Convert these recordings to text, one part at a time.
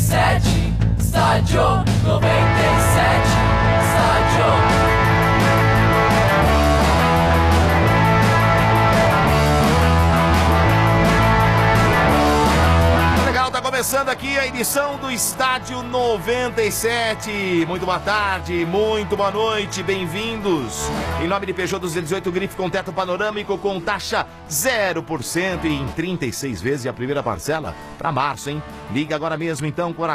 97, Estádio 97, Estádio. Começando aqui a edição do Estádio 97. Muito boa tarde, muito boa noite, bem-vindos. Em nome de Peugeot 218, grife com teto panorâmico com taxa 0% e em 36 vezes a primeira parcela para março, hein? Liga agora mesmo então para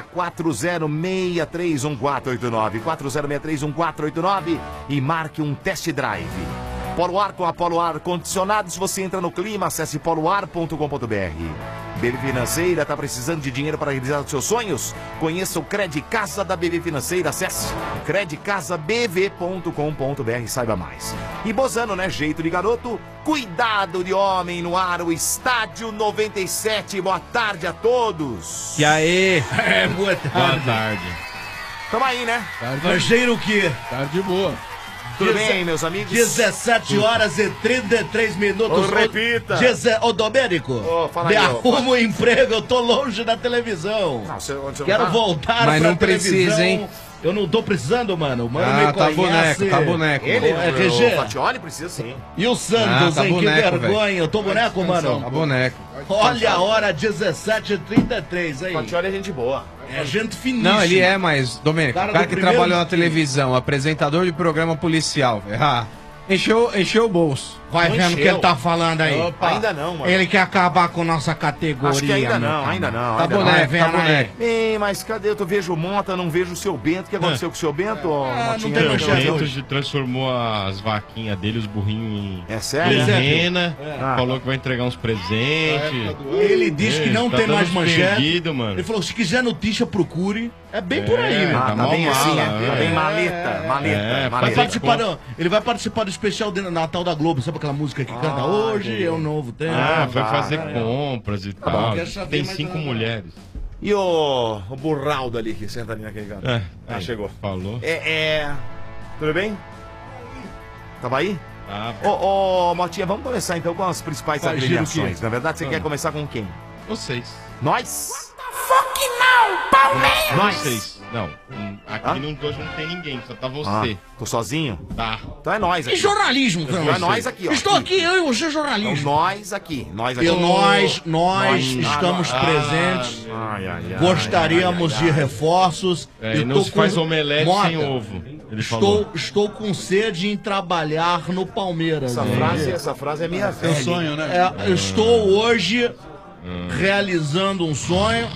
40631489, 40631489 e marque um test drive. Polo Ar com a Polo Ar Condicionados, você entra no clima, acesse poloar.com.br. BB Financeira, está precisando de dinheiro para realizar os seus sonhos? Conheça o Cred Casa da BB Financeira, acesse credcasabv.com.br, saiba mais. E Bozano, né? Jeito de garoto, cuidado de homem no ar, o Estádio 97. Boa tarde a todos. E aí? Boa tarde. Boa tarde. Tamo aí, né? Tarde o quê? Tarde boa. Tudo bem, meus amigos? 17 horas e 33 minutos. Repita. Ô, Domênico, fala me aí, arruma um emprego, eu tô longe da televisão. Não, onde você Quero tá? voltar Mas pra não precisa, televisão. hein? Eu não tô precisando, mano. O mano Ah, me tá conhece. boneco, tá boneco. Ele, Ô, o RG. Fatioli precisa sim. E o Santos, Ah, tá hein? boneco, Que vergonha. Eu tô boneco, mano. Tá boneco. Olha a hora, 17h33, aí. Fatioli é gente boa. É gente finíssima. Não, ele é, mas, Domênico, Cara o cara do que primeiro trabalhou na time. televisão, apresentador de programa policial, velho. Ah, encheu o bolso. Vai Não vendo o que encheu. ele tá falando aí. Opa. Ainda não, mano. Ele quer acabar com nossa categoria. Acho que ainda meu não, cara. ainda não. Tá ainda não. boneco, tá vendo aí? boneco. Ei, mas cadê? Eu vejo o Mota, não vejo o seu Bento. O que aconteceu com o seu Bento? ó, não Motinha? tem O manchete. Bento transformou as vaquinhas dele, os burrinhos É em sério? rena, Ah. falou que vai entregar uns presentes. Ele diz que não Tá tem dando mais uns manchete. perdido, mano. Ele falou, se quiser notícia, procure. É bem por aí, meu. Ah, Tá tá bem mó assim, mala, Tá é. bem maleta. É, Maleta. Vai Mas participar ele vai participar do especial de Natal da Globo. Sabe aquela música que canta hoje é um novo tempo? Ah, foi tá, fazer é. compras e bom, tal. quer saber Tem mais 5 nada. mulheres. E o Burraldo ali que senta ali naquele cara? Aí, chegou. Falou. Tudo bem? Tava aí? Ah, Ô, Motinha, vamos começar então com as principais Vai, giro agremiações. o quê? Na verdade, você quer começar com quem? vocês. Nós? Vocês. Não, aqui não tem ninguém, só tá você. Tô sozinho? Tá. Então é nós E aqui. jornalismo, Então é nós aqui, ó. Estou aqui, eu e você, Então jornalismo. nós aqui. Nós aqui. E nós Nós. estamos presentes. Ai, ai, ai. Gostaríamos de reforços. É, Eu e não tô se faz com- omelete Mota, sem ovo. Ele falou. Estou com sede em trabalhar no Palmeiras. Essa frase é minha velha. sonho, né? Eu estou hoje realizando um sonho.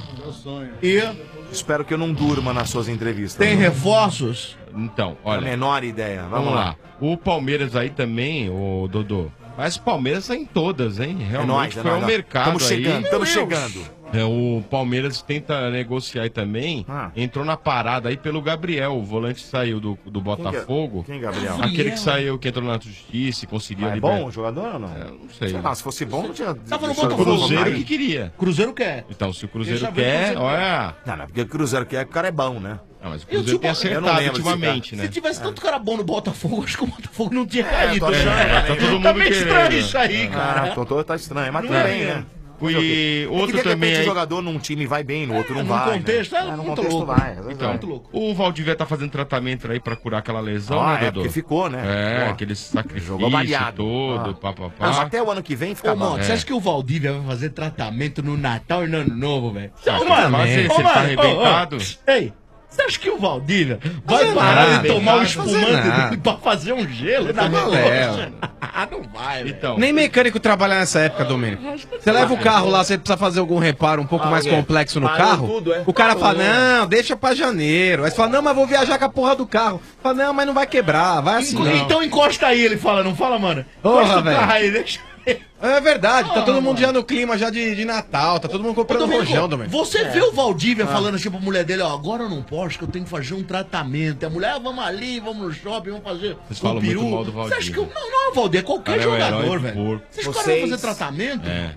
E Espero que eu não durma nas suas entrevistas. tem reforços. Então, A olha. menor ideia. Vamos lá. O Palmeiras aí também, o Dodô. Mas o Palmeiras tá em todas, hein? É Realmente nóis, foi ao mercado Estamos chegando, aí. estamos chegando. O Palmeiras tenta negociar aí também. Entrou na parada aí pelo Gabriel. O volante saiu do Botafogo. Quem, Gabriel? Aquele que saiu, que entrou na justiça e conseguiu É liberar. bom o jogador ou não? Eu não sei. Sei lá, se fosse bom, não tinha. Tava no O Botafogo. Cruzeiro Aí. que queria. Cruzeiro quer. Então, se o Cruzeiro Deixa eu ver o quer, Cruzeiro olha. Não, porque o Cruzeiro quer, o cara é bom, né? Não, mas o Eu, Cruzeiro tipo, tem eu não acertado lembro desse ultimamente, Se né? tivesse tanto cara bom no Botafogo, acho que o Botafogo não tinha caído. tô achando, né? tá todo mundo Tá meio estranho querendo. isso aí, cara. Tá estranho, mas Não tudo é bem, mesmo. né? E É que outro de também repente o aí. jogador num time vai bem, no outro não num vai. contexto, né? é No muito contexto louco. vai. às vezes Então, vai. Muito louco. o Valdívia tá fazendo tratamento aí pra curar aquela lesão, Ah, né, é Dodô? porque ficou, né? É, Pô. aquele sacrifício Jogou baleado. todo, Ah. papapá. Mas até o ano que vem fica Ô, bom. mano, você acha que o Valdívia vai fazer tratamento no Natal e no Ano Novo, velho? Ah, fazer, se ele tá arrebentado. Ei, você acha que o Valdívia vai Fazer parar nada, de tomar o fazer espumante nada. dele pra fazer um gelo na tomar loja? Não vai, velho. Então, Nem mecânico trabalha nessa época, Domênico. Você leva o carro lá, você precisa fazer algum reparo um pouco mais complexo no Parou carro. tudo, é? O cara Parou. fala, não, deixa pra janeiro. Aí você fala, não, mas vou viajar com a porra do carro. Fala, não, mas não vai quebrar, vai assim não. Então encosta aí, ele fala, não fala, mano? Porra, Encosta o velho. carro aí, deixa. É verdade, tá todo mundo mano. já no clima já de Natal, tá todo mundo Ô, comprando Domênico, rojão, Domênico. você vê o Valdívia falando assim pra mulher dele, ó, agora eu não posso, que eu tenho que fazer um tratamento. E a mulher, vamos ali, vamos no shopping, vamos fazer Vocês falam muito mal do Você acha que Valdívia. Não, Valdir, é qualquer Cara, é o herói jogador, do velho. porco. Vocês caras Vocês- vão fazer tratamento? É.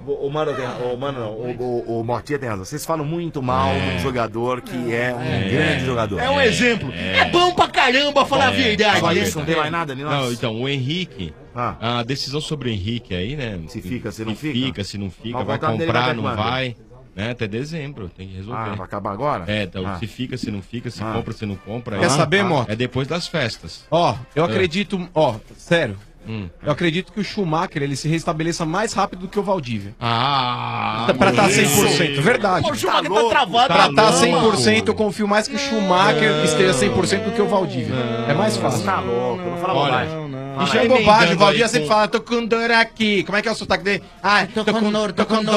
O Motinha tem razão. Vocês falam muito mal de um jogador que é um grande jogador. É um exemplo. É bom pra caramba falar a verdade. Só né? isso, não tem mais nada ali, Não, nossa. então, o Henrique, a decisão sobre o Henrique aí, né? Se fica, se não se fica? se não fica, Mas o vai contrato dele vai comprar, até não quando? vai. Né? Até dezembro, tem que resolver. Vai acabar agora? Então, se fica, se não fica, se compra, se não compra. Quer saber, Mota? É depois das festas. Eu acredito, sério. Eu acredito que o Schumacher ele se restabeleça mais rápido do que o Valdívia. Pra estar 100%. Verdade. O Schumacher tá travado. Pra estar 100%, eu confio mais que o Schumacher esteja 100% do que o Valdívia. É mais fácil. Tá louco, não fala bobagem. Isso é bobagem, o Valdívia sempre fala, tô com dor aqui. Como é que é o sotaque dele? Tô com dor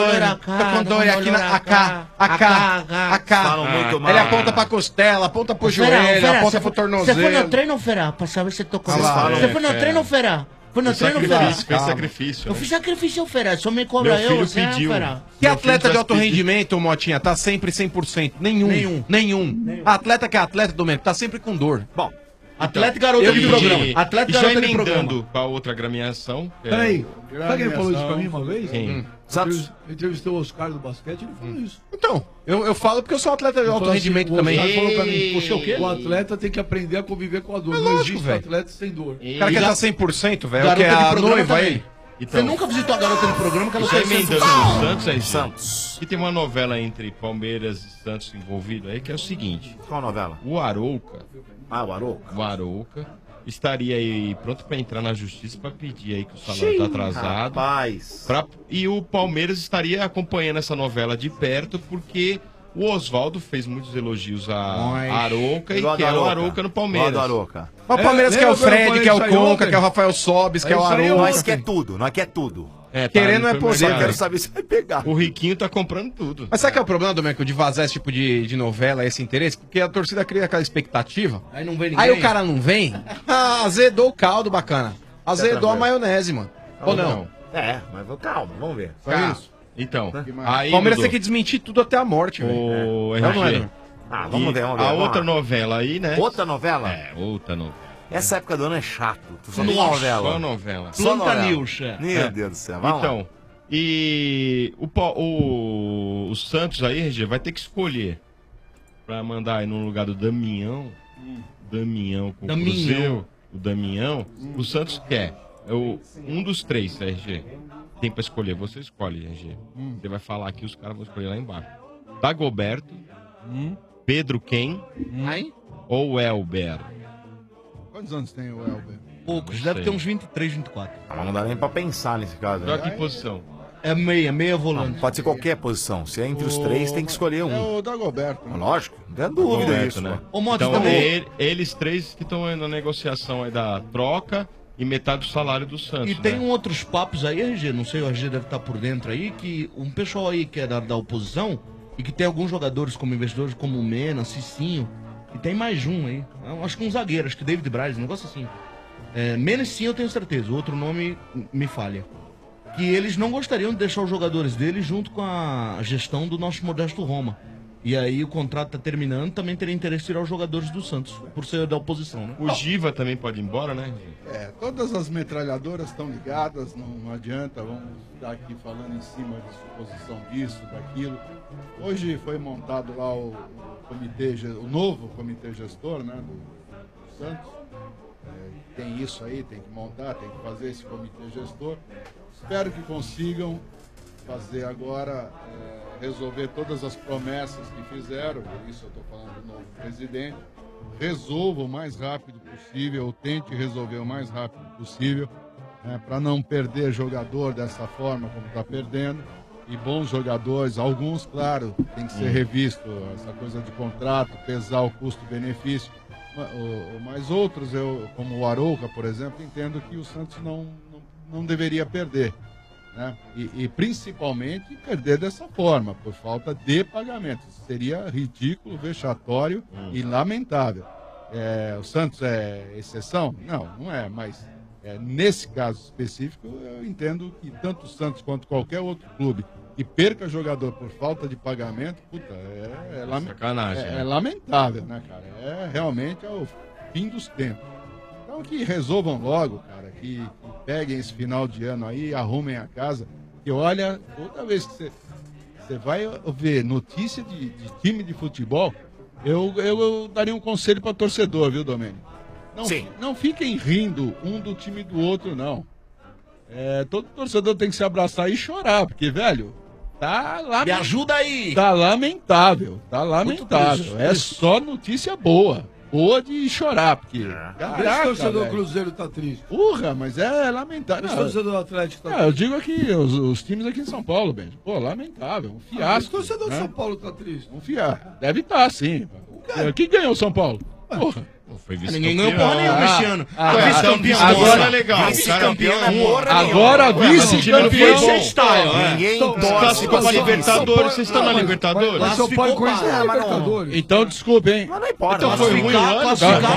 aqui na AK. Falam muito mal. Ele aponta pra costela, aponta pro joelho, aponta pro tornozelo. Você foi no treino, Fera? Pra saber se você tocou. Você foi no treino, Fera? Foi no treino, Fera? Fez sacrifício. Eu fiz sacrifício, Fera. Só me cobra Meu filho você, pediu. Fera. Que atleta de alto rendimento, Motinha, tá sempre 100%? Nenhum. Atleta que é atleta, Domênico, tá sempre com dor. Bom, Atleta e garota de programa. Atleta e já garota de programa. emendando pra outra agremiação. Peraí, sabe quem falou isso pra mim uma vez? Quem? Santos. Eu entrevistei o Oscar do basquete, ele falou isso. Então, eu falo porque eu sou atleta de alto rendimento o também. Oscar falou pra mim, Puxa, o quê? o atleta tem que aprender a conviver com a dor. É Não lógico, existe velho. atleta sem dor. O cara quer estar 100%, velho. Garota Que é de a programa noiva também. aí. Você nunca visitou a garota de programa que ela Já tá emendando no Santos, aí, Santos. E tem uma novela entre Palmeiras e Santos envolvido aí, que é o seguinte. Qual novela? O Arouca, O Arouca. estaria aí pronto pra entrar na justiça pra pedir aí que o salário tá atrasado. Rapaz. E o Palmeiras estaria acompanhando essa novela de perto, porque o Oswaldo fez muitos elogios a Arouca e Igual quer do o Arouca no Palmeiras. Igual do Arouca. Mas o Palmeiras quer o lembra quando eu Fred, falei quer o isso aí Conca, ontem? quer o Rafael Sobis, quer o isso aí Arouca. Nós quer tudo, nós quer tudo. Querendo é poder, Eu velho. quero saber se vai pegar. O Riquinho tá comprando tudo. Mas sabe que é o problema, Domênico, de vazar esse tipo de novela, esse interesse? Porque a torcida cria aquela expectativa. Aí não vem ninguém. Aí o cara não vem, azedou o caldo, bacana. Azedou a maionese, mano. Ou não? Mas calma, vamos ver. Só isso. Então, O aí, Palmeiras Dudu, tem que desmentir tudo até a morte, velho. o Não, não é, RG. não. Vamos ver. A vamos outra lá. novela aí, né? Outra novela? Outra novela. Essa época do ano é chato. Tu só tem novela. Só novela. Só Planta novela. News, Meu Deus do céu, vamos lá. Então, e o Santos aí, RG, vai ter que escolher pra mandar aí no lugar do Damião. Damião com o Cruzeiro. O Damião. O Santos quer. Um dos três, RG. Tem pra escolher. Você escolhe, RG. Você vai falar aqui, os caras vão escolher lá embaixo. Dagoberto. Pedro Ken. Ou Elber. Quantos anos tem o Elber? Poucos, Não deve sei. ter uns 23, 24. Não dá nem pra pensar nesse caso. Joga que posição? É meia volante. Pode ser qualquer posição. Se é entre os três, tem que escolher É um. o Dagoberto. Né? Lógico, não tem dúvida Dagoberto, isso, né? né? Ô, Mota, Então, também. eles três que estão na negociação aí da troca e metade do salário do Santos. E tem né? outros papos aí, RG, não sei, o RG deve estar por dentro aí, que um pessoal aí que é da oposição e que tem alguns jogadores como investidores, como o Mena, Cicinho, e tem mais um aí. Acho que um zagueiro, acho que David Braz, um negócio assim. Mena e Cicinho eu tenho certeza, o outro nome me falha. Que eles não gostariam de deixar os jogadores deles junto com a gestão do nosso Modesto Roma. E aí o contrato tá terminando, também teria interesse em tirar os jogadores do Santos, por ser da oposição, né? O Giva também pode ir embora, né? Todas as metralhadoras estão ligadas, não adianta, vamos ficar aqui falando em cima de suposição disso, daquilo. Hoje foi montado lá o novo comitê gestor, né, do Santos. Tem isso aí, tem que montar, tem que fazer esse comitê gestor. Espero que consigam fazer agora, resolver todas as promessas que fizeram, por isso eu estou falando do novo presidente. Resolva o mais rápido possível, ou tente resolver o mais rápido possível, para não perder jogador dessa forma como está perdendo. E bons jogadores, alguns, claro, tem que ser revisto, essa coisa de contrato, pesar o custo-benefício. Mas outros, como o Arouca, por exemplo, entendo que o Santos não deveria perder. Né? E principalmente perder dessa forma, por falta de pagamento. Seria ridículo, vexatório e lamentável. O Santos é exceção? Não é, mas nesse caso específico, eu entendo que tanto o Santos quanto qualquer outro clube que perca jogador por falta de pagamento, sacanagem, é lamentável, né, cara? Realmente é o fim dos tempos. Então que resolvam logo, cara, que peguem esse final de ano aí, arrumem a casa. E olha, toda vez que você vai ver notícia de time de futebol, eu daria um conselho para torcedor, viu, Domênico? Não fiquem rindo um do time do outro, não. Todo torcedor tem que se abraçar e chorar, porque, velho, tá lamentável. Me ajuda aí. Tá lamentável, tá lamentável. É só notícia boa. Boa de chorar, porque... Esse torcedor do Cruzeiro tá triste. Porra, mas é lamentável. Esse torcedor do Atlético tá Eu triste. digo aqui, os times aqui em São Paulo, Benjo. Pô, lamentável, um fiasco. Esse torcedor né? de São Paulo tá triste. Um fiasco. Deve estar, sim. Quem ganhou o São Paulo? Porra. Foi Ninguém ganhou porra nenhuma esse ano. Vice-campeão agora é legal. Vice-campeão é porra Agora vice-campeão. Ninguém torce pra Libertadores. Vocês estão na Libertadores? Mas São Paulo com isso é Libertadores. Então, desculpa, hein? Mas não importa. Então foi ruim o ano?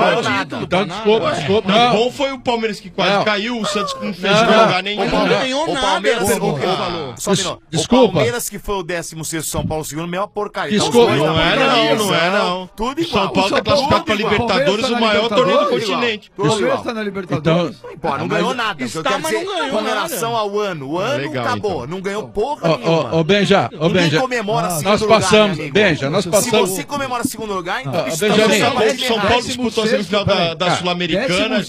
Então, desculpa. Não, bom foi o Palmeiras que quase caiu, o Santos que não fez Não. jogar nenhum. Não ganhou O nada, Palmeiras pô. Só um minuto. Desculpa. O Palmeiras que foi o 16º, São Paulo segundo, melhor porcaria. Desculpa. Então, os dois Não é não. Tudo O igual. São Paulo tá classificado pra Libertadores, o maior torneio do continente. Tudo Palmeiras igual. tá na Libertadores. Não importa, não ganhou nada. O que eu está, quero mas dizer, não ganhou com relação ao ano, o ano Legal, acabou. então. Não ganhou porra nenhuma. Ô, Benja, Ninguém comemora segundo nós lugar, passamos, meu amigo. Benja, nós Se passamos. você comemora segundo lugar, então Ah, estamos Benjamin. na parte São errada. Paulo disputou a semifinal da Sul-Americana.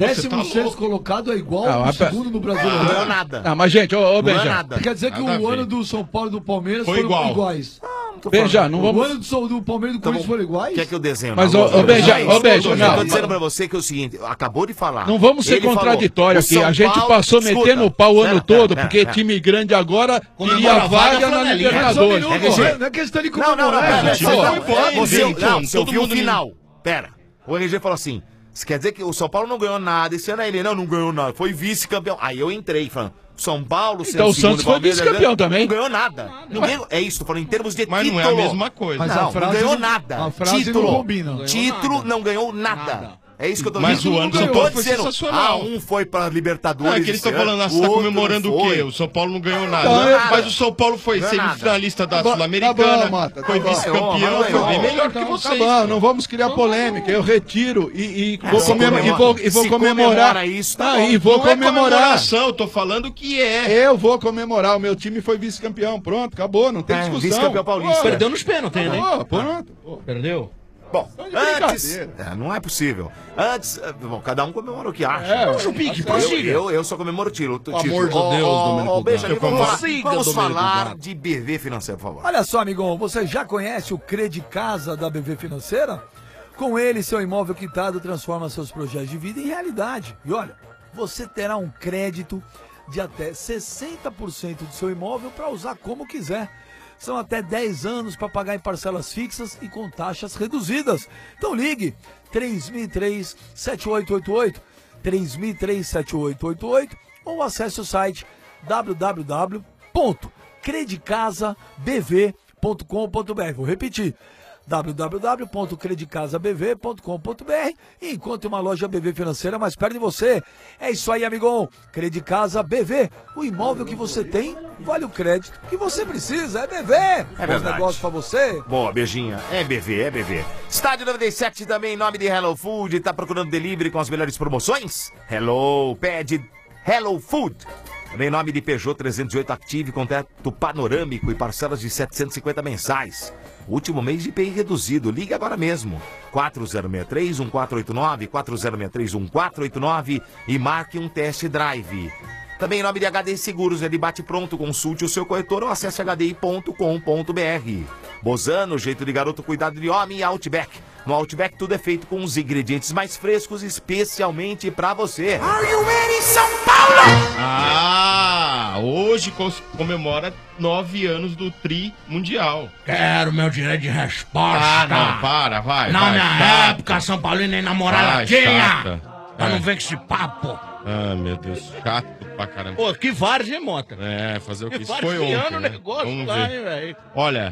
16º colocado é igual Não, ao a pe- segundo no Não ganhou Brasileirão. nada. Ah, mas gente, ô Não é Benja. nada. Quer dizer que Nada a o ver. ano do São Paulo e do Palmeiras Foi foram igual. iguais. Benja, não O vamos. ano do Palmeiras e do Então, Corinthians foram iguais? Quer que eu desenhe? Mas, Não, ô, Benja, não, ô, Benja, eu não. tô dizendo pra você que é o seguinte, acabou de falar. Não vamos ser Ele falou, contraditórios o aqui. São A gente Paulo- passou Escuta, metendo o pau o ano pera, todo, pera, porque pera. time grande agora queria a vaga vaga na flanelinha. Libertadores. Não, não é questão de Não, comemorar. pera, time não, foi bem, você, gente, não, você todo ouviu o mundo- final. Pera, o RG falou assim, isso quer dizer que o São Paulo não ganhou nada, esse ano ele não ganhou nada, foi vice-campeão. Aí eu entrei falando, São Paulo, Então o Santos foi vice-campeão também. Não ganhou nada. Ninguém, é isso, tô falando em termos de Mas título. não é a mesma coisa. Mas Não, a não frase ganhou não- nada. a frase Título, não combina. título não ganhou nada. É isso que eu tô Mas dizendo. o ano do Não São tô Paulo foi dizendo, sensacional. um foi pra Libertadores. Não, é que eles estão esse ano, falando, o você tá outro comemorando não o quê? foi. O São Paulo não ganhou nada. Não ganhou nada. Mas o São Paulo foi Não ganhou nada. semifinalista da Tá bom, Sul-Americana, Mota, foi tá bom. vice-campeão, foi bem melhor que Tá vocês. bom, não vamos criar polêmica. Eu retiro e vou, Se vou se comemorar. comemora isso, tá bom. E vou Não é comemorar. comemoração, eu tô falando que é. Eu vou comemorar. O meu time foi vice-campeão. Pronto, acabou. Não tem discussão. vice-campeão paulista. Pô, Perdeu nos pênaltis, né? acabou, pronto. Pô. Perdeu? Bom, de antes. brincadeira. Não é possível. Antes. Bom, cada um comemora o que acha. É, Chupique, Eu, prossiga. eu só comemoro o título. Pelo amor de Deus, Domênico Benjamin, Gato. vamos falar, Prossiga, vamos Domênico falar Gato. de BV Financeiro, por favor. Olha só, amigão, você já conhece o Credi Casa da BV Financeira? Com ele, seu imóvel quitado transforma seus projetos de vida em realidade. E olha, você terá um crédito de até 60% do seu imóvel para usar como quiser. São até 10 anos para pagar em parcelas fixas e com taxas reduzidas. Então ligue 3003-7888, 3003-7888 ou acesse o site www.credicasabv.com.br. Vou repetir, www.credicasabv.com.br e encontre uma loja BV Financeira mais perto de você. É isso aí, amigão. Credicasa BV, o imóvel que você tem vale o crédito que você precisa. É BV. Bom verdade. negócio pra você. Boa, beijinha. É BV, é BV. Estádio 97 também, em nome de Hello Food. Tá procurando delivery com as melhores promoções? Hello, pede Hello Food. Também em nome de Peugeot 308 Active, com teto panorâmico e parcelas de 750 mensais. Último mês de IPI reduzido. Ligue agora mesmo. 4063-1489, 4063-1489 e marque um test drive. Também em nome de HD Seguros, é de bate-pronto. Consulte o seu corretor ou acesse hdi.com.br. Bozano, jeito de garoto, cuidado de homem e Outback. No Outback tudo é feito com os ingredientes mais frescos, especialmente pra você. Are you ready, São Paulo? Hoje comemora 9 anos do Tri Mundial. Quero meu direito de resposta. Não, vai. Na vai, minha chata. época, São Paulino nem namorada Vai, tinha. chata. Eu não venho com esse papo. Ah, meu Deus, chato pra caramba. Pô, que vários, hein, Mota? É, fazer o que isso vários foi ontem, piano o né? negócio Vamos lá, ver. hein, velho? Olha,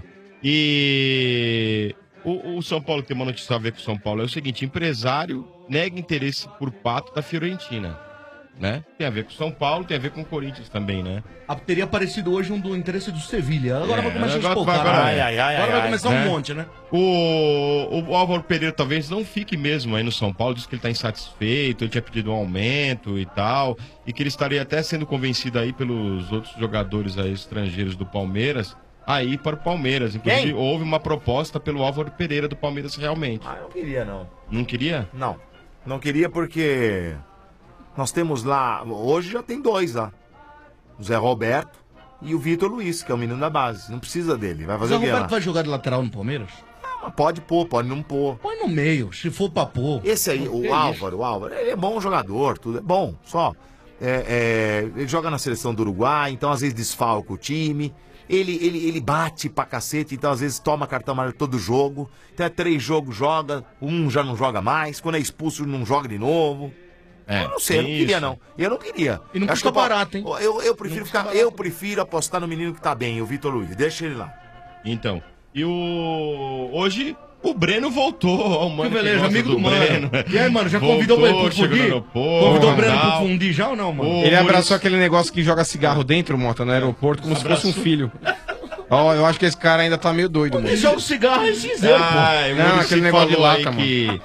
e o São Paulo tem uma notícia a ver com o São Paulo. É o seguinte, empresário nega interesse por Pato da Fiorentina, né? Tem a ver com o São Paulo, tem a ver com o Corinthians também, né? Teria aparecido hoje um do interesse do Sevilha. Agora vai começar a agora espoltar. vai- Agora vai começar um monte, né? O Álvaro Pereira talvez não fique mesmo aí no São Paulo, diz que ele tá insatisfeito, ele tinha pedido um aumento e tal, e que ele estaria até sendo convencido aí pelos outros jogadores aí estrangeiros do Palmeiras a ir para o Palmeiras. Inclusive, houve uma proposta pelo Álvaro Pereira do Palmeiras realmente. Eu não queria, não. Não queria? Não. Não queria porque nós temos lá, hoje já tem dois lá. O Zé Roberto e o Vitor Luiz, que é o menino da base. Não precisa dele. Vai fazer Zé o quê lá? Roberto vai jogar de lateral no Palmeiras? Pode pôr, pode não pôr. Põe no meio, se for pra pôr. Esse aí, o Álvaro, ele é bom jogador, tudo é bom, só. Ele joga na seleção do Uruguai, então às vezes desfalca o time. Ele bate pra cacete, então às vezes toma cartão amarelo todo jogo. Então 3 jogos joga, um já não joga mais. Quando é expulso, não joga de novo. Eu não sei, eu não queria, não. Eu não queria. E não custa barato, hein? Eu prefiro apostar no menino que tá bem, o Vitor Luiz. Deixa ele lá. Então, hoje o Breno voltou. Ó, o mano, que beleza, que amigo do Mano. Breno. E aí, mano, já convidou ele pro fundir? Convidou o Breno pro fundir fundir já ou não, mano? Ele abraçou aquele negócio que joga cigarro dentro, Mota, no aeroporto, como se fosse um filho. Ó, eu acho que esse cara ainda tá meio doido, mano. Ele joga o cigarro e cinzeiro, pô. Não, aquele negócio de lata, mano. Que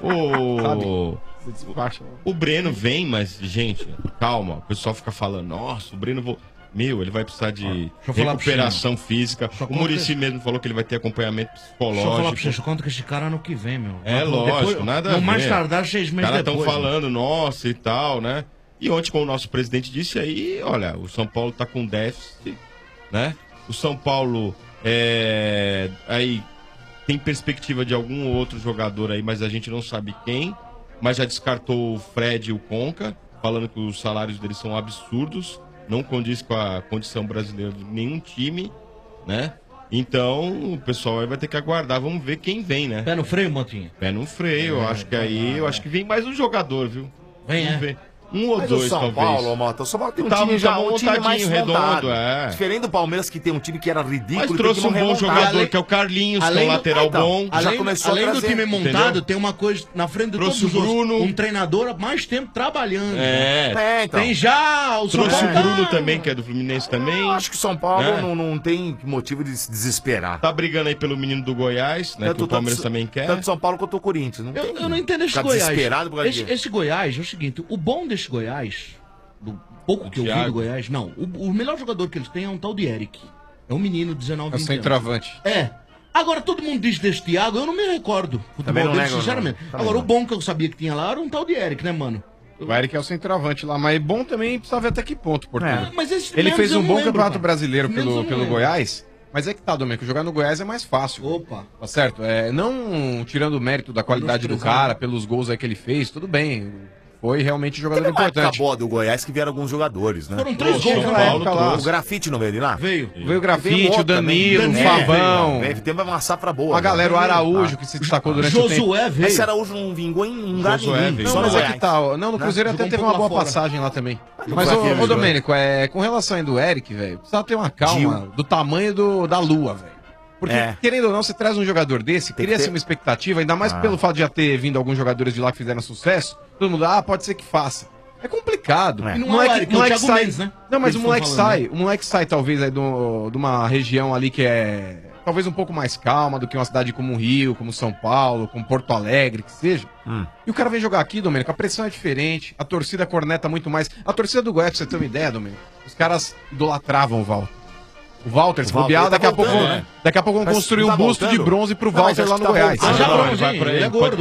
o Breno vem, mas, gente, calma. O pessoal fica falando, nossa, o Breno... ele vai precisar de recuperação física. O Muricy mesmo falou que ele vai ter acompanhamento psicológico. Deixa eu falar pra você, conta que esse cara ano que vem, meu. Lógico, depois, nada a ver. No mais tardar 6 meses depois. Os caras estão falando, nossa, e tal, né? E ontem, como o nosso presidente disse aí, olha, o São Paulo tá com déficit, né? O São Paulo aí tem perspectiva de algum outro jogador aí, mas a gente não sabe quem. Mas já descartou o Fred e o Conca, falando que os salários deles são absurdos. Não condiz com a condição brasileira de nenhum time, né? Então, o pessoal aí vai ter que aguardar. Vamos ver quem vem, né? Pé no freio, Motinha? Pé no freio. Eu acho que aí... Eu acho que vem mais um jogador, viu? Vem, ver. Um ou mas dois, o São talvez. Paulo, Mota, o São Paulo tem um Tava time já um time mais redondo, montado. Diferente do Palmeiras, que tem um time que era ridículo. Mas trouxe um bom jogador, que é o Carlinhos, que é um lateral bom. Já começou além do time montado, entendeu? Tem uma coisa na frente de todos os outros. Um treinador há mais tempo trabalhando. Então. Tem já o São Trouxe Paulo. o Bruno também, que é do Fluminense também. Eu acho que o São Paulo não tem motivo de se desesperar. Tá brigando aí pelo menino do Goiás, né? Que o Palmeiras também quer. Tanto São Paulo quanto o Corinthians. Eu não entendo esse Goiás. Esse Goiás é o seguinte, o bom desse Goiás... Do pouco que eu vi do Goiás, não. O melhor jogador que eles têm é um tal de Eric. É um menino de 19 anos. É centroavante. Agora todo mundo diz desse Thiago, eu não me recordo. Futebol dele, sinceramente. Agora, o bom que eu sabia que tinha lá era um tal de Eric, né, mano? O Eric é o centroavante lá, mas bom também precisa ver até que ponto, Portugal. Mas ele fez um bom campeonato brasileiro pelo Goiás. Mas é que tá, Domênico, jogar no Goiás é mais fácil. Opa. Tá certo? Não tirando o mérito da qualidade do cara, pelos gols aí que ele fez, tudo bem. Foi realmente jogador importante. Acabou do Goiás que vieram alguns jogadores, né? Foram 3 gols na época lá. O Grafite não veio de lá? Veio o Grafite, o Danilo, o Favão. Tem uma safra boa. A galera, o Araújo, que se destacou durante o tempo. Josué veio. Esse Araújo não vingou em lugar nenhum. Só mas é que tal. Não, no Cruzeiro até teve uma boa passagem lá também. Mas, ô Domênico, com relação aí do Eric, velho, precisa ter uma calma do tamanho da lua, velho. Porque, querendo ou não, você traz um jogador desse, cria-se uma expectativa, ainda mais pelo fato de já ter vindo alguns jogadores de lá que fizeram sucesso, todo mundo, pode ser que faça. É complicado. E não é o Eric, é o Thiago Mendes, né? Não, mas o moleque sai talvez aí de uma região ali que é talvez um pouco mais calma do que uma cidade como o Rio, como São Paulo, como Porto Alegre, que seja. E o cara vem jogar aqui, Domênico, a pressão é diferente, a torcida corneta muito mais. A torcida do Goiás, pra você ter uma ideia, Domênico, os caras idolatravam o Walter. O Walter, se bobear, daqui a pouco vão construir um busto de bronze pro Walter lá no Goiás. Ele é gordo,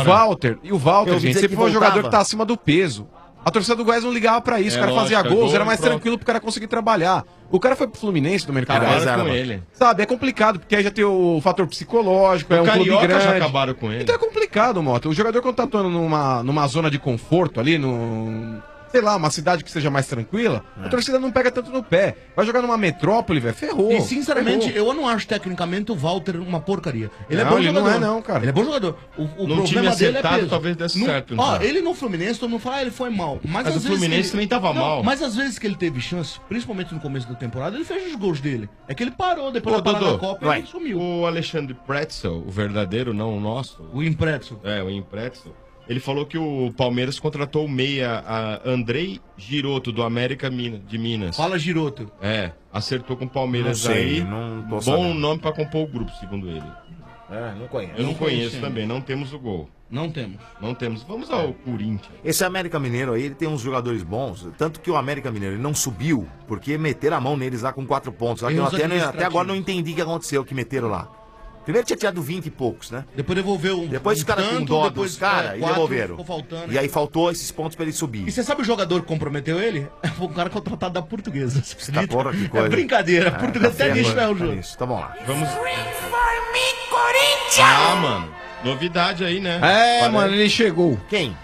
E o Walter, gente, sempre foi um jogador que tá acima do peso. A torcida do Goiás não ligava pra isso, o cara fazia gols, era mais tranquilo pro cara conseguir trabalhar. O cara foi pro Fluminense, do mercado. Acabaram com ele. Sabe, é complicado, porque aí já tem o fator psicológico, é um clube grande. Já acabaram com ele. Então é complicado, Mota. O jogador quando tá atuando numa zona de conforto ali, sei lá, uma cidade que seja mais tranquila, a torcida não pega tanto no pé. Vai jogar numa metrópole, velho, ferrou. E sinceramente, eu não acho tecnicamente o Walter uma porcaria. Ele é bom ele jogador. Não é não, cara. Ele é bom jogador. O problema dele é peso. Talvez desse certo. Ele no Fluminense, todo mundo fala, ele foi mal. Mas o Fluminense também tava mal. Mas às vezes que ele teve chance, principalmente no começo da temporada, ele fez os gols dele. É que ele parou, depois da parada da Copa, ele sumiu. O Alexandre Pretzel, o verdadeiro, não o nosso. O Impretzel. O Impretzel. Ele falou que o Palmeiras contratou o meia, a Andrei Giroto, do América de Minas. Fala, Giroto. Acertou com o Palmeiras não sei, aí. Não tô bom sabendo. Nome pra compor o grupo, segundo ele. Não conheço. Eu não conheço também, não temos o gol. Não temos. Não temos. Vamos ao Corinthians. Esse América Mineiro aí, ele tem uns jogadores bons, tanto que o América Mineiro ele não subiu, porque meteram a mão neles lá com 4 pontos. Lá que eu até agora não entendi o que aconteceu, que meteram lá. Primeiro tinha tirado 20 e poucos, né? Depois devolveu Depois os caras com dó dos caras e devolveram. Ficou faltando. E aí faltou esses pontos pra ele subir. E você sabe o jogador que comprometeu ele? Foi um cara contratado da Portuguesa. Tá porra, que coisa. É brincadeira. A Portuguesa até nisso é o jogo. Isso, tá bom lá. Vamos. Mano. Novidade aí, né? Mano, ele chegou. Quem?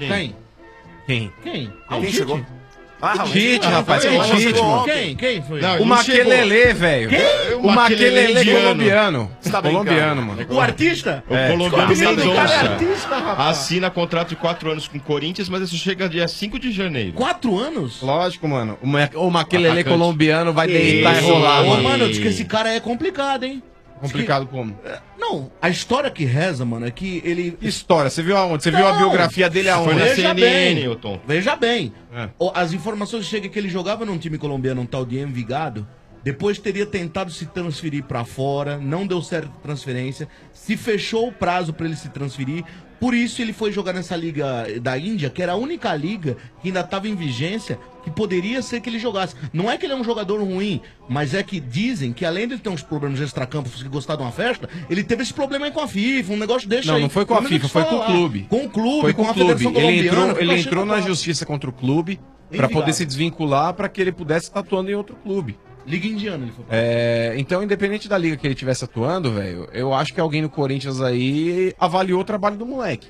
Quem Quem chegou? Tite, rapaz, que Tite, mano. Quem foi? O Maquelele, velho. O Maquelele colombiano. Você tá colombiano, mano. O artista? O colombiano Mendonça Mendonça assina contrato de 4 anos com o Corinthians, mas isso chega dia 5 de janeiro. 4 anos? Lógico, mano. O Maquelele colombiano vai deitar e rolar, Ô, mano. mano, diz que esse cara é complicado, hein? Complicado como? Não, a história que reza, mano, é que ele... História, você viu aonde? Você viu a biografia dele aonde? Foi na Veja CNN, bem, Hilton. veja bem. As informações chegam que ele jogava num time colombiano, um tal de Envigado. Depois teria tentado se transferir pra fora, não deu certo a transferência, se fechou o prazo pra ele se transferir, por isso ele foi jogar nessa liga da Índia, que era a única liga que ainda estava em vigência, que poderia ser que ele jogasse. Não é que ele é um jogador ruim, mas é que dizem que além de ele ter uns problemas extracampos que gostar de uma festa, ele teve esse problema aí com a FIFA, um negócio desse aí. Não foi com a FIFA, foi com o clube. Com o clube, Foi com a o clube. Federação Colombiana. Ele entrou na justiça contra o clube pra poder se desvincular pra que ele pudesse estar atuando em outro clube. Liga Indiana, ele foi. Então, independente da liga que ele estivesse atuando, velho, eu acho que alguém no Corinthians aí avaliou o trabalho do moleque.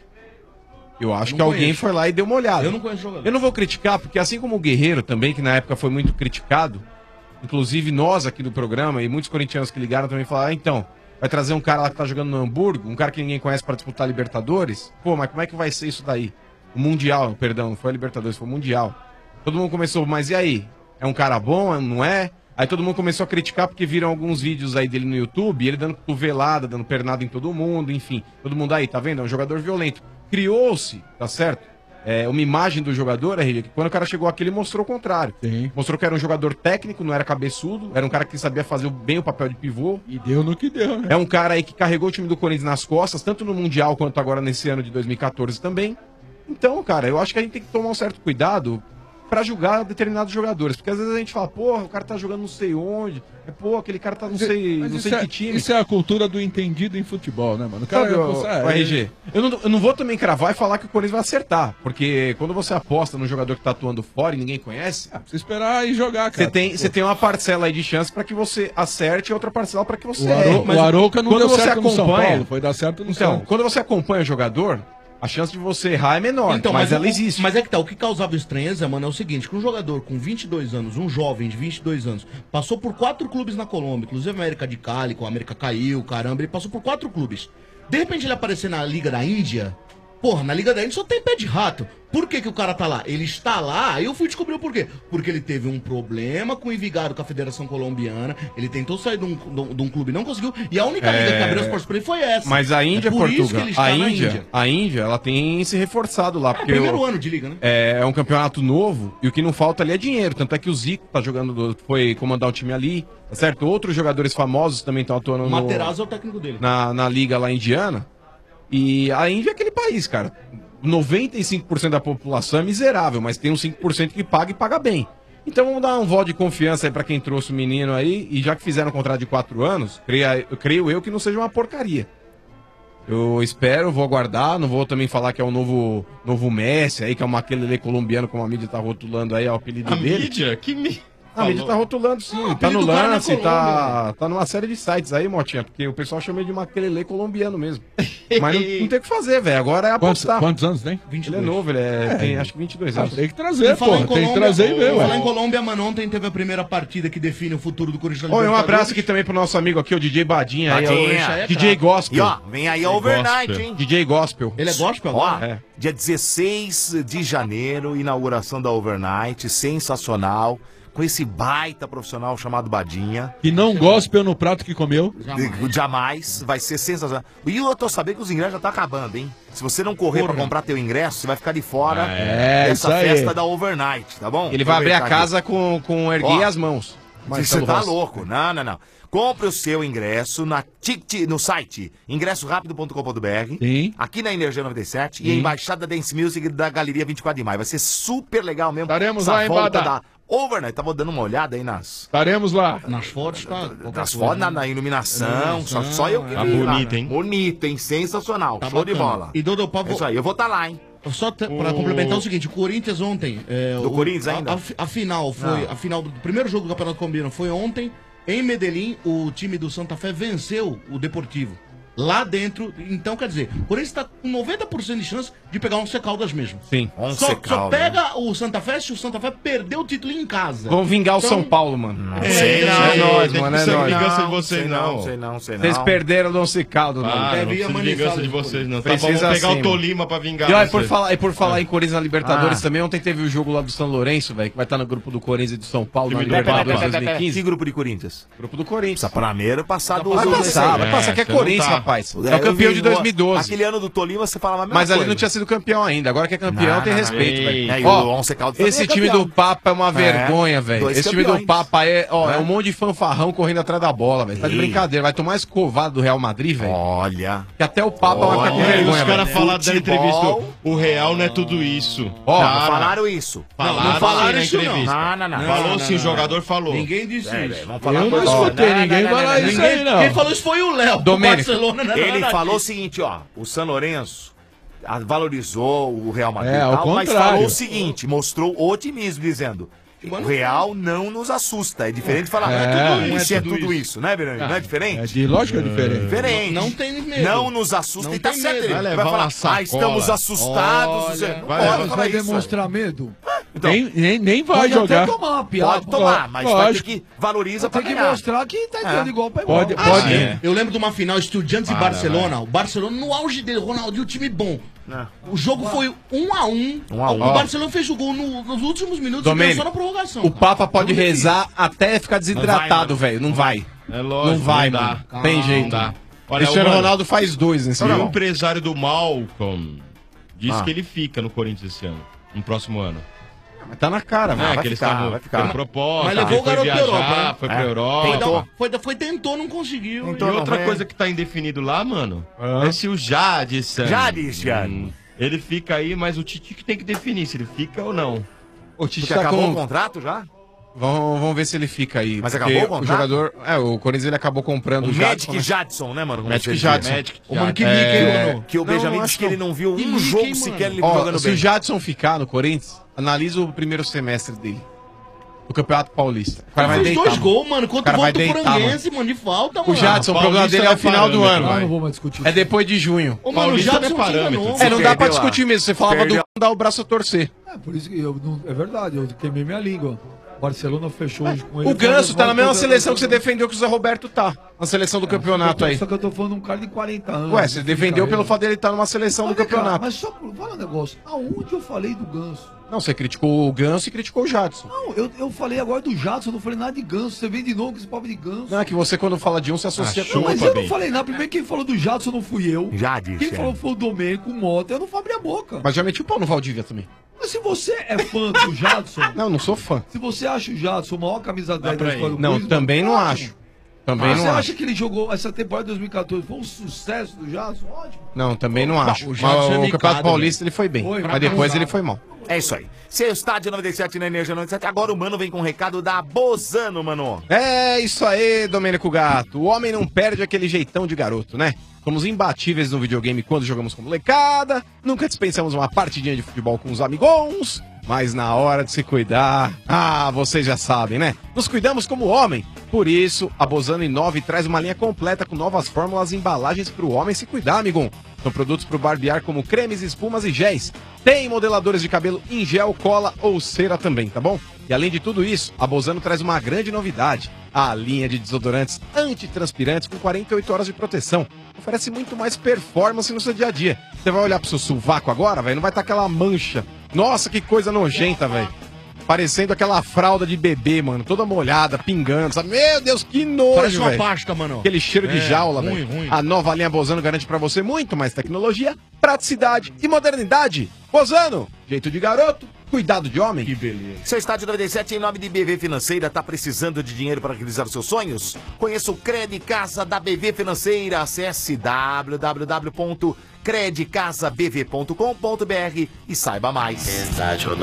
Eu acho que alguém foi lá e deu uma olhada. Eu não conheço jogador. Eu não vou criticar, porque assim como o Guerreiro também, que na época foi muito criticado, inclusive nós aqui do programa e muitos corintianos que ligaram também falaram, então, vai trazer um cara lá que tá jogando no Hamburgo, um cara que ninguém conhece pra disputar Libertadores? Pô, mas como é que vai ser isso daí? O Mundial, perdão, não foi a Libertadores, foi o Mundial. Todo mundo começou, mas e aí? É um cara bom, não é? Aí todo mundo começou a criticar porque viram alguns vídeos aí dele no YouTube, ele dando cotovelada, dando pernada em todo mundo, enfim. Todo mundo aí, tá vendo? É um jogador violento. Criou-se, tá certo? Uma imagem do jogador, que quando o cara chegou aqui, ele mostrou o contrário. Sim. Mostrou que era um jogador técnico, não era cabeçudo, era um cara que sabia fazer bem o papel de pivô. E deu no que deu, né? É um cara aí que carregou o time do Corinthians nas costas, tanto no Mundial quanto agora nesse ano de 2014 também. Então, cara, eu acho que a gente tem que tomar um certo cuidado pra julgar determinados jogadores. Porque às vezes a gente fala, porra, o cara tá jogando não sei onde, pô, aquele cara tá não sei que time. Isso é a cultura do entendido em futebol, né, mano? O cara Sabe, o RG, eu não vou também cravar e falar que o Corinthians vai acertar, porque quando você aposta num jogador que tá atuando fora e ninguém conhece, precisa esperar e jogar, cara. Você tem uma parcela aí de chance pra que você acerte e outra parcela pra que você O Arouca não deu certo no São acompanha, Paulo, foi dar certo no Então, Santos. quando você acompanha o jogador, a chance de você errar é menor, Então, mas ela existe. Mas é que tá, o que causava estranheza, mano, é o seguinte, que um jogador com 22 anos, um jovem de 22 anos, passou por 4 clubes na Colômbia, inclusive a América de Cali, com a América caiu, caramba, ele passou por 4 clubes. De repente ele aparecer na Liga da Índia, porra, na Liga da Índia só tem pé de rato. Por que que o cara tá lá? Ele está lá, aí eu fui descobrir o porquê. Porque ele teve um problema com o Envigado, com a Federação Colombiana, ele tentou sair de um clube e não conseguiu, e a única liga que abriu as portas pra ele foi essa. Mas a Índia, por isso que Portugal, ele está a Índia, ela tem se reforçado lá. Porque primeiro ano de liga, né? É um campeonato novo e o que não falta ali é dinheiro. Tanto é que o Zico tá jogando, foi comandar o time ali, tá certo? Outros jogadores famosos também estão atuando O Materazzi é o técnico dele. na liga lá indiana. E a Índia é aquele país, cara. 95% da população é miserável, mas tem uns 5% que paga e paga bem. Então vamos dar um voto de confiança aí pra quem trouxe o menino aí, e já que fizeram um contrato de 4 anos, creio eu que não seja uma porcaria. Eu espero, vou aguardar, não vou também falar que é o novo Messi aí, que é o Maquelele colombiano, como a mídia tá rotulando aí, é o apelido dele. Mídia? A mídia tá rotulando sim, tá no lance, tá numa série de sites aí, Motinha, porque o pessoal chama ele de Maquelele colombiano mesmo. Mas não tem o que fazer, velho, agora é apostar. Quantos anos tem? 22. Ele é novo, tem acho que 22 anos. Tem que trazer, pô, tem que trazer e ver, Falar em Colômbia, mano, ontem teve a primeira partida que define o futuro do Corinthians. Um abraço aqui também pro nosso amigo aqui, o DJ Badinha. Aí, DJ Gospel. E ó, vem aí a Overnight, hein? DJ Gospel. Ele é gospel Ó, agora? dia 16 de janeiro, inauguração da Overnight, sensacional. Com esse baita profissional chamado Badinha. Que não gospel no prato que comeu. Jamais. Vai ser sensacional. E eu tô sabendo que os ingressos já tá acabando, hein? Se você não correr pra comprar teu ingresso, você vai ficar de fora dessa festa da Overnight, tá bom? Ele vai abrir a casa com erguer as mãos. Você tá louco? Não. Compre o seu ingresso no site ingressorapido.com.br, aqui na Energia 97 e a Embaixada Dance Music da Galeria 24 de Maio. Vai ser super legal mesmo. Estaremos lá em Badá. Da Overnight, tava dando uma olhada aí nas... Estaremos lá. Nas fotos, tá? Nas fotos, na iluminação, só eu que Tá vi lá, bonito, né? hein? Bonito, hein? Sensacional, Tá show de bacana. bola. E Dodô, É isso aí, eu vou estar lá, hein? Só pra complementar o seguinte, o Corinthians ontem... Do Corinthians ainda? A final foi... A final do primeiro jogo do Campeonato Colombiano foi ontem. Em Medellín, o time do Santa Fé venceu o Deportivo. Lá dentro, então quer dizer, o Corinthians tá com 90% de chance de pegar um Caldas mesmo. Sim. Só pega o Santa Fé se o Santa Fé perdeu o título em casa. Vamos vingar o São Paulo, mano. Não sei não. É nóis, mano, é nóis. vingança de vocês, não. Sei não. Vocês perderam o Once Caldas, mano. Ah, não precisa de vingança de vocês, não. Tá bom, vamos pegar o Tolima pra vingar E olha, vocês. por falar em Corinthians na Libertadores também, ontem teve o jogo lá do São Lourenço, velho, que vai estar no grupo do Corinthians e do São Paulo na Libertadores 2015. Que grupo de Corinthians? Grupo do Corinthians. Primeiro passado Vai passar, que é Corinthians, rapaz. É o campeão de 2012. Aquele ano do Tolima você falava a mesma Mas coisa. ali não tinha sido campeão ainda. Agora que é campeão, tem respeito, velho. Ó, esse time do Papa é uma vergonha, velho. Esse time do Papa é um monte de fanfarrão correndo atrás da bola, velho. Tá de brincadeira. Vai tomar escovado do Real Madrid, velho. Olha. Que até o Papa vai ficar com vergonha, Os caras velho. falaram da entrevista, o Real não é tudo isso. Ó, falaram isso. Não falaram na isso, entrevista. Não. Falou sim, o jogador falou. Ninguém disse isso. Eu não escutei ninguém falar isso aí, não. Quem falou isso foi o Léo. Domênico. Ele falou o seguinte, ó. O São Lourenço valorizou o Real Madrid, ao mas contrário. falou o seguinte, mostrou otimismo, dizendo... O Real não nos assusta. É diferente de falar, não é tudo isso, né, Verão? Não é diferente? Lógico que é diferente. Diferente. Não tem medo. Não nos assusta Não e tá tem certo. medo. Ele Vai vai levar falar, uma sacola. estamos assustados. Olha, Não vai pode levar- falar Vai isso. demonstrar medo? Então, Nem vai Pode jogar. até tomar uma piada. pode tomar, mas vai ter lógico. que valoriza pra Tem que ganhar. mostrar que tá entrando igual pra igual. Pode, pode. sim. Eu lembro de uma final Estudiantes e Barcelona. O Barcelona no auge dele, Ronaldinho, time bom. O jogo foi 1-1. O Barcelona fez o gol nos últimos minutos e ganhou só na prorrogação. O Papa pode rezar até ficar desidratado, velho. Não vai. É lógico. Não vai, dá. mano. Tem jeito. Não dá. Olha, Cristiano mano, Ronaldo faz 2 nesse E o jogo. empresário do Malcolm disse que ele fica no Corinthians esse ano, no próximo ano. Mas tá na cara, Né? velho. Que eles ficar, estavam vai ficar. tendo proposta, Mas levou o foi garoto pra viajar, Europa, né? foi pra Europa. Tentou, não conseguiu. Tentou. E outra não, coisa que tá indefinido lá, mano, é se o Jadson... Jadson. Ele fica aí, mas o Tite que tem que definir se ele fica ou não. O Tite Porque tá acabou o com... contrato já? Vamos ver se ele fica aí. Mas porque acabou o contrato? jogador... o Corinthians ele acabou comprando O Jadson, Magic né? Jadson, né, mano? Como Magic você diz. Jadson. Ô, mano, que mica, hein, mano? Que o Não, Benjamin não disse acho que ele não viu Que um mica, jogo hein, sequer mano? ele Ó, jogando se bem. o Jadson ficar no Corinthians, analisa o primeiro semestre dele. Do Campeonato Paulista. O cara vai Fez deitar. 2 mano. gols, mano, O contra cara o vai Botaforense, mano, de falta, mano. O Jadson, o Paulista problema dele é não o final do parâmetro, ano. Ah, vai. não vou mais discutir. É depois de junho. Ô, mano, o Paulista Jadson não é parâmetro. enganou. Não dá pra perdeu discutir mesmo. Você falava Perdeu. do não dá o braço a torcer. É, por isso que é verdade, eu queimei minha língua. O Barcelona fechou hoje com ele. O Ganso tá na mesma seleção que você defendeu que o Zé Roberto tá. Na seleção do campeonato aí. Só que eu tô falando de um cara de 40 anos. Ué, você defendeu pelo fato dele estar numa seleção do Mas vem cá, campeonato. Mas só fala um negócio. Aonde eu falei do Ganso? Não, você criticou o Ganso e criticou o Jadson. Não, eu falei agora do Jadson, eu não falei nada de Ganso. Você vem de novo com esse papo de Ganso. Não, é que você quando fala de um se associa com Não, o mas outro. eu não falei nada. Primeiro quem falou do Jadson não fui eu. Já disse. Quem falou foi o Domênico, o Mota. Eu não vou abrir a boca. Mas já meti o pau no Valdívia também. Mas se você é fã do Jadson, Não, não sou fã. se você acha o Jadson o maior camisa 10 da história do Não, Corinthians, também não ótimo. acho. Também Você não acha acho. que ele jogou essa temporada de 2014 foi um sucesso do Jadson? Ótimo. Não, também não acho. o Mas Jadson é o micado, Campeonato Paulista ele foi bem. Foi, Mas depois pra ele foi mal. É isso aí. Se é o Estádio 97 na Energia 97, agora o Mano vem com um recado da Bozano, mano. É isso aí, Domênico Gato. O homem não perde aquele jeitão de garoto, né? Somos imbatíveis no videogame quando jogamos com molecada. Nunca dispensamos uma partidinha de futebol com os amigons. Mas na hora de se cuidar, vocês já sabem, né? Nos cuidamos como homem. Por isso, a Bozano inova e traz uma linha completa com novas fórmulas e embalagens para o homem se cuidar, amigão. São produtos para o barbear como cremes, espumas e géis. Tem modeladores de cabelo em gel, cola ou cera também, tá bom? E além de tudo isso, a Bozano traz uma grande novidade. A linha de desodorantes antitranspirantes com 48 horas de proteção. Oferece muito mais performance no seu dia a dia. Você vai olhar pro seu sovaco agora, velho, não vai estar aquela mancha. Nossa, que coisa nojenta, velho. Parecendo aquela fralda de bebê, mano, toda molhada, pingando, sabe? Meu Deus, que nojo, Parece uma velho. pasta, mano. Aquele cheiro de jaula, ruim, velho. ruim. A nova linha Bozano garante pra você muito mais tecnologia, praticidade e modernidade. Bozano, jeito de garoto, cuidado de homem. Que beleza. Seu Estádio 97 em nome de BV Financeira, tá precisando de dinheiro para realizar os seus sonhos? Conheça o Crédito Casa da BV Financeira. Acesse credicasabv.com.br e saiba mais. Estádio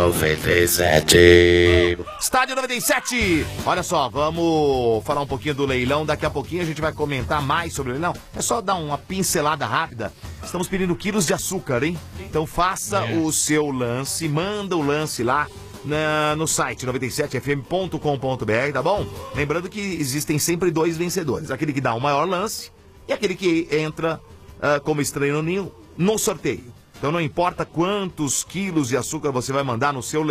97. Estádio 97. Olha só, vamos falar um pouquinho do leilão. Daqui a pouquinho a gente vai comentar mais sobre o leilão. É só dar uma pincelada rápida. Estamos pedindo quilos de açúcar, hein? Então faça o seu lance, manda o lance lá no site 97fm.com.br, tá bom? Lembrando que existem sempre 2 vencedores. Aquele que dá o maior lance e aquele que entra como estranho no ninho no sorteio. Então não importa quantos quilos de açúcar você vai mandar no seu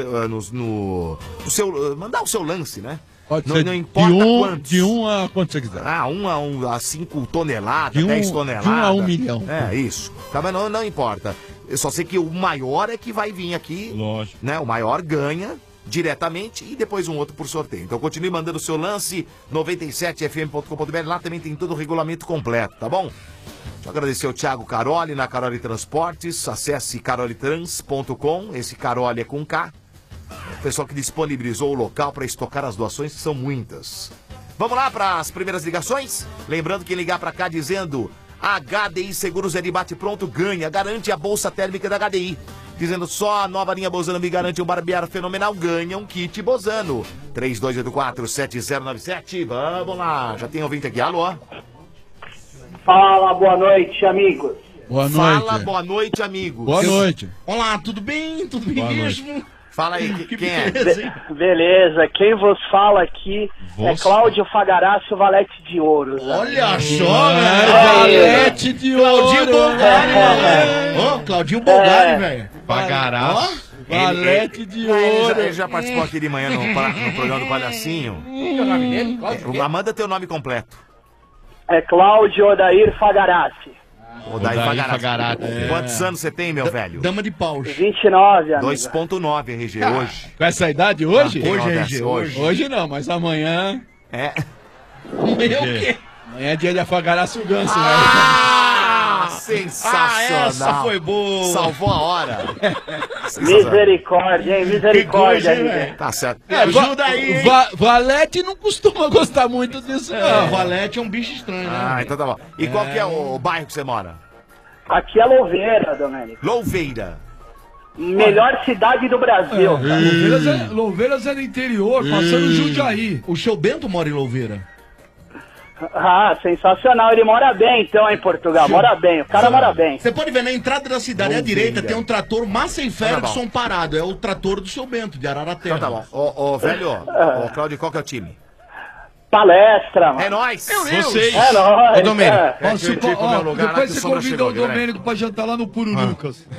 mandar o seu lance, né? Pode não, ser não importa quantos. De 1 a quanto você quiser. 1 a 5 toneladas, De 10 toneladas. de 1 a 1 milhão. É, isso. Tá, mas não importa. Eu só sei que o maior é que vai vir aqui. Lógico. Né? O maior ganha diretamente e depois um outro por sorteio. Então continue mandando o seu lance 97fm.com.br. Lá também tem todo o regulamento completo, tá bom? Deixa eu agradecer ao Thiago Caroli na Caroli Transportes. Acesse carolitrans.com. Esse Caroli é com K. O pessoal que disponibilizou o local para estocar as doações, que são muitas. Vamos lá para as primeiras ligações? Lembrando que ligar para cá dizendo HDI Seguros é de bate-pronto, ganha, garante a bolsa térmica da HDI. Dizendo só a nova linha Bozano me garante um barbear fenomenal, ganha um kit Bozano. 3284-7097, vamos lá. Já tem ouvinte aqui, alô? Fala, boa noite, amigos. Boa noite. Fala, boa noite, amigos. Boa noite. Olá, tudo bem? Tudo bem Boa mesmo? Fala aí, quem é? Beleza, quem vos fala aqui é Cláudio Fagarácio Valete de Ouro. Olha só, velho. Valete de ouro. Claudinho Bogari, velho. Ô, Claudinho Bogari, velho. Pagaraço. Valete de ouro. Ele já participou aqui de manhã no programa do Palhacinho. Qual é o nome dele? Cláudio? Manda teu nome completo. É Cláudio Odair Fagarácio. Odair Fagarácio. Quantos anos você tem, meu velho? Dama de paus. 29, amigo. 2.9 RG hoje. Com essa idade hoje? Hoje, RG, hoje. Hoje não, mas amanhã. É. Meu quê? Amanhã é dia de afagarar o ganso, velho. Sensacional. Essa foi boa. Salvou a hora. Misericórdia, hein? Misericórdia, RG. Tá certo. Ajuda aí, hein? Valete não costuma gostar muito disso, O não. Valete é um bicho estranho, né? Então tá bom. E qual que é o bairro que você mora? Aqui é Louveira, Domênico. Louveira. Melhor cidade do Brasil. Louveiras é no interior, passando Jundiaí. O seu Bento mora em Louveira. Ah, sensacional. Ele mora bem, então, em Portugal. Mora bem. O cara mora bem. Você pode ver, na entrada da cidade à direita tem um trator Massa e Tá Ferguson parado. É o trator do seu Bento, de Ararateira. Então tá bom. Ô, velho, ô, Cláudio, qual que é o time? Palestra, mano. É nóis. Vocês. É nóis. Ô, Domênico. É. É que eu tive pro meu lugar lá Depois que o você som não convida chegou, o viu, né? Domênico pra jantar lá no Pururucas.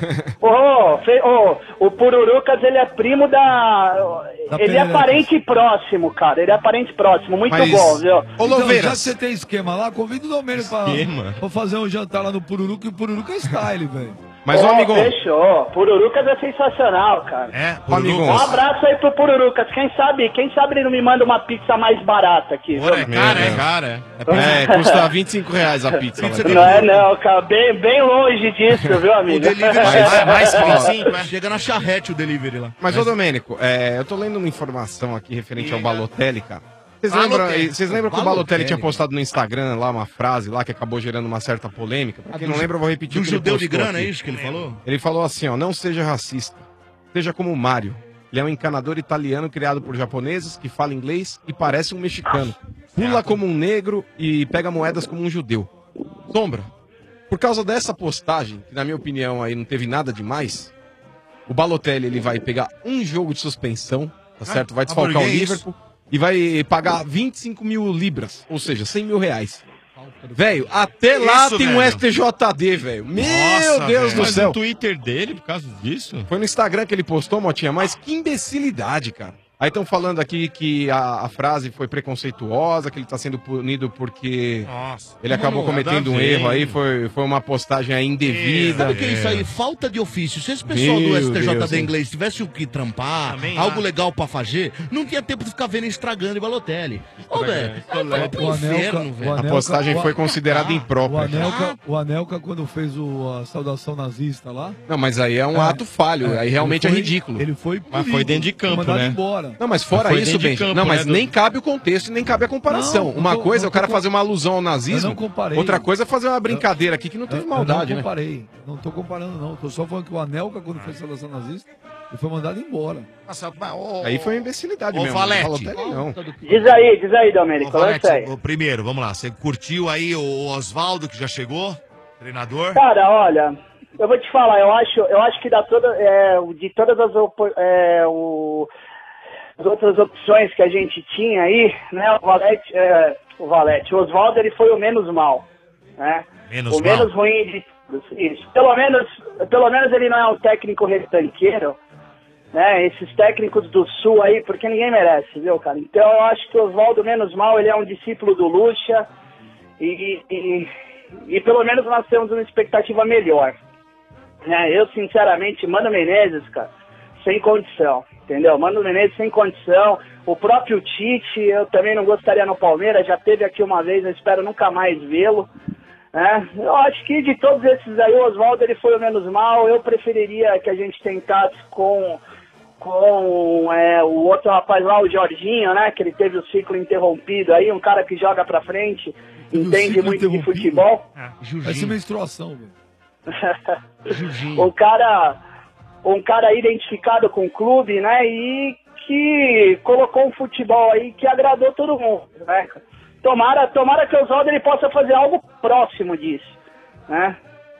O Pururucas, ele é primo da... Ele é Pereira. parente próximo, cara. Ele é parente próximo. Muito Mas- bom, viu? Ô, Então, já Louveira, que você tem esquema lá, convida o Domênico Esquema? pra fazer um jantar lá no Pururuca, e o Pururuca é style, velho. mas, ô, amigão, Fechou. Pururucas é sensacional, cara. ô, amigão, Um abraço aí pro Pururucas. Quem sabe ele não me manda uma pizza mais barata aqui, viu? Cara. custa R$25 a pizza. lá. Não é não, cara. Bem longe disso, viu, O amigo? delivery Mais que 25, né? chega na charrete o delivery lá. Mas, ô, Domênico, eu tô lendo uma informação aqui referente ao Balotelli, cara. Vocês lembram que o Balotelli tinha postado no Instagram lá uma frase lá que acabou gerando uma certa polêmica? Pra quem não lembra, eu vou repetir Do o que ele judeu de postou grana, é aqui. isso que ele falou? Ele falou assim, ó, não seja racista. Seja como o Mário. Ele é um encanador italiano criado por japoneses que fala inglês e parece um mexicano. Pula como um negro e pega moedas como um judeu. Sombra, por causa dessa postagem, que na minha opinião aí não teve nada demais, o Balotelli ele vai pegar um jogo de suspensão, tá certo? Vai desfalcar o Liverpool e vai pagar 25 mil libras, ou seja, 100 mil reais. Velho, até lá Isso, tem um velho. STJD, velho. Meu Deus do Mas céu. no Twitter dele, por causa disso? Foi no Instagram que ele postou, Motinha, mas que imbecilidade, cara. Aí estão falando aqui que a frase foi preconceituosa, que ele tá sendo punido porque ele acabou cometendo um erro aí, foi uma postagem aí indevida. Sabe o que é isso aí? Falta de ofício. Se esse pessoal Meu do STJD Deus. inglês tivesse o que trampar, algo legal pra fazer, não tinha tempo de ficar vendo estragando e Balotelli. Ô, velho, vai pro inferno, velho. A postagem foi considerada imprópria. O Anelka, quando fez a saudação nazista lá... Não, mas aí é um ato falho, aí realmente é ele foi- ridículo. Ele foi Mas foi dentro de campo, mandado né? embora. embora. Não, mas fora Foi isso, dentro de Benja, campo, não, mas né, nem cabe o contexto e nem cabe a comparação. Não, uma não tô- coisa é não o cara tô- fazer uma alusão ao nazismo, Eu não comparei. outra coisa é fazer uma brincadeira aqui que não teve maldade, eu não né? comparei. Não tô comparando, não. Tô só falando que o Anelka, quando foi seleção nazista, ele foi mandado embora. Aí foi uma imbecilidade Ô, mesmo. Valete. Não falou até não. Diz aí, Domênico. Ô, Lança aí. Valete, primeiro, vamos lá. Você curtiu aí o Oswaldo, que já chegou? Treinador? Cara, olha, eu vou te falar, eu acho que de todas as outras opções que a gente tinha aí, né, o Oswaldo, ele foi o menos mal, né? Menos menos ruim de todos. Isso. Pelo menos ele não é um técnico retanqueiro, né? Esses técnicos do Sul aí, porque ninguém merece, viu, cara? Então eu acho que o Oswaldo menos mal, ele é um discípulo do Lucha e pelo menos nós temos uma expectativa melhor. Né? Eu, sinceramente, Mano Menezes, cara, sem condição, entendeu? Mano Menezes sem condição. O próprio Tite, eu também não gostaria no Palmeiras, já teve aqui uma vez, eu espero nunca mais vê-lo. Né? Eu acho que de todos esses aí, o Oswaldo ele foi o menos mal. Eu preferiria que a gente tentasse com o outro rapaz lá, o Jorginho, né? Que ele teve o ciclo interrompido aí, um cara que joga pra frente, entende muito de futebol. Essa menstruação, velho. um cara identificado com o clube, né? E que colocou um futebol aí que agradou todo mundo, né? Tomara que o Oswaldo ele possa fazer algo próximo disso, né?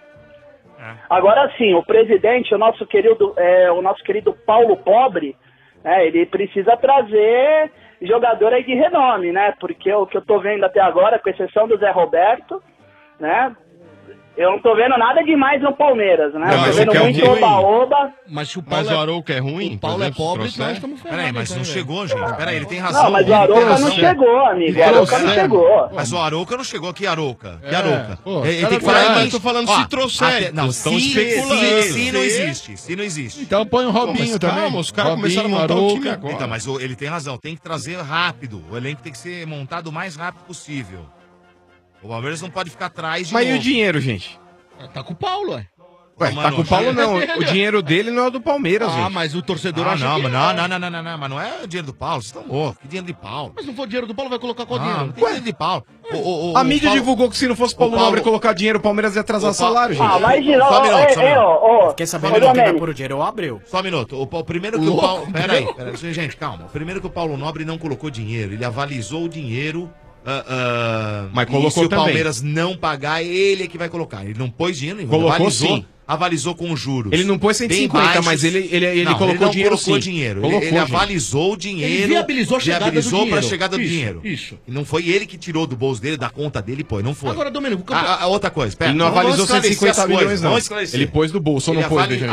Agora sim, o presidente, o nosso querido Paulo Pobre, ele precisa trazer jogador aí de renome, né? Porque o que eu tô vendo até agora, com exceção do Zé Roberto, né? Eu não tô vendo nada demais no Palmeiras, né? Não, tô vendo muito oba-oba. Mas se o Mas o Arouca é ruim? O Paulo por é exemplo, pobre, se trouxer? nós estamos ferrados. Peraí, mas não então, chegou, gente. Peraí, ele tem razão. Não, mas o Arouca não chegou, amigo. O Arouca não chegou. Mas o Arouca não chegou. Que Arouca? Que É, Arouca? pô, Ele cara, tem que falar mas em eu tô falando se trouxer. Não, Estão se especulando. Se não existe. Se não existe. Então põe o Robinho mas também. calma, os caras Robinho, começaram a montar o time Arouca. agora. Então, mas ele tem razão. Tem que trazer rápido. O elenco tem que ser montado o mais rápido possível. O Palmeiras não pode ficar atrás de Mas e novo. o dinheiro, gente? Tá com o Paulo, ué. Ué, Mano, tá com o Paulo não. O dinheiro dele não é o do Palmeiras, gente. Mas o torcedor Não, acha não, que mas não, mas não é o dinheiro do Paulo. Vocês estão loucos. Que dinheiro de Paulo? Mas se não for dinheiro do Paulo, vai colocar qual Não, dinheiro? não tem dinheiro de Paulo. A mídia divulgou que se não fosse Paulo Paulo- Nobre colocar dinheiro, o Palmeiras ia atrasar salário, gente. Mas de Só um minuto, só um minuto. Quer saber quem vai pôr o dinheiro? É o Abreu. Só um minuto. O primeiro que o Paulo. Peraí, gente, calma. O primeiro que o Paulo Nobre não colocou dinheiro. Ele avalizou o dinheiro. Mas e colocou se o também. Palmeiras não pagar, ele é que vai colocar. Ele não pôs dinheiro nenhum. Colocou avalizou, sim. avalizou com juros. Ele não pôs 150, bem baixos. mas ele Não, colocou não dinheiro colocou sim. dinheiro. Colocou, ele gente. avalizou o dinheiro. Ele viabilizou a chegada do viabilizou dinheiro. pra chegada do Isso, dinheiro. isso. E não foi ele que tirou do bolso dele, da conta dele, pô. Não foi. Agora, Domênico, Outra coisa, pera. Ele não vamos avalizou esclarecer 150 as milhões, coisas, não. vamos esclarecer. Ele pôs do bolso, ou não Ele pôs, Benjamin?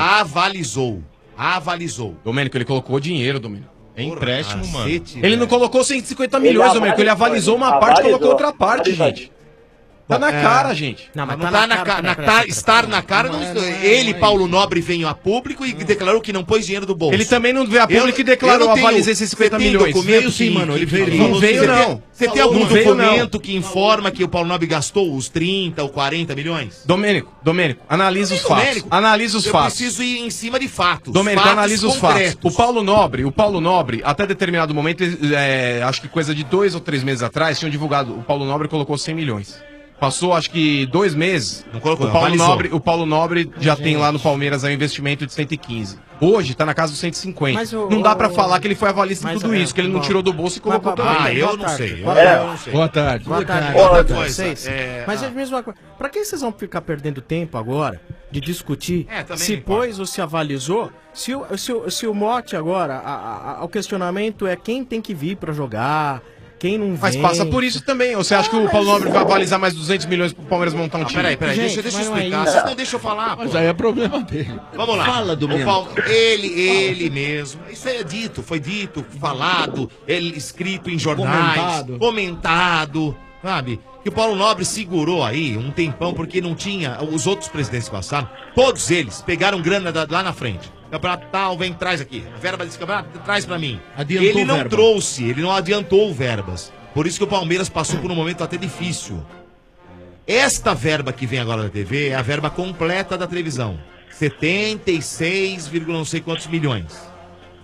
avalizou. Domênico, ele colocou dinheiro, Domênico. É empréstimo, mano. Ele não colocou 150 milhões, Domênico. Ele avalizou uma parte e colocou outra parte, gente. Tá na cara, gente. Não, mas não tá na cara. Estar na cara, não, ele, Paulo Nobre, veio a público e declarou que não pôs dinheiro do bolso. Ele também não veio a público e declarou, avalizei 50 milhões. Documento sim, mano. Ele veio. Não veio, não. Você tem algum Não veio, documento que informa que o Paulo Nobre gastou os 30 ou 40 milhões? Domênico, analisa os fatos. Analisa os fatos. Eu preciso ir em cima de fatos. Domênico, fatos analisa os concretos. fatos. O Paulo Nobre, até determinado momento, acho que coisa de 2 ou 3 meses atrás, tinham divulgado, o Paulo Nobre colocou 100 milhões. Passou, acho que 2 meses. Não colocou, o Paulo Nobre já tem lá no Palmeiras um investimento de 115. Hoje tá na casa dos 150. Mas não dá pra falar que ele foi avalista em tudo isso, que ele não tirou do bolso e colocou também. Eu não sei. Boa tarde. Boa tarde. Outra Boa coisa, vocês. Mas é a mesma coisa. Pra que vocês vão ficar perdendo tempo agora de discutir também se não importa. pôs ou se avalizou? Se o mote agora, o questionamento é quem tem que vir pra jogar, quem não vem. Mas passa por isso também. Ou você acha que o Paulo Nobre vai avalizar mais 200 milhões pro Palmeiras montar um time? Peraí, Gente, deixa eu mas não é explicar. isso. Vocês não deixam eu falar, Mas pô. aí é problema dele. Vamos lá. Fala, O Domênico. Paulo, ele mesmo. Isso aí é dito, foi dito, falado, ele escrito em jornais, comentado, sabe? Que o Paulo Nobre segurou aí um tempão porque não tinha. Os outros presidentes que passaram, todos eles pegaram grana lá na frente. Campeonato tal, vem, traz aqui. Verba desse campeonato, traz pra mim. Adiantou Ele não verba. trouxe, ele não adiantou verbas. Por isso que o Palmeiras passou por um momento até difícil. Esta verba que vem agora da TV é a verba completa da televisão. 76, não sei quantos milhões.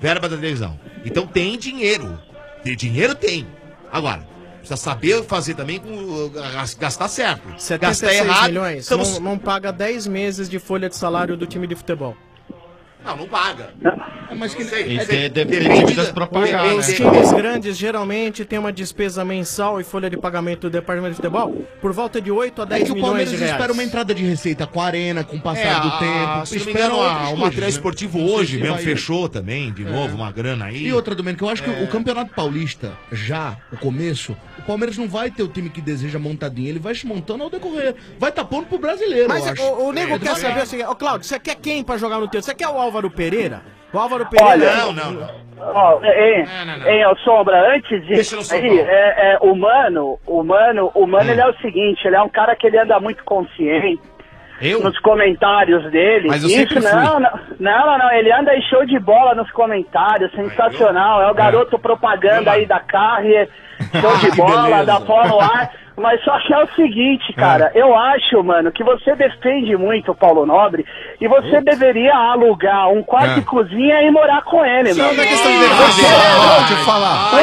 verba da televisão. Então tem dinheiro. Dinheiro tem. Agora, precisa saber fazer também, gastar certo. 76 gastar errado. milhões, não paga 10 meses de folha de salário do time de futebol. Não paga. Mas que deve ter dívidas pra pagar, Os né? times grandes geralmente têm uma despesa mensal e folha de pagamento do departamento de futebol por volta de 8 a 10 É que o milhões Palmeiras de reais. espera uma entrada de receita com a arena, com o passar do tempo. Se não me espera engano, outras o coisas, material né? esportivo Não sei hoje se mesmo vai- fechou também, de novo, uma grana aí. E outra, Domênico, eu acho que o Campeonato Paulista, já, o começo, o Palmeiras não vai ter o time que deseja montadinho, ele vai se montando ao decorrer. Vai estar pondo pro brasileiro, Mas eu acho. o nego quer saber o seguinte, ô Cláudio, você quer quem pra jogar no teu? Você quer o Álvaro Pereira? O Álvaro Pereira... Olha, Ô, Sombra, antes disso aí, o Mano, ele é o seguinte, ele é um cara que ele anda muito consciente. Nos comentários dele. Mas eu sempre fui. Não, ele anda aí show de bola nos comentários, sensacional. É o garoto propaganda aí da Carrier, show de bola, da Polo Ar. Mas só que é o seguinte, cara, eu acho, mano, que você defende muito o Paulo Nobre e você deveria alugar um quarto e cozinha e morar com ele, mano. Não é questão de defender. Deixa eu falar.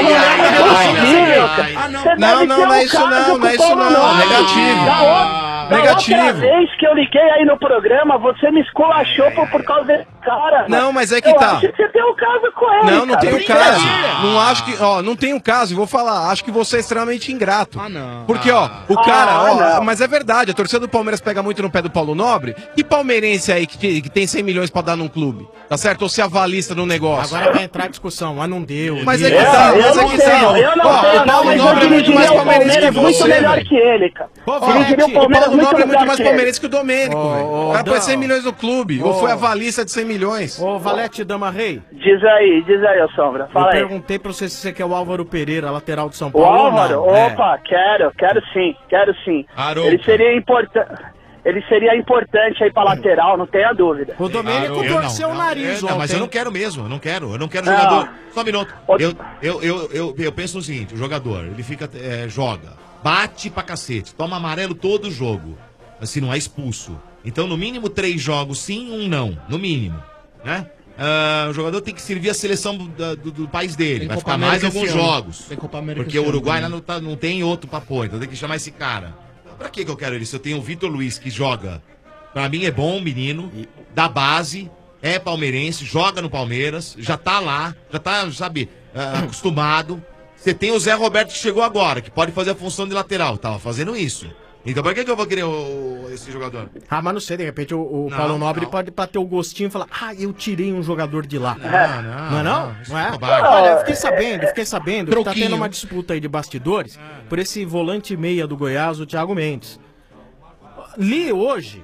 Não é isso não. Negativo. Da outra vez que eu liguei aí no programa, você me esculachou por causa desse cara. Não, mas é que eu tá. acho que você tem um caso com ele. Não cara. tem um caso. Não acho que, não tem um caso. Vou falar, acho que você é extremamente ingrato. Não. Porque, o cara, mas é verdade, a torcida do Palmeiras pega muito no pé do Paulo Nobre. Que palmeirense aí que tem 100 milhões pra dar num clube? Tá certo? Ou se avalista no negócio? Agora vai entrar a discussão, mas não deu. Mas é que tá, Eu não sei, O Paulo Nobre é muito mais palmeirense que muito você, melhor velho. que ele, cara. O Paulo Nobre é muito mais palmeirense que o Domênico, velho. O cara põe 100 milhões no clube. Ou foi avalista de 100 milhões. Ô, Valete Dama Rei. Diz aí, ô Sombra. Fala Eu aí. perguntei pra você se você quer o Álvaro Pereira, lateral do São O Paulo. Álvaro? ou não. Opa, quero sim. Arouca. Ele seria importante aí pra lateral, não tenha dúvida. O Domênico torceu o nariz ontem. Mas eu não quero mesmo, eu não quero jogador. Só um minuto. Eu penso no seguinte, o jogador, ele fica, joga, bate pra cacete, toma amarelo todo jogo, assim, não é expulso. Então, no mínimo 3 jogos sim, 1 não, no mínimo, né? O jogador tem que servir a seleção do país dele, vai ficar mais alguns jogos, porque o Uruguai lá não tem outro pra pôr, então tem que chamar esse cara. Pra que eu quero ele? Se eu tenho o Vitor Luiz que joga, pra mim é bom menino, da base, é palmeirense, joga no Palmeiras, já tá lá, já tá, sabe, acostumado. Você tem o Zé Roberto que chegou agora, que pode fazer a função de lateral, tava fazendo isso. Então por que eu vou querer esse jogador? Ah, mas não sei, de repente o Paulo Nobre pode bater o gostinho e falar, eu tirei um jogador de lá. Não é? Olha, eu fiquei sabendo que tá tendo uma disputa aí de bastidores por esse volante meia do Goiás, o Thiago Mendes. Li hoje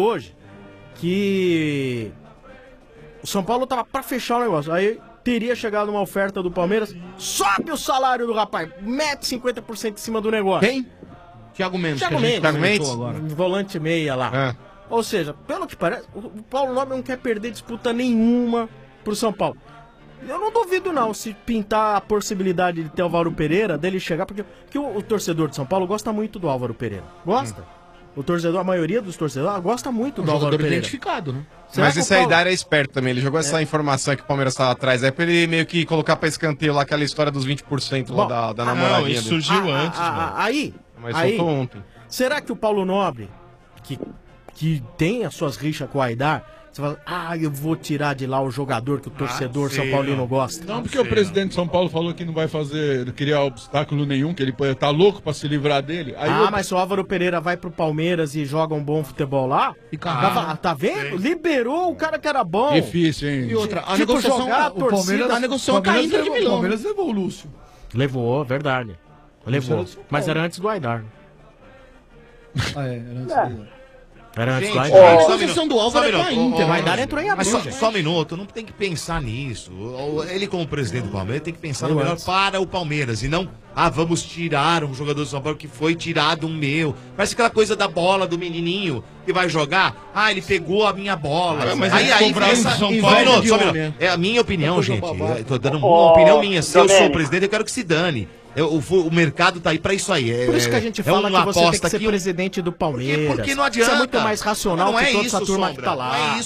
que o São Paulo tava pra fechar o negócio, aí teria chegado uma oferta do Palmeiras, sobe o salário do rapaz, mete 50% em cima do negócio. Quem? Thiago Mendes. Thiago Mendes, volante meia lá. Ou seja, pelo que parece, o Paulo Nobre não quer perder disputa nenhuma pro São Paulo. Eu não duvido não, se pintar a possibilidade de ter o Álvaro Pereira, dele chegar, porque o torcedor de São Paulo gosta muito do Álvaro Pereira. Gosta. O torcedor, a maioria dos torcedores gosta muito do Álvaro Pereira. Identificado, né? Mas esse aí era esperto também, ele jogou essa informação que o Palmeiras estava atrás, pra ele meio que colocar pra escanteio lá aquela história dos 20% lá da namoradinha. Não, isso surgiu antes, Aí, mas soltou ontem. Será que o Paulo Nobre, que tem as suas rixas com o Aidar, você fala, eu vou tirar de lá o jogador que o torcedor São Paulino gosta? Não, porque o presidente de São Paulo falou que não vai criar obstáculo nenhum, que ele tá louco pra se livrar dele. Aí mas se o Álvaro Pereira vai pro Palmeiras e joga um bom futebol lá, tá vendo? Liberou o cara que era bom. Difícil, hein? E outra, a negociação, a negociação tá indo de O vilão. Palmeiras levou o Lúcio. Levou, verdade. Levou. Mas era antes do Aidar. Era antes do Aidar. Era antes do A Aidar. negociação do Álvaro é com a Inter. O Aidar entrou em abril. Mas só um minuto, não tem que pensar nisso. Ele, como presidente do Palmeiras, tem que pensar no melhor para o Palmeiras. E não, vamos tirar um jogador do São Paulo que foi tirado um meu. Parece aquela coisa da bola do menininho que vai jogar. Ele pegou a minha bola. Mas aí pensa... Só um minuto. É a minha opinião, gente. Eu tô dando uma opinião minha. Se eu sou o presidente, eu quero que se dane. O mercado tá aí pra isso aí. Por isso que a gente fala que você tem que ser presidente do Palmeiras. Porque não adianta. Você é muito mais racional não que é toda isso, essa turma Sombra, que tá lá. Não é isso.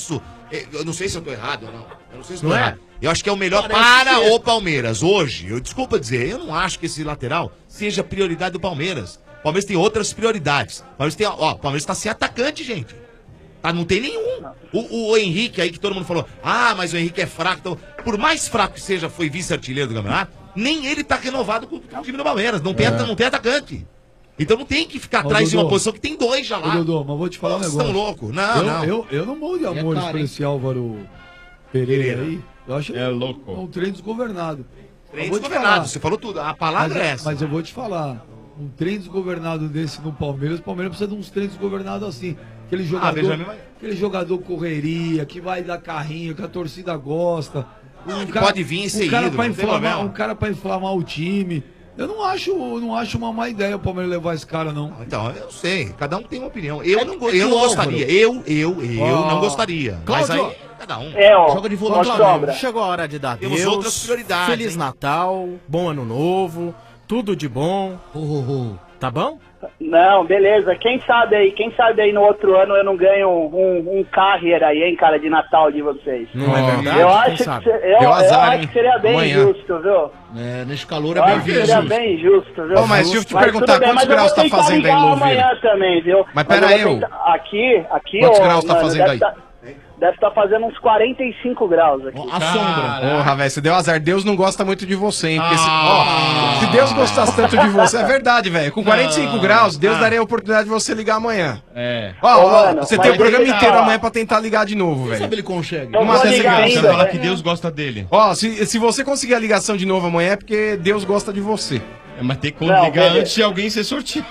Eu não sei se eu tô errado ou não. Eu não sei se eu Não tô é? errado. Eu acho que é o melhor Parece para que é. o Palmeiras. Hoje, desculpa dizer, eu não acho que esse lateral seja prioridade do Palmeiras. O Palmeiras tem outras prioridades. O Palmeiras tá sem atacante, gente. Tá, não tem nenhum. O Henrique aí, que todo mundo falou, mas o Henrique é fraco. Então, por mais fraco que seja, foi vice-artilheiro do campeonato, nem ele tá renovado com o time do Palmeiras. Não tem atacante. Então não tem que ficar atrás de uma posição que tem 2 já lá. Dodô, mas vou te falar um negócio. Vocês estão loucos? Não. Eu não morro de amores por esse Álvaro Pereira aí. Eu acho louco. Um trem desgovernado. Trem desgovernado, você falou tudo. A palavra é essa. Mas eu vou te falar. Um trem desgovernado desse no Palmeiras, o Palmeiras precisa de uns trem desgovernados assim. Aquele jogador correria, que vai dar carrinho, que a torcida gosta. Pode vir e ser ídolo, um cara pra inflamar o time. Eu não acho uma má ideia o Palmeiras levar esse cara, não. Então, eu sei, cada um tem uma opinião. Eu não gostaria. Eu não gostaria. Mas aí, cada um. Joga de volante. Chegou a hora de dar Temos adeus. outras prioridades. Feliz Natal, bom ano novo, tudo de bom. Tá bom? Não, beleza. Quem sabe aí no outro ano eu não ganho um Carrier aí, hein, cara, de Natal de vocês. Não é verdade? Eu acho que seria bem injusto, viu? Nesse calor é bem injusto. Seria bem injusto, viu? Mas deixa eu te perguntar, quantos graus tá fazendo aí em Louveira? Amanhã também, viu? Mas pera aí, Aqui, quantos graus tá fazendo aí? Deve estar fazendo uns 45 graus aqui. A sombra. Porra, velho, você deu azar. Deus não gosta muito de você, hein? Porque se Deus gostasse tanto de você, é verdade, velho. Com 45 graus, Deus daria a oportunidade de você ligar amanhã. Mano, você tem o programa inteiro amanhã pra tentar ligar de novo, velho. Sabe ele consegue? Você fala que Deus gosta dele. Se você conseguir a ligação de novo amanhã é porque Deus gosta de você. Mas tem como ligar antes de alguém ser sorteado.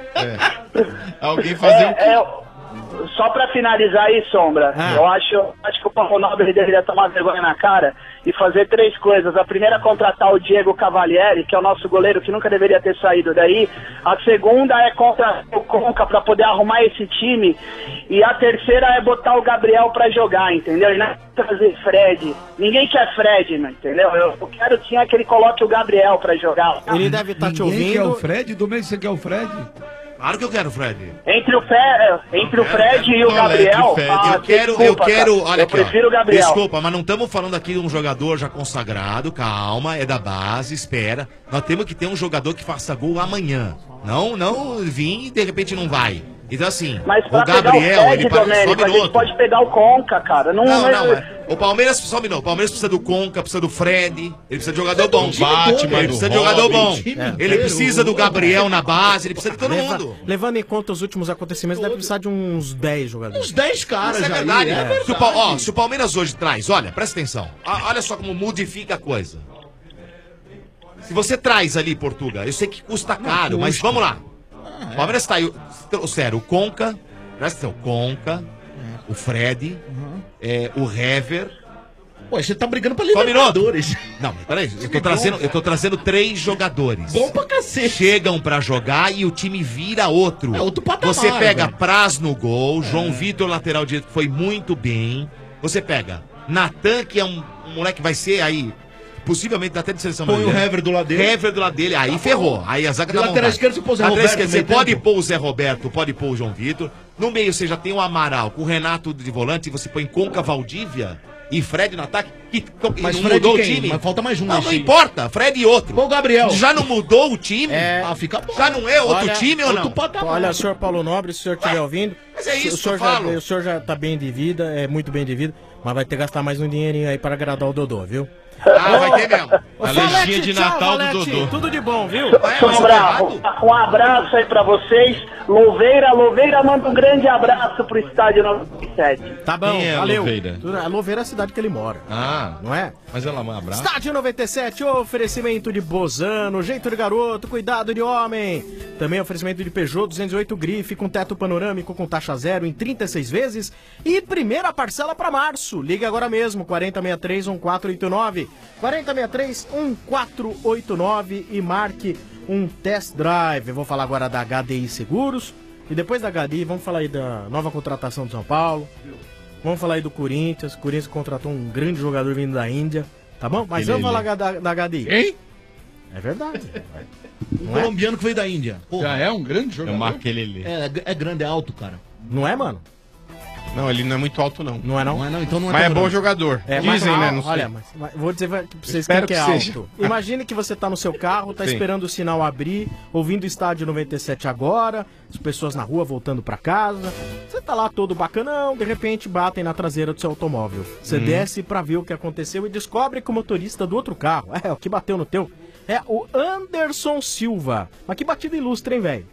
Alguém fazer o quê? Só pra finalizar aí, Sombra, eu acho que o Paulo Nobre deveria tomar vergonha na cara e fazer 3 coisas. A primeira é contratar o Diego Cavalieri, que é o nosso goleiro que nunca deveria ter saído daí. A segunda é contratar o Conca pra poder arrumar esse time. E a terceira é botar o Gabriel pra jogar, entendeu? E não é trazer Fred. Ninguém quer Fred, não, entendeu? Eu quero sim que ele coloque o Gabriel pra jogar. Ele deve estar te ouvindo. Quem quer o Fred? Domingo, você quer o Fred? Claro que eu quero o Fred. Entre o Fred e o Gabriel. Eu prefiro o Gabriel. Desculpa, mas não estamos falando aqui de um jogador já consagrado. Calma, é da base, espera. Nós temos que ter um jogador que faça gol amanhã. Não vir e de repente não vai. Então assim, mas o Gabriel, ele Domênico, a gente pode pegar o Conca, cara. Não. O Palmeiras, só um minuto, o Palmeiras precisa do Conca, precisa do Fred, ele precisa de jogador bom. Ele precisa de jogador bom. Ele precisa do Gabriel na base, ele precisa de todo mundo. Levando em conta os últimos acontecimentos, deve precisar de uns 10 jogadores. Uns 10 caras, é verdade. Se o Palmeiras hoje traz, olha, presta atenção. Olha só como modifica a coisa. Se você traz ali, Portuga, eu sei que custa caro, mas vamos lá. O Palmeiras tá aí, sério, o Conca, presta atenção, o Conca, o Fred, o Hever. Pô, você tá brigando pra Libertadores. Não, mas peraí, eu tô trazendo 3 jogadores. Bom pra cacete. Chegam pra jogar e o time vira outro. É outro patamar. Você pega Praz no gol, João Vitor, lateral direito, que foi muito bem. Você pega Natan, que é um moleque que vai ser aí... Possivelmente até de seleção brasileira. Põe o Hever do lado dele. Hever do lado dele, aí ferrou. Aí a zaga tá lateral esquerdo você pôr o Zé Roberto. Você pode pôr o Zé Roberto, pode pôr o João Vitor. No meio você já tem o Amaral com o Renato de volante, você põe Conca, Valdívia e Fred no ataque. Mas não Fred mudou quem? o time. Mas falta mais um. Não importa, Fred e outro. Pô, o Gabriel. Já não mudou o time? Fica bom. Já não é outro time ou não? Olha, senhor Paulo Nobre, se o senhor estiver ouvindo, mas é isso que eu falo. O senhor já tá bem de vida, muito bem de vida, mas vai ter que gastar mais um dinheirinho aí para agradar o Dodô, viu? Vai ter mesmo. A leginha de Natal do Dodô. Tudo de bom, viu? Um abraço aí pra vocês. Louveira manda um grande abraço pro estádio 97. Tá bom, valeu. Louveira? A Louveira é a cidade que ele mora. Não é? Mas ela manda um abraço. Estádio 97, oferecimento de Bozano, jeito de garoto, cuidado de homem. Também oferecimento de Peugeot 208 Grife, com teto panorâmico, com taxa zero em 36 vezes. E primeira parcela pra março. Ligue agora mesmo, 4063-1489. 4063-1489 e marque um test drive. Eu vou falar agora da HDI Seguros. E depois da HDI, vamos falar aí da nova contratação do São Paulo. Vamos falar aí do Corinthians. O Corinthians contratou um grande jogador vindo da Índia. Tá bom? Mas vamos falar da HDI. Hein? É verdade. Um colombiano que veio da Índia. Já é um grande jogador. É Maquelele. É grande, é alto, cara. Não é, mano? Não, ele não é muito alto, não. Não é não? Não é não, então não é Mas é tão bom grande. jogador. mas, Dizem, né? Não sei. olha, mas vou dizer pra vocês Espero quem que é que seja. alto. Imagine que você tá no seu carro, tá Sim. esperando o sinal abrir, ouvindo o Estádio 97 agora, as pessoas na rua voltando pra casa. Você tá lá todo bacanão, de repente batem na traseira do seu automóvel. Você desce pra ver o que aconteceu e descobre que o motorista do outro carro, o que bateu no teu, é o Anderson Silva. Mas que batida ilustre, hein, velho?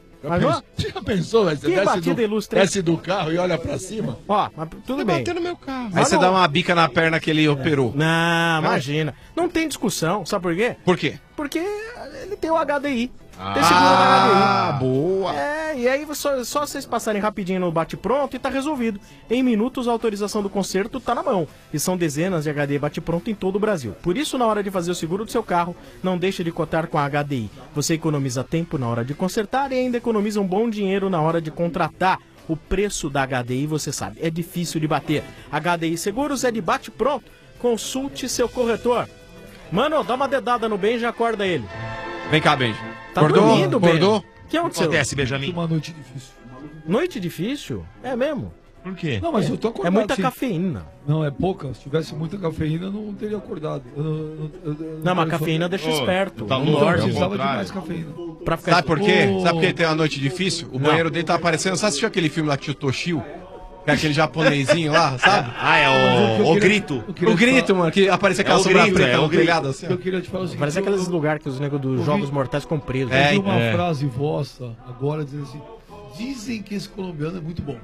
Já pensou, velho? Você Que batida ilustre, hein? desce do carro e olha pra cima? Ó, mas tudo bem. Bateu no meu carro. Aí você dá uma bica na perna que ele operou. Não, imagina. Não tem discussão, sabe por quê? Por quê? Porque ele tem o HDI. Tem seguro no HDI. Ah, boa. E aí só vocês passarem rapidinho no bate-pronto e tá resolvido. Em minutos a autorização do conserto tá na mão. E são dezenas de HDI bate-pronto em todo o Brasil. Por isso, na hora de fazer o seguro do seu carro, não deixe de cotar com a HDI. Você economiza tempo na hora de consertar e ainda economiza um bom dinheiro na hora de contratar. O preço da HDI, você sabe, é difícil de bater. HDI Seguros é de bate-pronto. Consulte seu corretor. Mano, dá uma dedada no Ben e já acorda ele. Vem cá, Benji. Tá Acordou? dormindo, Ben? Acordou? O que aconteceu? Acontece, Benjamin. Uma noite difícil. Noite difícil? É mesmo? Por quê? Não, mas eu tô acordado. É muita sim. cafeína. Não, é pouca. Se tivesse muita cafeína, eu não teria acordado. Não, mas a cafeína deixa esperto. tá Não louco, dorme. é o Precisava de contrário. mais cafeína. Pra ficar... Sabe por quê? Ô. Sabe por que ele tem uma noite difícil? O banheiro dele tá aparecendo. Sabe assistiu aquele filme lá que tinha o Toshio? Que é aquele japonesinho lá, sabe? Ah, é o grito. O grito, mano, que aparece aquela o sombra grito, preta é, no o grito. telhado assim. Eu queria te falar o seguinte. Parece aqueles lugares que os negros dos vi- Jogos Mortais ficam presos. Eu vi É, uma é. frase vossa agora dizendo assim: dizem que esse colombiano é muito bom.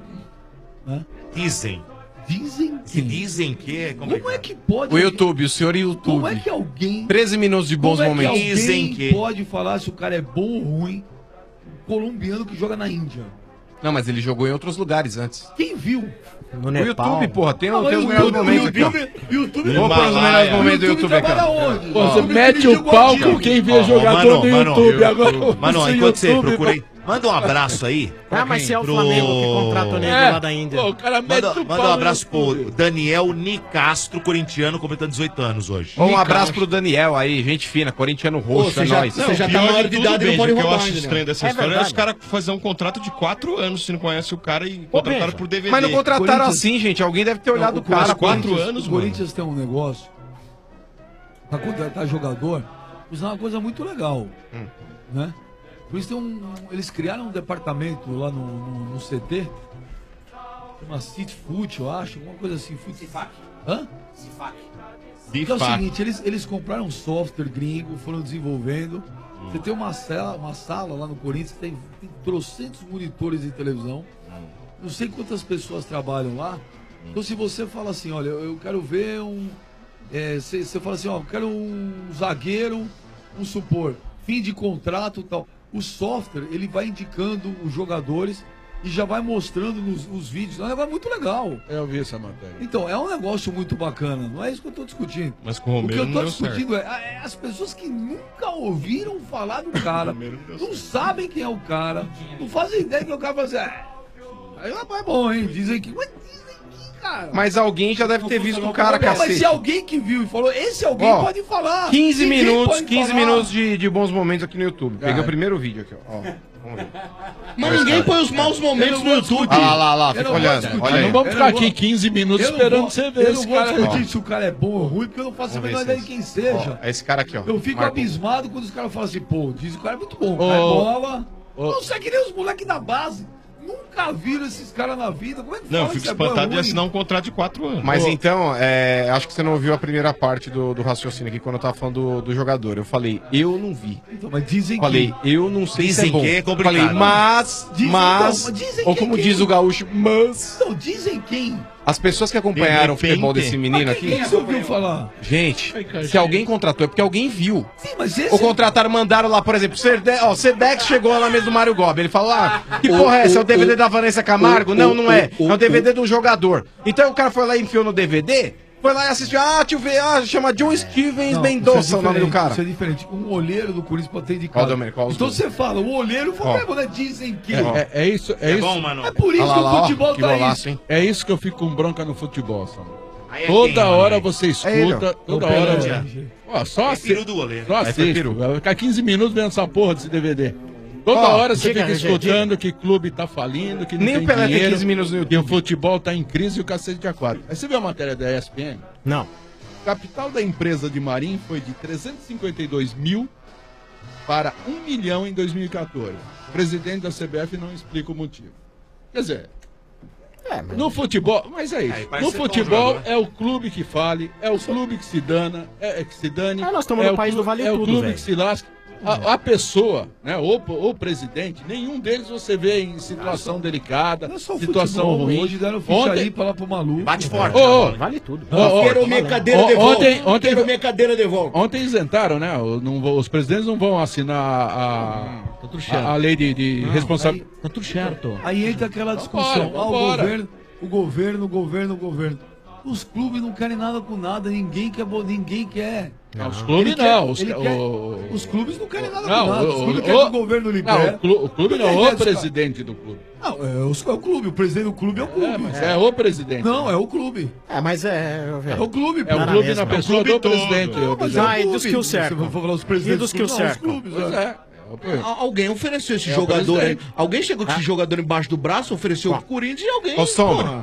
Né? Dizem. Dizem Que que. dizem que é Como é complicado. que pode. O YouTube, o senhor YouTube. Como é que alguém. 13 minutos de bons Como é que momentos. alguém Dizem que- pode falar se o cara é bom ou ruim? Um colombiano que joga na Índia. Não, mas ele jogou em outros lugares antes. Quem viu? No O Nepal. YouTube, porra, tem, Não, tem os o melhores YouTube- momentos aqui, ó. YouTube Vou pôr os melhores momentos do YouTube aqui, trabalha ó. onde? Pô, você YouTube mete dirige o pau time. com quem vê Ó, jogador mano, no YouTube. Agora Mano, o enquanto você YouTube, procura aí, manda um abraço aí. Ah, mas se é o Pro- Flamengo que contrata o negro lá da Índia. Pô, o cara mete Manda o pau um no abraço YouTube. pro Daniel Nicastro, corintiano, completando 18 anos hoje. Um abraço pro Daniel aí, gente fina, corintiano roxo, Você é já- nóis. você já tá pior na hora de de tudo, idade, não Benji, pode o que eu roubar acho ainda, estranho dessa É história é verdade. os caras fazer um contrato de 4 anos se não conhece o cara e contrataram Benja, por DVD. Mas não contrataram Corinthians- assim, gente. Alguém deve ter olhado o Corinthians- cara. Mas 4 Corinthians- anos, o mano. Corinthians tem um negócio pra contratar jogador, isso é uma coisa muito legal, né? Por isso eles criaram um departamento lá no CT, uma City Foot, eu acho, alguma coisa assim. Hã? De Que é o fato. seguinte, eles compraram um software gringo, foram desenvolvendo. Você tem uma sala lá no Corinthians, tem trocentos monitores de televisão. Não sei quantas pessoas trabalham lá. Então se você fala assim, olha, eu quero ver você fala assim, ó, eu quero um zagueiro, vamos supor, fim de contrato e tal. O software, ele vai indicando os jogadores e já vai mostrando os vídeos. É um negócio muito legal. Eu vi essa matéria. Então, é um negócio muito bacana. Não é isso que eu estou discutindo. Mas com o O que Romero eu não tô deu certo. discutindo é as pessoas que nunca ouviram falar do cara, não sabem quem é o cara, não fazem ideia que o cara fala assim, aí rapaz, é bom, hein? Dizem que. Mas dizem que, cara. Mas alguém já deve ter visto o cara, Não, mas cacete. se alguém que viu e falou, esse alguém Ó, pode falar. 15 Ninguém minutos, pode 15 falar. minutos de bons momentos aqui no YouTube. Peguei o primeiro vídeo aqui, ó. Vamos ver. Mas ninguém põe os maus momentos no YouTube. Lá, Eu fica não vou olhando. discutir. Olha Não aí. vamos Eu ficar não vou- aqui 15 minutos Eu não esperando vou- você ver eu esse não vou cara. discutir se o cara é bom ou ruim, porque eu não faço a Vamos menor ver ideia de quem seja. Ó, é esse cara aqui, ó. Eu fico Marcou. abismado quando os caras falam assim, pô, diz que o cara é muito bom, cai bola. Não sei que nem os moleques da base. Nunca viram esses caras na vida. Como é que Não, eu fala fico que é bom, espantado é de ruim? assinar um contrato de 4 anos. Mas então, acho que você não ouviu a primeira parte do raciocínio aqui quando eu tava falando do jogador. Eu falei, eu não vi. Então, mas dizem Falei, eu não sei se é Dizem bom. que é complicado. Falei, mas, Dizem mas, não, dizem ou que como quem? diz o gaúcho, mas. Não, dizem quem? As pessoas que acompanharam o De repente. futebol desse menino Mas aqui, quem você ouviu falar? gente, se alguém contratou é porque alguém viu. Sim, mas esse... Ou contrataram, mandaram lá, por exemplo, o Sedex chegou lá mesmo do Mário Gobi. Ele falou, que porra é essa? É o DVD da Vanessa Camargo? Não, não é. É o DVD do jogador. Então o cara foi lá e enfiou no DVD, foi lá e assistiu. Deixa eu ver, chama John Stevens Não, Mendonça isso é o nome do diferente, cara. Isso é diferente. Um olheiro do Corinthians pode ter indicado. Ó, Domênico, ó, os Então gols. você fala, o olheiro Ó. foi, né? Dizem que. É isso, é isso. bom, mano. É por isso Olha que lá, o ó, futebol que tá golaço, isso. hein? É isso que eu fico com bronca no futebol, Sam. Aí é Toda quem, hora mano? você É ele, ó. escuta, toda É o hora. Pelé. Ó, só É assiste. peru do goleiro. Só Aí foi assiste. peru. Vai ficar 15 minutos vendo essa porra desse DVD. Toda hora você fica escutando que clube tá falindo, que não Nem tem o Pelé tem dinheiro, 15 minutos no YouTube. que o futebol tá em crise e o cacete de A4. Aí você viu a matéria da ESPN? Não. O capital da empresa de Marinho foi de 352 mil para 1 milhão em 2014. O presidente da CBF não explica o motivo. Quer dizer, no futebol, mas é isso. No futebol é o clube que fale, é o clube que se dana, que se dane. Nós estamos no país do vale é tudo, o clube velho. que se lasca. A pessoa, né, o presidente, nenhum deles você vê em situação delicada, situação ruim. Hoje deram ficha aí pra lá pro maluco. Bate forte. Vale tudo. Quero minha cadeira de volta. Quero minha cadeira de volta. Ontem isentaram, né? Os presidentes não vão assinar a lei de responsabilidade. Tá tudo certo. Aí entra aquela discussão. Vambora. O governo. Os clubes não querem nada com nada, ninguém quer. Os clubes não. Os clubes não querem nada Não, com nada. Os clubes querem que o governo libere. Não, o clube não, o presidente do clube. Não, é o clube, o presidente do clube é o clube. Mas é o presidente. Não, é o clube. Mas É o clube. É o clube na pessoa do presidente. E dos que o cercam. E dos que o cercam. Pois é. Alguém ofereceu esse jogador aí. Alguém chegou com esse jogador embaixo do braço, ofereceu o Corinthians e alguém. Ô, Sombra.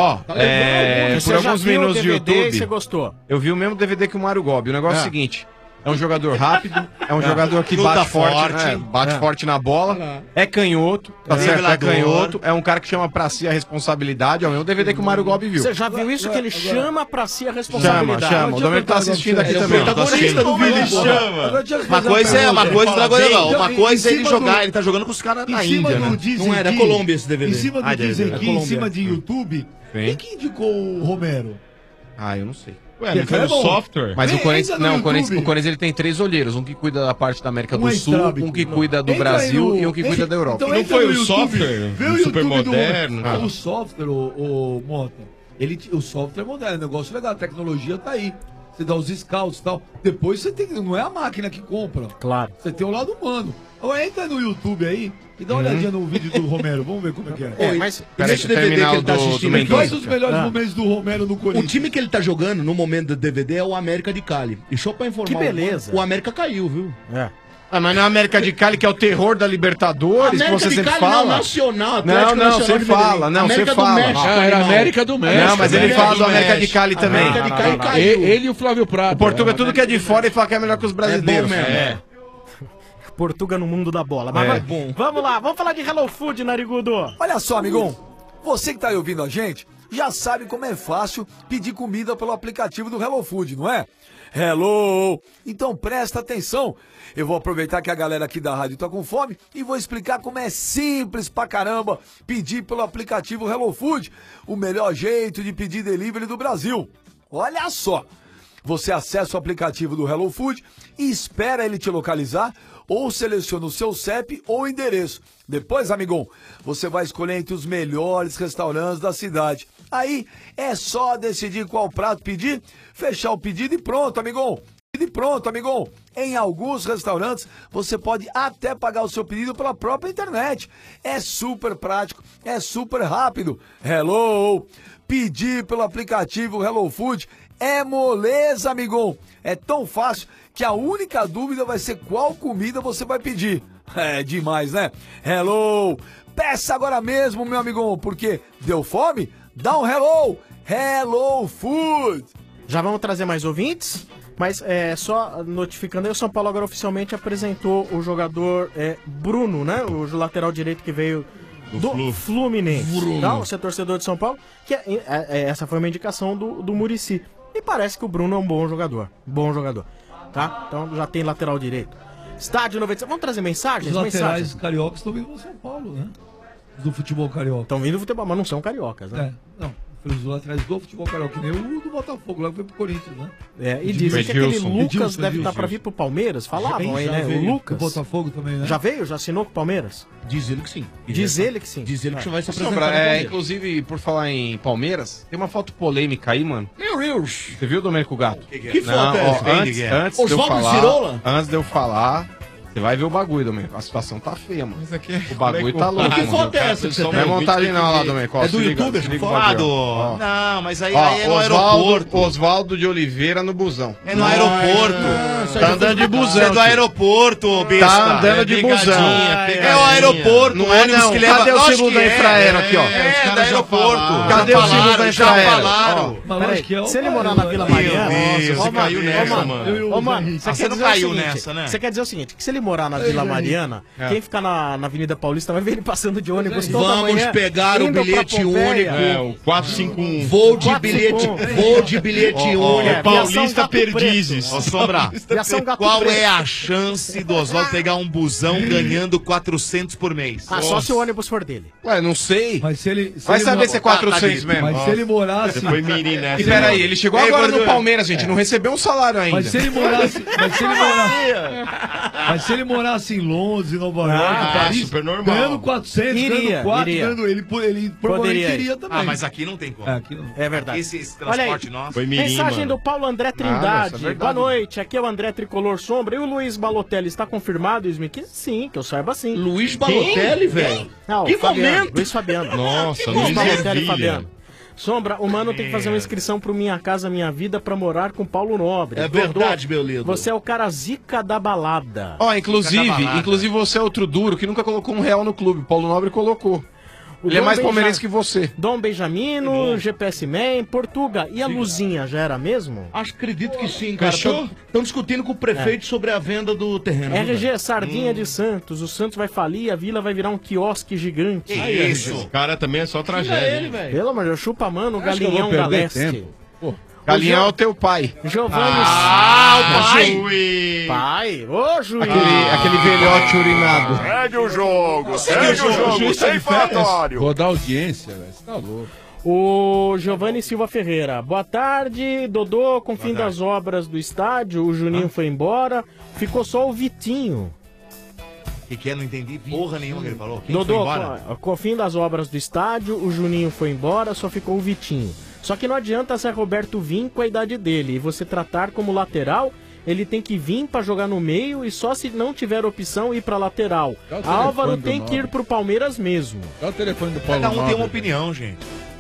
Por alguns minutos de YouTube. Você gostou? Eu vi o mesmo DVD que o Mário Gobi. O negócio é o seguinte: é um jogador rápido, é um jogador que bate forte, bate forte na bola, é canhoto, tá certo? É canhoto, é um cara que chama pra si a responsabilidade. É o mesmo DVD que o Mário Gobi viu. Você já viu isso que ele chama pra si a responsabilidade? Chama. O Domênico tá assistindo aqui também. Ele chama. Uma coisa é uma coisa é ele jogar, ele tá jogando com os caras na Índia, né? Não era Colômbia esse DVD. Em cima do Dizem aqui, em cima de YouTube, quem que indicou o Romero? Eu não sei. Ué, não foi no software? Mas o Corinthians ele tem 3 olheiros, um que cuida da parte da América do Sul, um que cuida do Brasil e um que cuida da Europa. Então não foi o software super moderno? O software, o Mota, o software é moderno, negócio legal, a tecnologia tá aí. Você dá os scouts e tal. Depois você tem que. Não é a máquina que compra. Claro. Você tem o lado humano. Agora entra no YouTube aí e dá uma olhadinha no vídeo do Romero. Vamos ver como é que é. Mas esse DVD que ele tá assistindo. Quais os melhores momentos do Romero no Corinthians? O time que ele tá jogando no momento do DVD é o América de Cali. E só pra informar. Que beleza. O América caiu, viu? Mas não é a América de Cali que é o terror da Libertadores, que você sempre fala? Não, Nacional, Não, você fala. Não, você fala. Era América do México. Não, mas ele fala do América de Cali também. América de Cali caiu. Ele e o Flávio Prado. O Portuga, tudo que é de fora, ele fala que é melhor que os brasileiros. Portuga no mundo da bola. Mas vamos lá, vamos falar de Hello Food, Narigudo. Olha só, amigão. Você que tá aí ouvindo a gente, já sabe como é fácil pedir comida pelo aplicativo do Hello Food, não é? Hello! Então presta atenção. Eu vou aproveitar que a galera aqui da rádio tá com fome e vou explicar como é simples pra caramba pedir pelo aplicativo Hello Food, o melhor jeito de pedir delivery do Brasil. Olha só! Você acessa o aplicativo do Hello Food e espera ele te localizar ou seleciona o seu CEP ou endereço. Depois, amigão, você vai escolher entre os melhores restaurantes da cidade. Aí é só decidir qual prato pedir, fechar o pedido e pronto, amigão. Em alguns restaurantes, você pode até pagar o seu pedido pela própria internet. É super prático, é super rápido. Hello! Pedir pelo aplicativo Hello Food é moleza, amigão. É tão fácil que a única dúvida vai ser qual comida você vai pedir. É demais, né? Hello! Peça agora mesmo, meu amigão, porque deu fome? Dá um hello! Hello Food! Já vamos trazer mais ouvintes? Mas só notificando aí, o São Paulo agora oficialmente apresentou o jogador Bruno, né? O lateral direito que veio do Fluminense. Tá? Você é torcedor de São Paulo, que essa foi uma indicação do Muricy. E parece que o Bruno é um bom jogador. Tá? Então já tem lateral direito. Estádio 97. Vamos trazer mensagens? Os laterais cariocas estão vindo do São Paulo, né? Do futebol carioca. Estão vindo do futebol, mas não são cariocas, né? Não. Os laterais do futebol carioca, nem o do Botafogo, lá que foi pro Corinthians, né? E dizem que aquele Lucas deve estar pra vir pro Palmeiras. Falavam aí, né? O Lucas. O Botafogo também, né? Já veio? Já assinou com o Palmeiras? Diz ele que sim. Diz ele que sim. Diz ele que vai se apresentar no Palmeiras. Inclusive, por falar em Palmeiras, tem uma foto polêmica aí, mano. Meu Deus! Você viu, Domênico Gato? Que foto é essa? Antes de eu falar, Você vai ver o bagulho, Domênico. A situação tá feia, mano. Mas aqui O bagulho tá louco. Que mano. foto é essa que você Não é tem? montagem não, lá, Domênico. É do YouTube, essa foto? Não, mas aí é no aeroporto. Oswaldo de Oliveira no busão. É no aeroporto. Tá andando de busão. É do aeroporto, besta. Tá andando de busão. É o aeroporto. Não é não. que leva... Cadê o Lógico segundo que da Infraero aqui, ó? É, do aeroporto. Cadê o segundo da Já Infraero? falaram. Peraí, se ele morar na Vila Mariana... Deus, você caiu nessa, Ô, mano, você não caiu nessa, né? Você quer dizer o seguinte, que se ele morar na Vila Mariana, quem ficar na Avenida Paulista vai ver ele passando de ônibus toda manhã. Vamos pegar o bilhete único. É, o 451. Voo de bilhete único. Paulista Perdizes. Ô, Sombra, qual é a chance do Oswaldo pegar um busão ganhando 400 por mês? Ah, só se o ônibus for dele. Ué, não sei. Mas se ele. Vai saber se é 400 mesmo. Mas se ele morasse. Você foi mirim nessa. E peraí, ele chegou agora no Palmeiras, gente. Não recebeu um salário ainda. Mas se ele morasse. Mas se ele morasse em Londres, em Nova York, Paris, super normal. ganhando 400, ganhando 4, ganhando ele provavelmente Poderia. iria também. Ah, mas aqui não tem como. Aqui não. É verdade. Esse Olha aí. transporte nosso. Foi mirim, Mensagem mano. do Paulo André essa Trindade. é verdade. Boa noite, aqui é o André Tricolor Sombra. E o Luiz Balotelli está confirmado em 2015? Sim, que eu saiba sim. Luiz Balotelli, velho? Não, Que Fabiano, momento? Luiz Fabiano. Nossa, Luiz Luiz Balotelli e Ervilha. Fabiano. Sombra, o mano tem que fazer uma inscrição pro Minha Casa Minha Vida pra morar com Paulo Nobre. É verdade, meu lindo. Você é o cara zica da balada. Ó, inclusive você é outro duro que nunca colocou R$1 no clube. O Paulo Nobre colocou. Ele é Dom mais Benja- palmeirense que você. Dom Benjamino, GPS Man, Portuga. E a Luzinha, já era mesmo? Acredito que sim, cara. Fechou? Estão discutindo com o prefeito sobre a venda do terreno. RG, Sardinha de Santos. O Santos vai falir, a Vila vai virar um quiosque gigante. Que isso? O cara também é só Tira tragédia. ele, velho. Pelo amor de Deus, chupa mano, Acho que eu galinhão vou perder galeste. tempo. Pô, Galinhão é o teu pai. Giovanni. Ui. Pai, ô juiz. Aquele velhote urinado. Segue o jogo, segue o jogo, sem falatório. Vou dar audiência, velho. Você tá louco. O Giovanni Silva Ferreira. Boa tarde, Dodô. Com o fim das obras do estádio, o Juninho foi embora. Ficou só o Vitinho. O que é? Não entendi porra nenhuma que ele falou. Quem foi Dodô, embora? com o fim das obras do estádio, o Juninho foi embora, só ficou o Vitinho. Só que não adianta Zé Roberto vir com a idade dele e você tratar como lateral, ele tem que vir pra jogar no meio e só se não tiver opção ir pra lateral. Dá o telefone Álvaro do tem que ir Nobre. pro Palmeiras mesmo. Dá o telefone do Paulo Cada um tem Nobre. uma opinião, gente.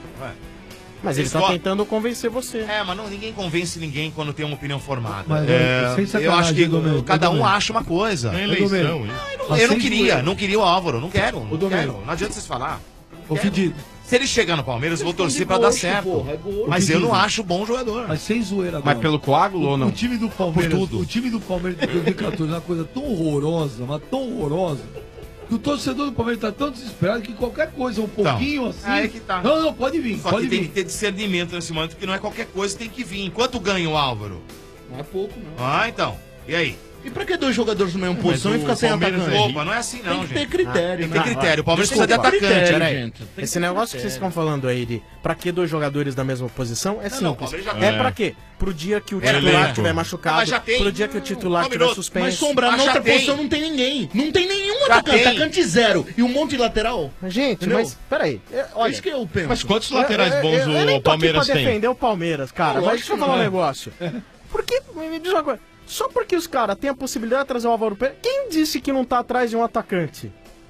Mas ele Vocês tá go- tentando convencer você. É, mas ninguém convence ninguém quando tem uma opinião formada. Mas, sem sacanagem, eu acho que Domênico, cada um Domênico. acha uma coisa. Tem Ô, eleição, Domênico. hein? Eu não queria o Álvaro, não quero. Não Domênico. quero. Não adianta vocês falar. Ô, Fedido, Se ele chegar no Palmeiras, eu vou torcer pra dar certo. Mas eu não acho bom jogador. mas sem zoeira agora. Mas pelo coágulo ou não? O time do Palmeiras, Por tudo. o time do Palmeiras de 2014 é uma coisa tão horrorosa, mas tão horrorosa, que o torcedor do Palmeiras tá tão desesperado que qualquer coisa, um pouquinho assim. aí que tá. Não, pode vir, Só pode que tem que vir. ter discernimento nesse momento, porque não é qualquer coisa, tem que vir. Quanto ganha o Álvaro? Não é pouco, não. Ah, então. E aí? E pra que dois jogadores na mesma posição o e ficar sem Palmeiras atacante? Opa, não é assim não, Tem que ter gente. critério, Tem né? que ter critério. O Palmeiras Desculpa, precisa de atacante. critério, Peraí. gente. Tem Esse que negócio que ter vocês estão falando aí de pra que dois jogadores da mesma posição é não, simples. o Palmeiras já É tem. pra quê? Pro dia que o Era titular elenco. estiver machucado, Mas já tem. pro dia que o titular Um estiver minuto. suspenso. Mas Sombra, Mas na já outra tem. posição não tem ninguém. Não tem nenhum Já atacante. tem. Atacante zero. E um monte de lateral. Gente, Entendeu? mas peraí. É Olha, isso que eu penso. Mas quantos laterais bons eu nem o tô aqui Palmeiras pra tem? defender o Palmeiras, cara. Mas deixa eu falar um negócio. Porque, me diz uma coisa, só porque os caras têm a possibilidade de trazer o Álvaro Pereira, quem disse que não tá atrás de um atacante?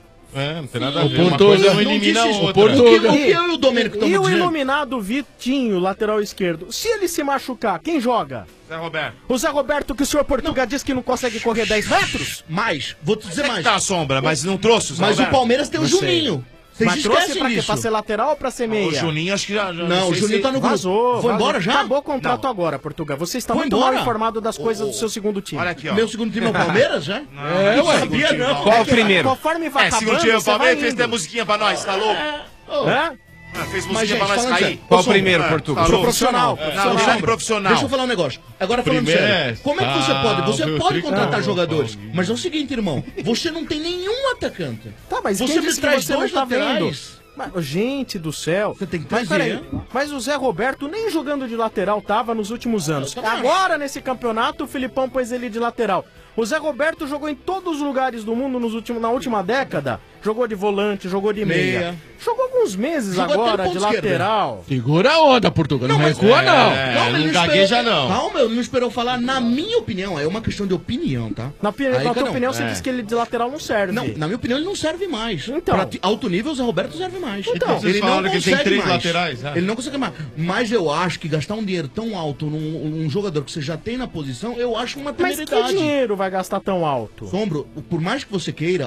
É, não tem nada a ver. O Uma coisa Portuga não elimina a disse isso. outra. O que eu e o Domênico E estamos o dizendo? iluminado Vitinho, lateral esquerdo, se ele se machucar, quem joga? Zé Roberto. O Zé Roberto, que o senhor Portuga diz que não consegue correr 10 metros? Mais, vou te dizer Você que mais. tá a sombra, mas não trouxe o Zé Mas o Roberto? Palmeiras tem o Não sei. Juninho. Vocês Mas trouxe esquecem pra quê? disso. Pra ser lateral ou pra ser meia? O Juninho acho que já Não, o sei Juninho se- tá no grupo. Vazou. Foi embora já? Acabou o contrato Não. agora, Portuga. Você está Foi muito embora? mal informado das coisas do seu segundo time. Olha aqui, ó. Meu segundo time é o Palmeiras, já? É, eu sabia não. Qual o primeiro? Conforme vai segundo acabando, time, o você vai Palmeiras fez indo. até musiquinha pra nós, tá louco? Hã? Fez Mas, musiquinha gente, pra nós falando cair. sério, Qual o Sombra, primeiro, Portuga? tá louco. Profissional. Não, não é profissional. Deixa eu falar um negócio. Agora falando Primeiro sério. Como é que você pode? Você salve o pode contratar tricolor, jogadores. Paulinho. Mas é o seguinte, irmão. Você não tem nenhum atacante. Tá, mas Você quem me disse que traz você não dois tá vendo? laterais. Mas, gente do céu. Você tem que Mas trazer. peraí, mas o Zé Roberto nem jogando de lateral tava nos últimos anos. também acho. Agora, nesse campeonato, o Filipão pôs ele de lateral. O Zé Roberto jogou em todos os lugares do mundo na última década. jogou de volante, jogou de meia. Jogou alguns meses Jogou agora até de ponta lateral. Segura a onda, Portugal. Não recua, não. Calma, não gagueja, não. Calma, eu não esperou falar na minha opinião. É uma questão de opinião, tá? Na tua opinião, você disse que ele de lateral não serve. Não, na minha opinião, ele não serve mais. Então. Pra alto nível, o Zé Roberto serve mais. Então, ele não falaram que ele tem consegue 3 mais. laterais, Ele não consegue mais. Mas eu acho que gastar um dinheiro tão alto num jogador que você já tem na posição, eu acho uma Mas que temeridade. dinheiro vai gastar tão alto? Sombro, por mais que você queira,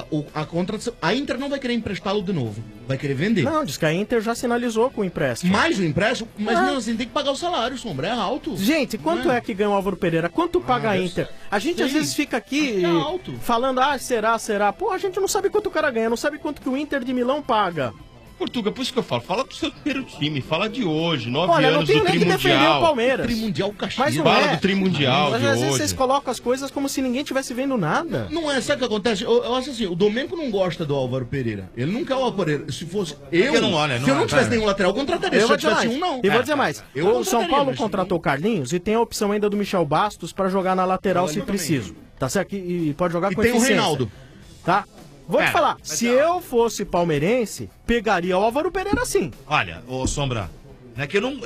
a Inter não vai querer emprestá-lo de novo. Vai querer vender. Não, diz que a Inter já sinalizou com o empréstimo. Mais o empréstimo? Mas não, assim, tem que pagar o salário, Sombra. É alto. Gente, quanto é que ganha o Álvaro Pereira? Quanto paga a Inter? A gente às vezes fica aqui falando, será? Pô, a gente não sabe quanto o cara ganha, não sabe quanto que o Inter de Milão paga. Portuga, por isso que eu falo, fala do seu primeiro time, fala de hoje, 9 Olha, anos não tenho do nem que defender o Trimundial. Palmeiras. Trimundial Mas Caxias. não Fala é. do Trimundial Mas de às vezes hoje. vocês colocam as coisas como se ninguém estivesse vendo nada. Não é, sabe o que acontece? Eu acho assim, o Domênico não gosta do Álvaro Pereira. Ele não quer o Álvaro Pereira. Se fosse eu, que não olha, se não eu não é, tivesse é. nenhum lateral, eu contrataria. Eu Se vou eu dizer tivesse mais. um, não. E vou dizer mais. Eu O São contrataria, Paulo mas contratou o Carlinhos e tem a opção ainda do Michel Bastos pra jogar na lateral se também. preciso. Tá certo? E pode jogar E com tem o eficiência. Reinaldo. Tá? Vou te falar, se eu fosse palmeirense, pegaria o Álvaro Pereira sim. Olha, ô Sombra, não é que eu não.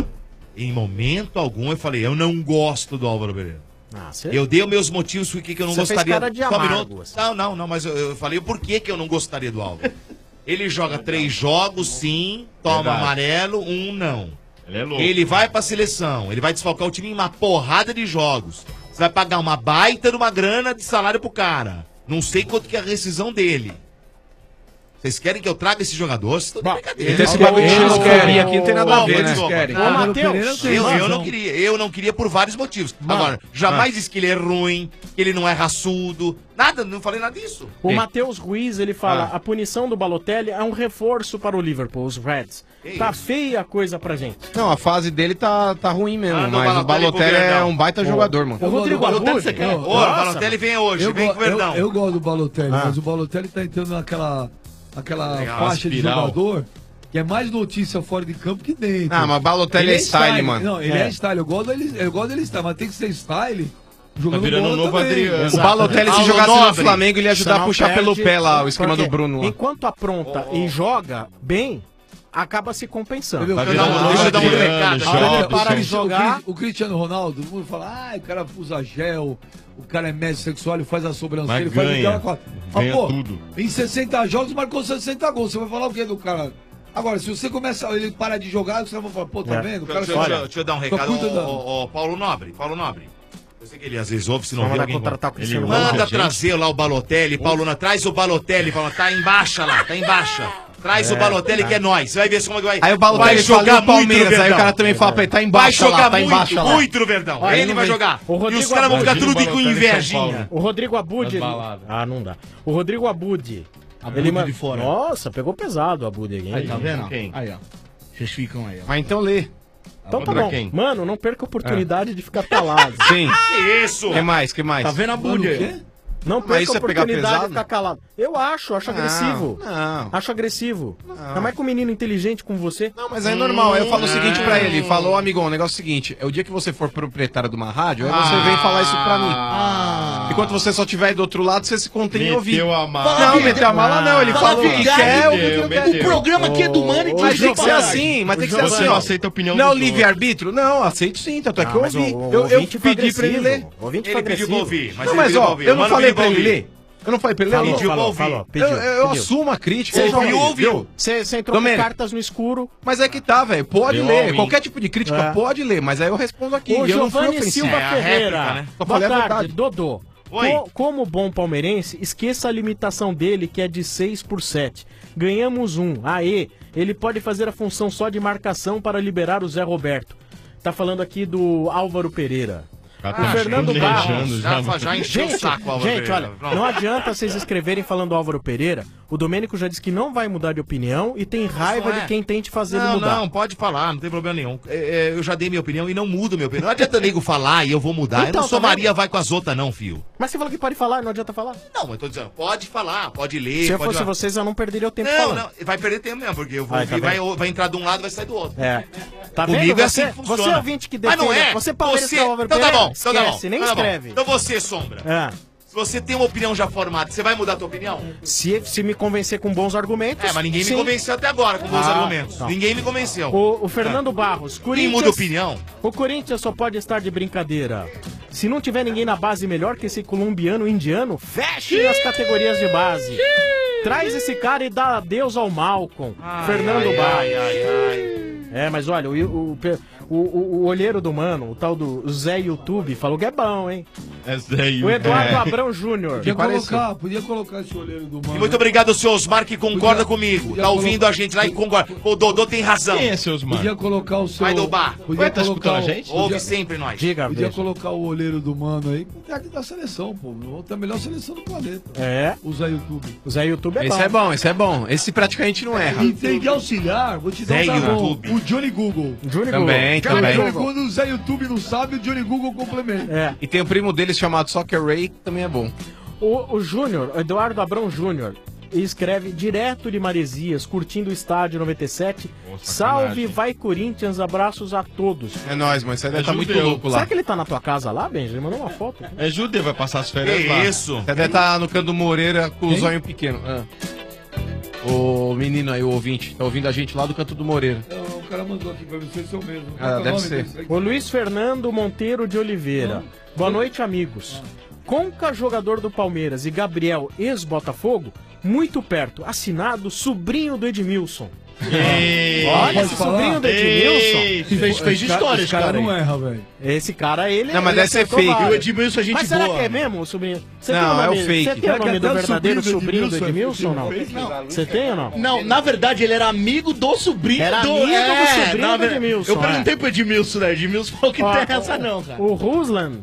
Em momento algum eu falei, eu não gosto do Álvaro Pereira. Ah, você... Eu dei os meus motivos por que eu não Você fez gostaria. cara de Só um amargo, minuto. assim. Não, mas eu falei o porquê que eu não gostaria do Álvaro. Ele joga 3 jogos, sim, toma Verdade. amarelo, 1 não. Ele é louco. Ele vai pra seleção, ele vai desfalcar o time em uma porrada de jogos. Você vai pagar uma baita de uma grana de salário pro cara. Não sei quanto que é a rescisão dele. Vocês querem que eu traga esse jogador? Vocês estão de brincadeira. Então esse bagulho de xenofobia aqui não tem nada a ver, né? Ô, Matheus, Eu não queria por vários motivos. Agora, jamais disse que ele é ruim, que ele não é raçudo. Nada, não falei nada disso. O Matheus Ruiz, ele fala, a punição do Balotelli é um reforço para o Liverpool, os Reds. Tá feia a coisa pra gente. Não, a fase dele tá ruim mesmo, Ah, não, mas o Balotelli é um baita jogador, mano. O Rodrigo Abud, Ô, o Balotelli vem hoje, vem com o Verdão. Eu gosto do Balotelli, mas o Balotelli tá entrando naquela faixa de espiral. jogador que é mais notícia fora de campo que dentro. Ah, mas Balotelli Ele é style, mano. Não, ele é style. Eu gosto dele style, mas tem que ser style jogando virando bola um novo também. Adriano. O Balotelli, se Paulo jogasse no Nobre. Flamengo, ele ia ajudar a puxar pelo pé lá, o esquema do Porque Bruno lá. Enquanto apronta e joga bem, acaba se compensando. Entendeu? Deixa eu dar um recado. A hora que Jobs, para de sim. jogar... O Cristiano Ronaldo, todo mundo fala, o cara usa gel, o cara é médico sexual, ele faz a sobrancelha, Mas ele faz ganha. aquela... Ganha tudo. Em 60 jogos marcou 60 gols, você vai falar o que do cara? Agora, se você começa, ele para de jogar, você vai falar, pô, tá vendo? O cara Deixa eu dar um recado. cuida da- Ô, Paulo Nobre. Eu sei que ele às vezes ouve, se não Vamos vê lá alguém... contratar o Ele Cristiano manda Ronaldo. Manda trazer lá o Balotelli, Pauluna, traz o Balotelli, Pauluna, tá embaixo lá, tá embaixo. Traz o Balotelli que é nós, você vai ver como é que vai. Aí o Balotelli vai fala o Palmeiras, aí o cara também fala pra ele, tá Vai embaixo lá, jogar tá embaixo lá. muito no Verdão. Olha, Ele não vai vem. jogar. O E Rodrigo os caras vão ficar Abud, tudo com Balotelli, São invejinha. Paulo. O Rodrigo Abud... Nas ele- baladas. Ah, não dá. O Rodrigo Abud... Abud ma- de fora. Nossa, pegou pesado o Abud aí, hein? Aí, tá vendo? Quem? Aí, ó. Vocês ficam aí, ó. Mas então lê. Então tá Contra bom. quem? Mano, não perca a oportunidade de ficar calado. Sim. Que isso? Que mais? Que mais? Tá vendo a Bud Mano, o aí? quê? Não Mas perca isso a é pegar oportunidade de pesado? ficar calado. Eu acho agressivo. Não. Acho agressivo. Ainda mais com um menino inteligente como você. Não, mas é normal. Aí eu falo o seguinte pra ele, falou, amigão, o negócio é o seguinte, é o dia que você for proprietário de uma rádio, aí você vem falar isso pra mim. Enquanto você só estiver aí do outro lado, você se contém em ouvir. Meteu a mala. Não, meteu a mala não, ele Fala falou o que verdade, quer, o que meteu, não quer. meteu. O programa aqui é do Mano e Mas tem que ser parar. assim, mas tem que ser Você assim, não ó. aceita a opinião Não, dos livre-arbítrio? Não, aceito sim, tanto é que eu mas ouvi. o Eu ouvinte foi pedi pra ele ler. agressivo. O ouvinte Ele foi pediu pra agressivo. ouvir, mas Não, ele mas pediu ó, pra ouvir. eu não Mano, falei pediu pra ele ouvir. ler. Eu não falei pra ele ler. Pediu pra ouvir. Eu assumo a crítica. Você eu ouviu. Você entrou com Domênico. cartas no escuro. Mas é que tá, velho. Pode Deu ler. all-in. Qualquer tipo de crítica É. pode ler, mas aí eu respondo aqui. O E eu não fui Giovanni ofensivo. Silva É a Ferreira. réplica, né? Só Boa falei a tarde, verdade. Dodô. Oi. Como bom palmeirense, esqueça a limitação dele, que é de 6 por 7. Ganhamos um. Aê, ele pode fazer a função só de marcação para liberar o Zé Roberto. Tá falando aqui do Álvaro Pereira. O Fernando Barros. Já encheu o saco, Álvaro Gente, Pereira. olha, Pronto. não adianta vocês escreverem falando do Álvaro Pereira. O Domênico já disse que não vai mudar de opinião e tem raiva Isso é. de quem tente fazer ele Não, mudar. não, pode falar, não tem problema nenhum. Eu já dei minha opinião e não mudo minha opinião. Não adianta nego falar e eu vou mudar. Eu Então, não sou tá vendo? Maria vai com as outras, não, fio. Mas você falou que pode falar, não adianta falar. Não, eu tô dizendo, pode falar, pode ler. Se eu pode fosse vocês, eu não perderia o tempo Não, falando. não, vai perder tempo mesmo, porque eu vou Aí, tá ouvir, vendo? vai entrar de um lado e vai sair do outro. É. Tá Comigo vendo? é assim Você, que funciona. você ouvinte que Mas defende, não é. você palmeirense Você... que é o Álvaro Então tá Pereira, bom, então tá bom. esquece, nem então tá bom. escreve. Então você, Sombra. É. Se você tem uma opinião já formada, você vai mudar a tua opinião? Se me convencer com bons argumentos. Mas ninguém me convenceu até agora com bons argumentos. Tá. Ninguém me convenceu. O Fernando Barros, Quem muda opinião? O Corinthians só pode estar de brincadeira. Se não tiver ninguém na base melhor que esse colombiano indiano, feche as categorias de base. Traz esse cara e dá adeus ao Malcolm. Fernando Barros. Mas olha, o olheiro do mano, o tal do Zé YouTube, falou que é bom, hein? É Zé YouTube. O Eduardo Abrão Júnior. Podia colocar esse olheiro do mano. E muito obrigado, seu Osmar, que concorda comigo. Tá ouvindo a gente lá e concorda. O Dodô tem razão. Quem é seu Osmar? Podia colocar o seu... Vai do bar. Podia tá escutando a gente? Ouve sempre nós. Diga, Podia veja. colocar o olheiro do mano aí, porque é aqui da seleção, pô. É a melhor seleção do planeta. O Zé YouTube. O Zé YouTube é bom. Esse é bom. Esse praticamente não erra. E tem de auxiliar, vou te dar Zé um tá bom. YouTube. O Johnny Google. Também. Quando o Zé YouTube não sabe, o Johnny Google complementa. E tem o primo deles chamado Soccer Ray, que também é bom. O Júnior, Eduardo Abrão Júnior, escreve direto de Maresias, curtindo o estádio 97. Salve, vai Corinthians, abraços a todos. É nóis, mas você deve estar muito louco lá. Será que ele tá na tua casa lá, Benji? Ele mandou uma foto. É judeu, vai passar as férias Que lá. isso? Você deve estar no canto do Moreira com o zóio pequeno. O menino aí, o ouvinte, tá ouvindo a gente lá do canto do Moreira. O cara mandou aqui pra você, seu mesmo. Deve ser. O Luiz Fernando Monteiro de Oliveira. Boa noite, amigos. Conca, jogador do Palmeiras, e Gabriel, ex-Botafogo, muito perto. Assinado, sobrinho do Edmilson. Olha, esse sobrinho do Edmilson. Fez história, esse cara não erra, velho. Esse cara, ele... Não, mas ele deve ser acertou fake. vários. O Edmilson é gente Mas será boa. que é mesmo o sobrinho? Você Não, tem o nome, é o fake. Você tem o nome do verdadeiro sobrinho do Edmilson Edmilson ou não? Você tem ou não? Não, na verdade ele era amigo do sobrinho Era do... amigo do sobrinho do Edmilson. Eu perguntei pro Edmilson, né? Edmilson falou que não tem essa não, cara. O Ruslan,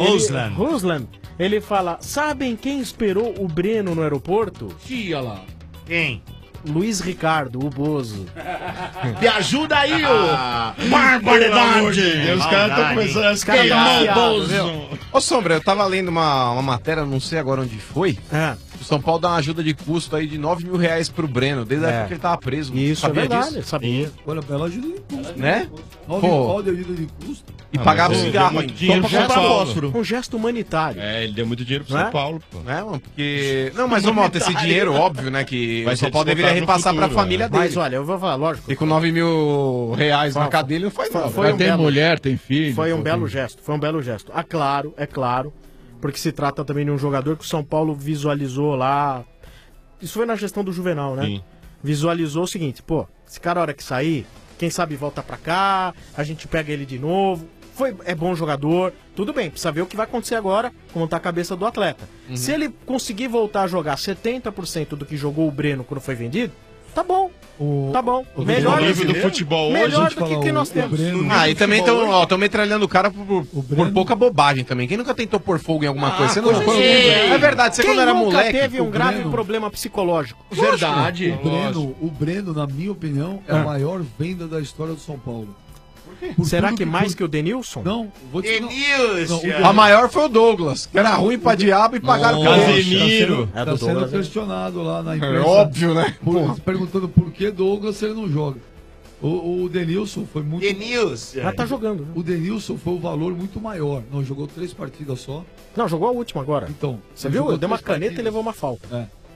ele fala, sabem quem esperou o Breno no aeroporto? Tia lá. Quem? Luiz Ricardo, o Bozo. Me ajuda aí, ô! Barbaridade! Os caras estão começando a Queimar esquecer. o Bozo. Ô Sombra, eu tava lendo uma matéria, não sei agora onde foi. O São Paulo dá uma ajuda de custo aí de 9 mil reais pro Breno, desde a época que ele tava preso. Isso Sabia é verdade, disso? sabia. Olha, bela ajuda de custo. Né? Pô, de ajuda de custo. E pagava mas o ele cigarro deu muito ainda. dinheiro Só pro pra São comprar Paulo. fósforo. Um gesto humanitário. Ele deu muito dinheiro pro Não é? São Paulo, pô. É, mano, porque... Não, mas, ô, Mota, esse dinheiro, óbvio, né, que Vai o São ser Paulo deveria descontado no repassar pra futuro, família dele. Mas olha, eu vou falar, lógico. E com 9 mil reais na cadeia, ele não faz nada. Foi um Tem belo- mulher, tem filho. Foi um belo gesto, foi um belo gesto. É claro, porque se trata também de um jogador que o São Paulo visualizou lá. Isso foi na gestão do Juvenal, né? Sim. Visualizou o seguinte, pô, esse cara a hora que sair, quem sabe volta pra cá, a gente pega ele de novo. É bom jogador, tudo bem, precisa ver o que vai acontecer agora, como tá a cabeça do atleta. Se ele conseguir voltar a jogar 70% do que jogou o Breno quando foi vendido, tá bom. Tá bom. Melhor O nível do futebol hoje, melhor deixa eu do que falar, que o nós temos. Breno- Ah, e também estão metralhando o cara por pouca bobagem também. Quem nunca tentou pôr fogo em alguma coisa? Você não É verdade, você Quem quando era nunca moleque... teve um o grave Breno- problema psicológico? Verdade. O Breno, na minha opinião, é a maior venda da história do São Paulo. Por Será tudo que mais que o Denilson? Não, vou te não, Denilson! A maior foi o Douglas, que era ruim pra diabo e pagaram por ele. Casemiro. É tá do sendo Douglas, né? questionado lá na É imprensa. óbvio, né? Perguntando por que Douglas se ele não joga. O Denilson foi muito. Denilson! Já tá jogando, né? O Denilson foi o valor muito maior. Não, jogou 3 partidas só. Não, jogou a última agora. Então. Você ele viu? jogou Deu uma 3 caneta e partidas. levou uma falta. É.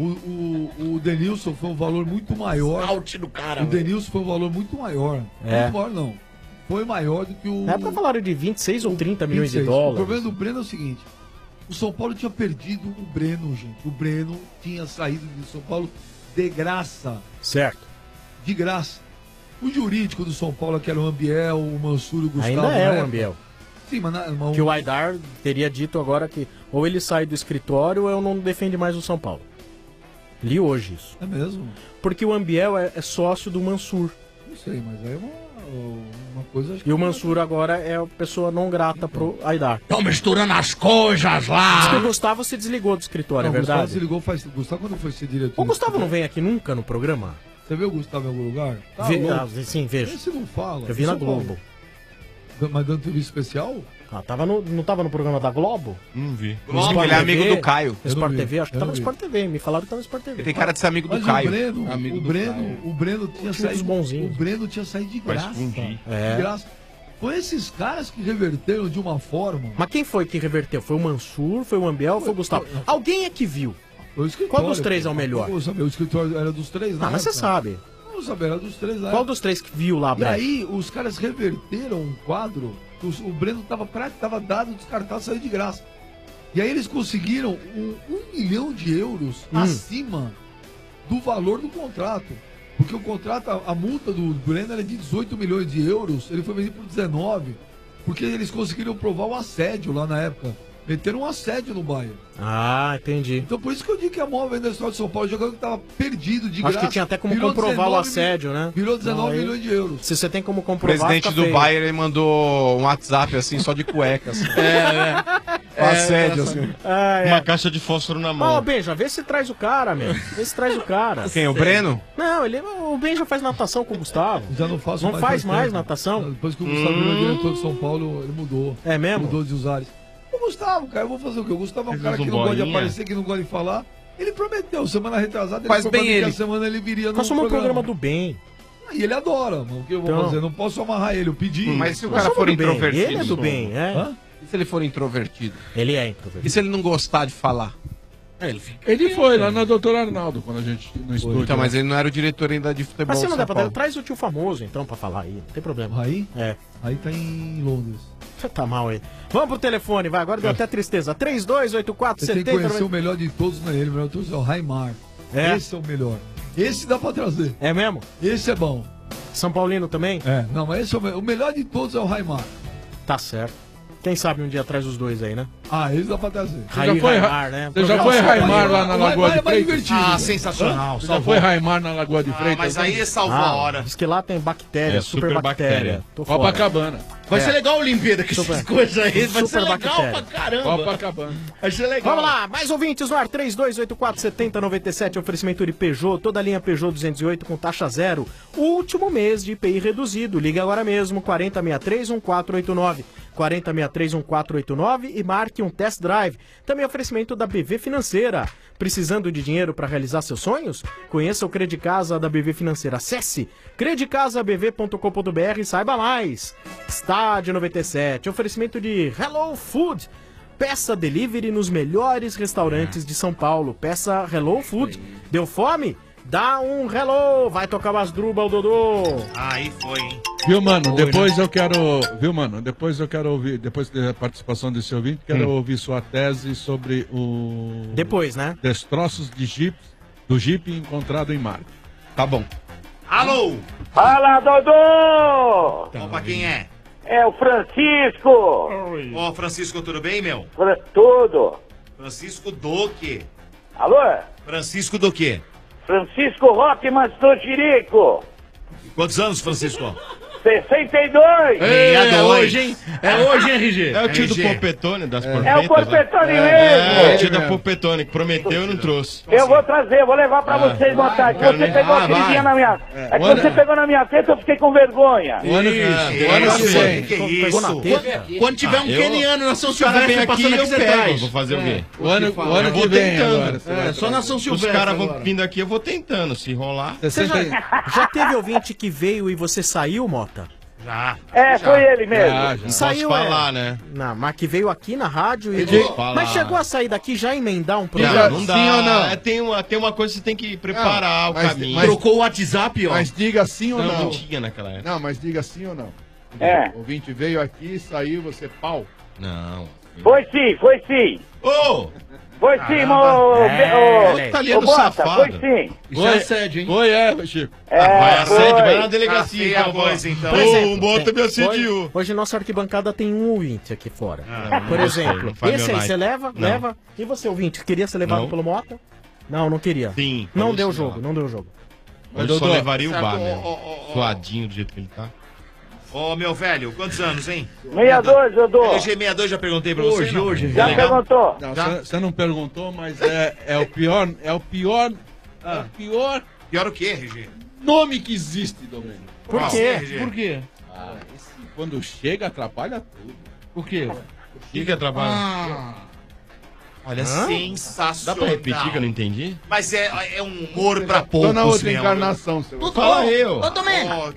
O Denilson foi um valor muito maior. Out do cara. O Denilson foi um valor muito maior. É. Muito maior, não. Foi maior do que o. Na época falaram de 26 ou 30 milhões de 26. O problema dólares. do Breno é o seguinte: o São Paulo tinha perdido o Breno, gente. O Breno tinha saído de São Paulo de graça. Certo. De graça. O jurídico do São Paulo, que era o Ambiel, o Mansur e o Gustavo. Ainda na é o época. Ambiel. Sim, mas Que o Aidar teria dito agora que ou ele sai do escritório ou eu não defende mais o São Paulo. Li hoje isso. É mesmo? Porque o Ambiel é sócio do Mansur. Não sei, mas aí é uma coisa. Acho que E o Mansur agora é a pessoa não grata pro Aidar. Estão misturando as coisas Diz que lá. o Gustavo se desligou do escritório, Não, é o Gustavo verdade? se ligou faz. Gustavo, quando foi ser diretor? O Gustavo não vem aqui nunca no programa? Você viu o Gustavo em algum lugar? Tá Vê- louco. sim, vejo. Esse não fala. Eu vi na São Paulo. Globo. Mas dando entrevista especial? Ah, não tava no programa da Globo? Não vi. No Sport ele é TV? amigo do Caio. No Sport vi, TV? Acho que eu tava não no vi. Sport TV. Me falaram que tava no Sport TV. Ele tem cara de ser amigo do Mas Caio. o Breno tinha Tinha uns saído. bonzinhos. O Breno tinha saído de Vai graça. fundir. É. De graça. Foi esses caras que reverteram de uma forma. Mas quem foi que reverteu? Foi o Mansur, foi o Ambiel, foi o Gustavo? Alguém é que viu. Qual dos três é o melhor? Eu sabia, o escritório era dos três, né? Ah, mas você sabe. Eu sabia, era dos três, né? Qual dos três que viu lá, E Breno? aí, os caras reverteram um quadro, o Breno tava dado, descartado, saiu de graça. E aí eles conseguiram 1 milhão de euros acima do valor do contrato. Porque o contrato, a multa do Breno era de 18 milhões de euros, ele foi vendido por 19, porque eles conseguiram provar o assédio lá na época. Meteram um assédio no Bayern. Ah, entendi. Então por isso que eu digo que a maior venda da história de São Paulo, jogando que tava perdido de graça. Acho que tinha até como virou comprovar o 19 assédio, né? Virou 19 Aí, milhões de euros. Se você tem como O comprovar, presidente fica do feio. Bayern, ele mandou um WhatsApp assim, só de cuecas. Assédio, assim. Uma caixa de fósforo na mão. Ó, Benja, vê se traz o cara, meu. Vê se traz o cara. Quem, o Breno? Não, o Benja faz natação com o Gustavo. Já não faço Não faz mais tempo. natação? Depois que o Gustavo virou diretor de São Paulo, ele mudou. É mesmo? Mudou de usares. O Gustavo, cara, eu vou fazer o quê? O Gustavo é um Fez cara um que não gosta de bolinha. aparecer, que não gosta de falar. Ele prometeu, semana retrasada, ele Faz falou pra bem mim que ele. a semana ele viria no Nós somos um programa do bem. E ele adora, mano. O que eu vou Então. fazer? Eu não posso amarrar ele, eu pedi. Mas se o Nós cara somos for do bem. introvertido? Ele é do bem, é. Hã? E se ele for introvertido? Ele é introvertido. E se ele não gostar de falar? Ele foi lá na doutora Arnaldo, quando a gente no estúdio. Então, mas ele não era o diretor ainda de futebol Mas se de não São der pra Paulo. dar, traz o tio famoso então pra falar aí, não tem problema. Aí? É. Aí tá em Londres. Você tá mal aí. Vamos pro telefone, vai, agora deu até tristeza. Você tem que 328470. conhecer o melhor de todos, não é ele, o melhor de todos é o Raimar. É? Esse é o melhor. Esse dá pra trazer. É mesmo? Esse é bom. São Paulino também? É, não, mas esse é o melhor de todos é o Raimar. Tá certo. Quem sabe um dia traz os dois aí, né? Ah, esse dá pra trazer. Raí, Raimar, né? Você já foi Raimar lá na O Lagoa Raimar de é mais Freitas? divertido. Ah, sensacional. Você já foi Raimar na Lagoa de Freitas? Mas aí salvou a hora. Diz que lá tem bactéria, É, super super bactéria. bactéria. Tô fora. Copacabana. Vai ser legal a Olimpíada com essas coisas aí. Vai ser Super legal bactéria. pra caramba. Copacabana. Vai ser legal. Vamos lá, mais ouvintes no ar, 32847097, oferecimento de Peugeot, toda a linha Peugeot 208 com taxa zero. Último mês de IPI reduzido, liga agora mesmo, 4063-1489, 4063-1489 e marque um test drive. Também oferecimento da BV Financeira. Precisando de dinheiro para realizar seus sonhos? Conheça o Credicasa da BV Financeira. Acesse credicasabv.com.br e saiba mais. Estádio 97, oferecimento de Hello Food. Peça delivery nos melhores restaurantes de São Paulo. Peça Hello Food. Deu fome? Dá um hello. Vai tocar umas drubas, Dodô. Aí foi, hein? Viu, mano? Depois eu quero. Viu, mano? Depois eu quero ouvir. Depois da participação desse ouvinte, quero ouvir sua tese sobre o. Depois, né? Destroços de Jeep, do Jeep encontrado em Marte. Tá bom. Alô? Fala, Dodô! Opa, quem é? É o Francisco! Ô, Francisco, tudo bem, meu? Tudo! Francisco do quê? Alô? Francisco do quê? Francisco Rockman do Jirico! Quantos anos, Francisco? 62! É hoje, hein? É hoje, hein, RG? É o tio do RG. Polpetone, das É o porpetas. Corpetone É, mesmo! o tio da Polpetone, que prometeu e não trouxe. Eu vou trazer, vou levar pra vocês boa tarde. Você pegou aquele dia na minha. É que você pegou na minha teta, eu fiquei com vergonha. O ano que vem. Que Pegou na isso? teta? Quando tiver um eu- keniano na São Os caras vêm Silvestre aqui passando e eu aqui, você pego. traz. Vou fazer o quê? O ano Eu que vou vem tentando. agora. você vai Só na São Os Silvestre. caras vão agora. vindo aqui, eu vou tentando. Se rolar. Você já teve ouvinte que veio e você saiu, Mota? Já. Foi ele mesmo. Não Saiu, posso falar, né? Não, mas que veio aqui na rádio e. Posso falar. Mas chegou a sair daqui já emendar um programa. Não dá. Sim ou não? É, tem uma coisa que você tem que preparar o mas- caminho. mas- Trocou o WhatsApp, ó. Mas diga sim ou não não. tinha naquela época. Não, mas diga sim ou não. É. O ouvinte veio aqui, saiu, você pau. Não. Foi sim, foi sim. Ô! Foi sim, É, italiano Bota, safado. foi sim. Isso é assédio, hein? Oi, Chico. Vai assédio, vai na Foi. delegacia. Cacei a então, voz, vó. então. Por exemplo, Ô, o Bota me assediou. Hoje nossa arquibancada tem um ouvinte aqui fora. Por não exemplo, sei, não faz esse meu aí like. você leva? Não. Leva. E você, ouvinte, queria ser levado Não. pelo Mota? Não, não queria. Sim. Não falou deu isso, jogo, não deu jogo. Hoje só Dodô, levaria o bar Certo, mesmo. Suadinho do jeito que ele tá. Ô, meu velho, quantos anos, hein? 62, Dodô. LG62 já perguntei pra você, não? Já perguntou. Não, você não perguntou, mas é o pior Pior o quê, RG? nome que existe, Domênico. Por Qual? quê? RG? Por quê? Quando chega, atrapalha tudo. Por quê? O que é trabalho? Olha, Dá sensacional. pra repetir que eu não entendi? Mas é um humor pra poucos. Tô na outra mesmo. encarnação, seu. Tudo Fala bom? eu. Ô, Domênico,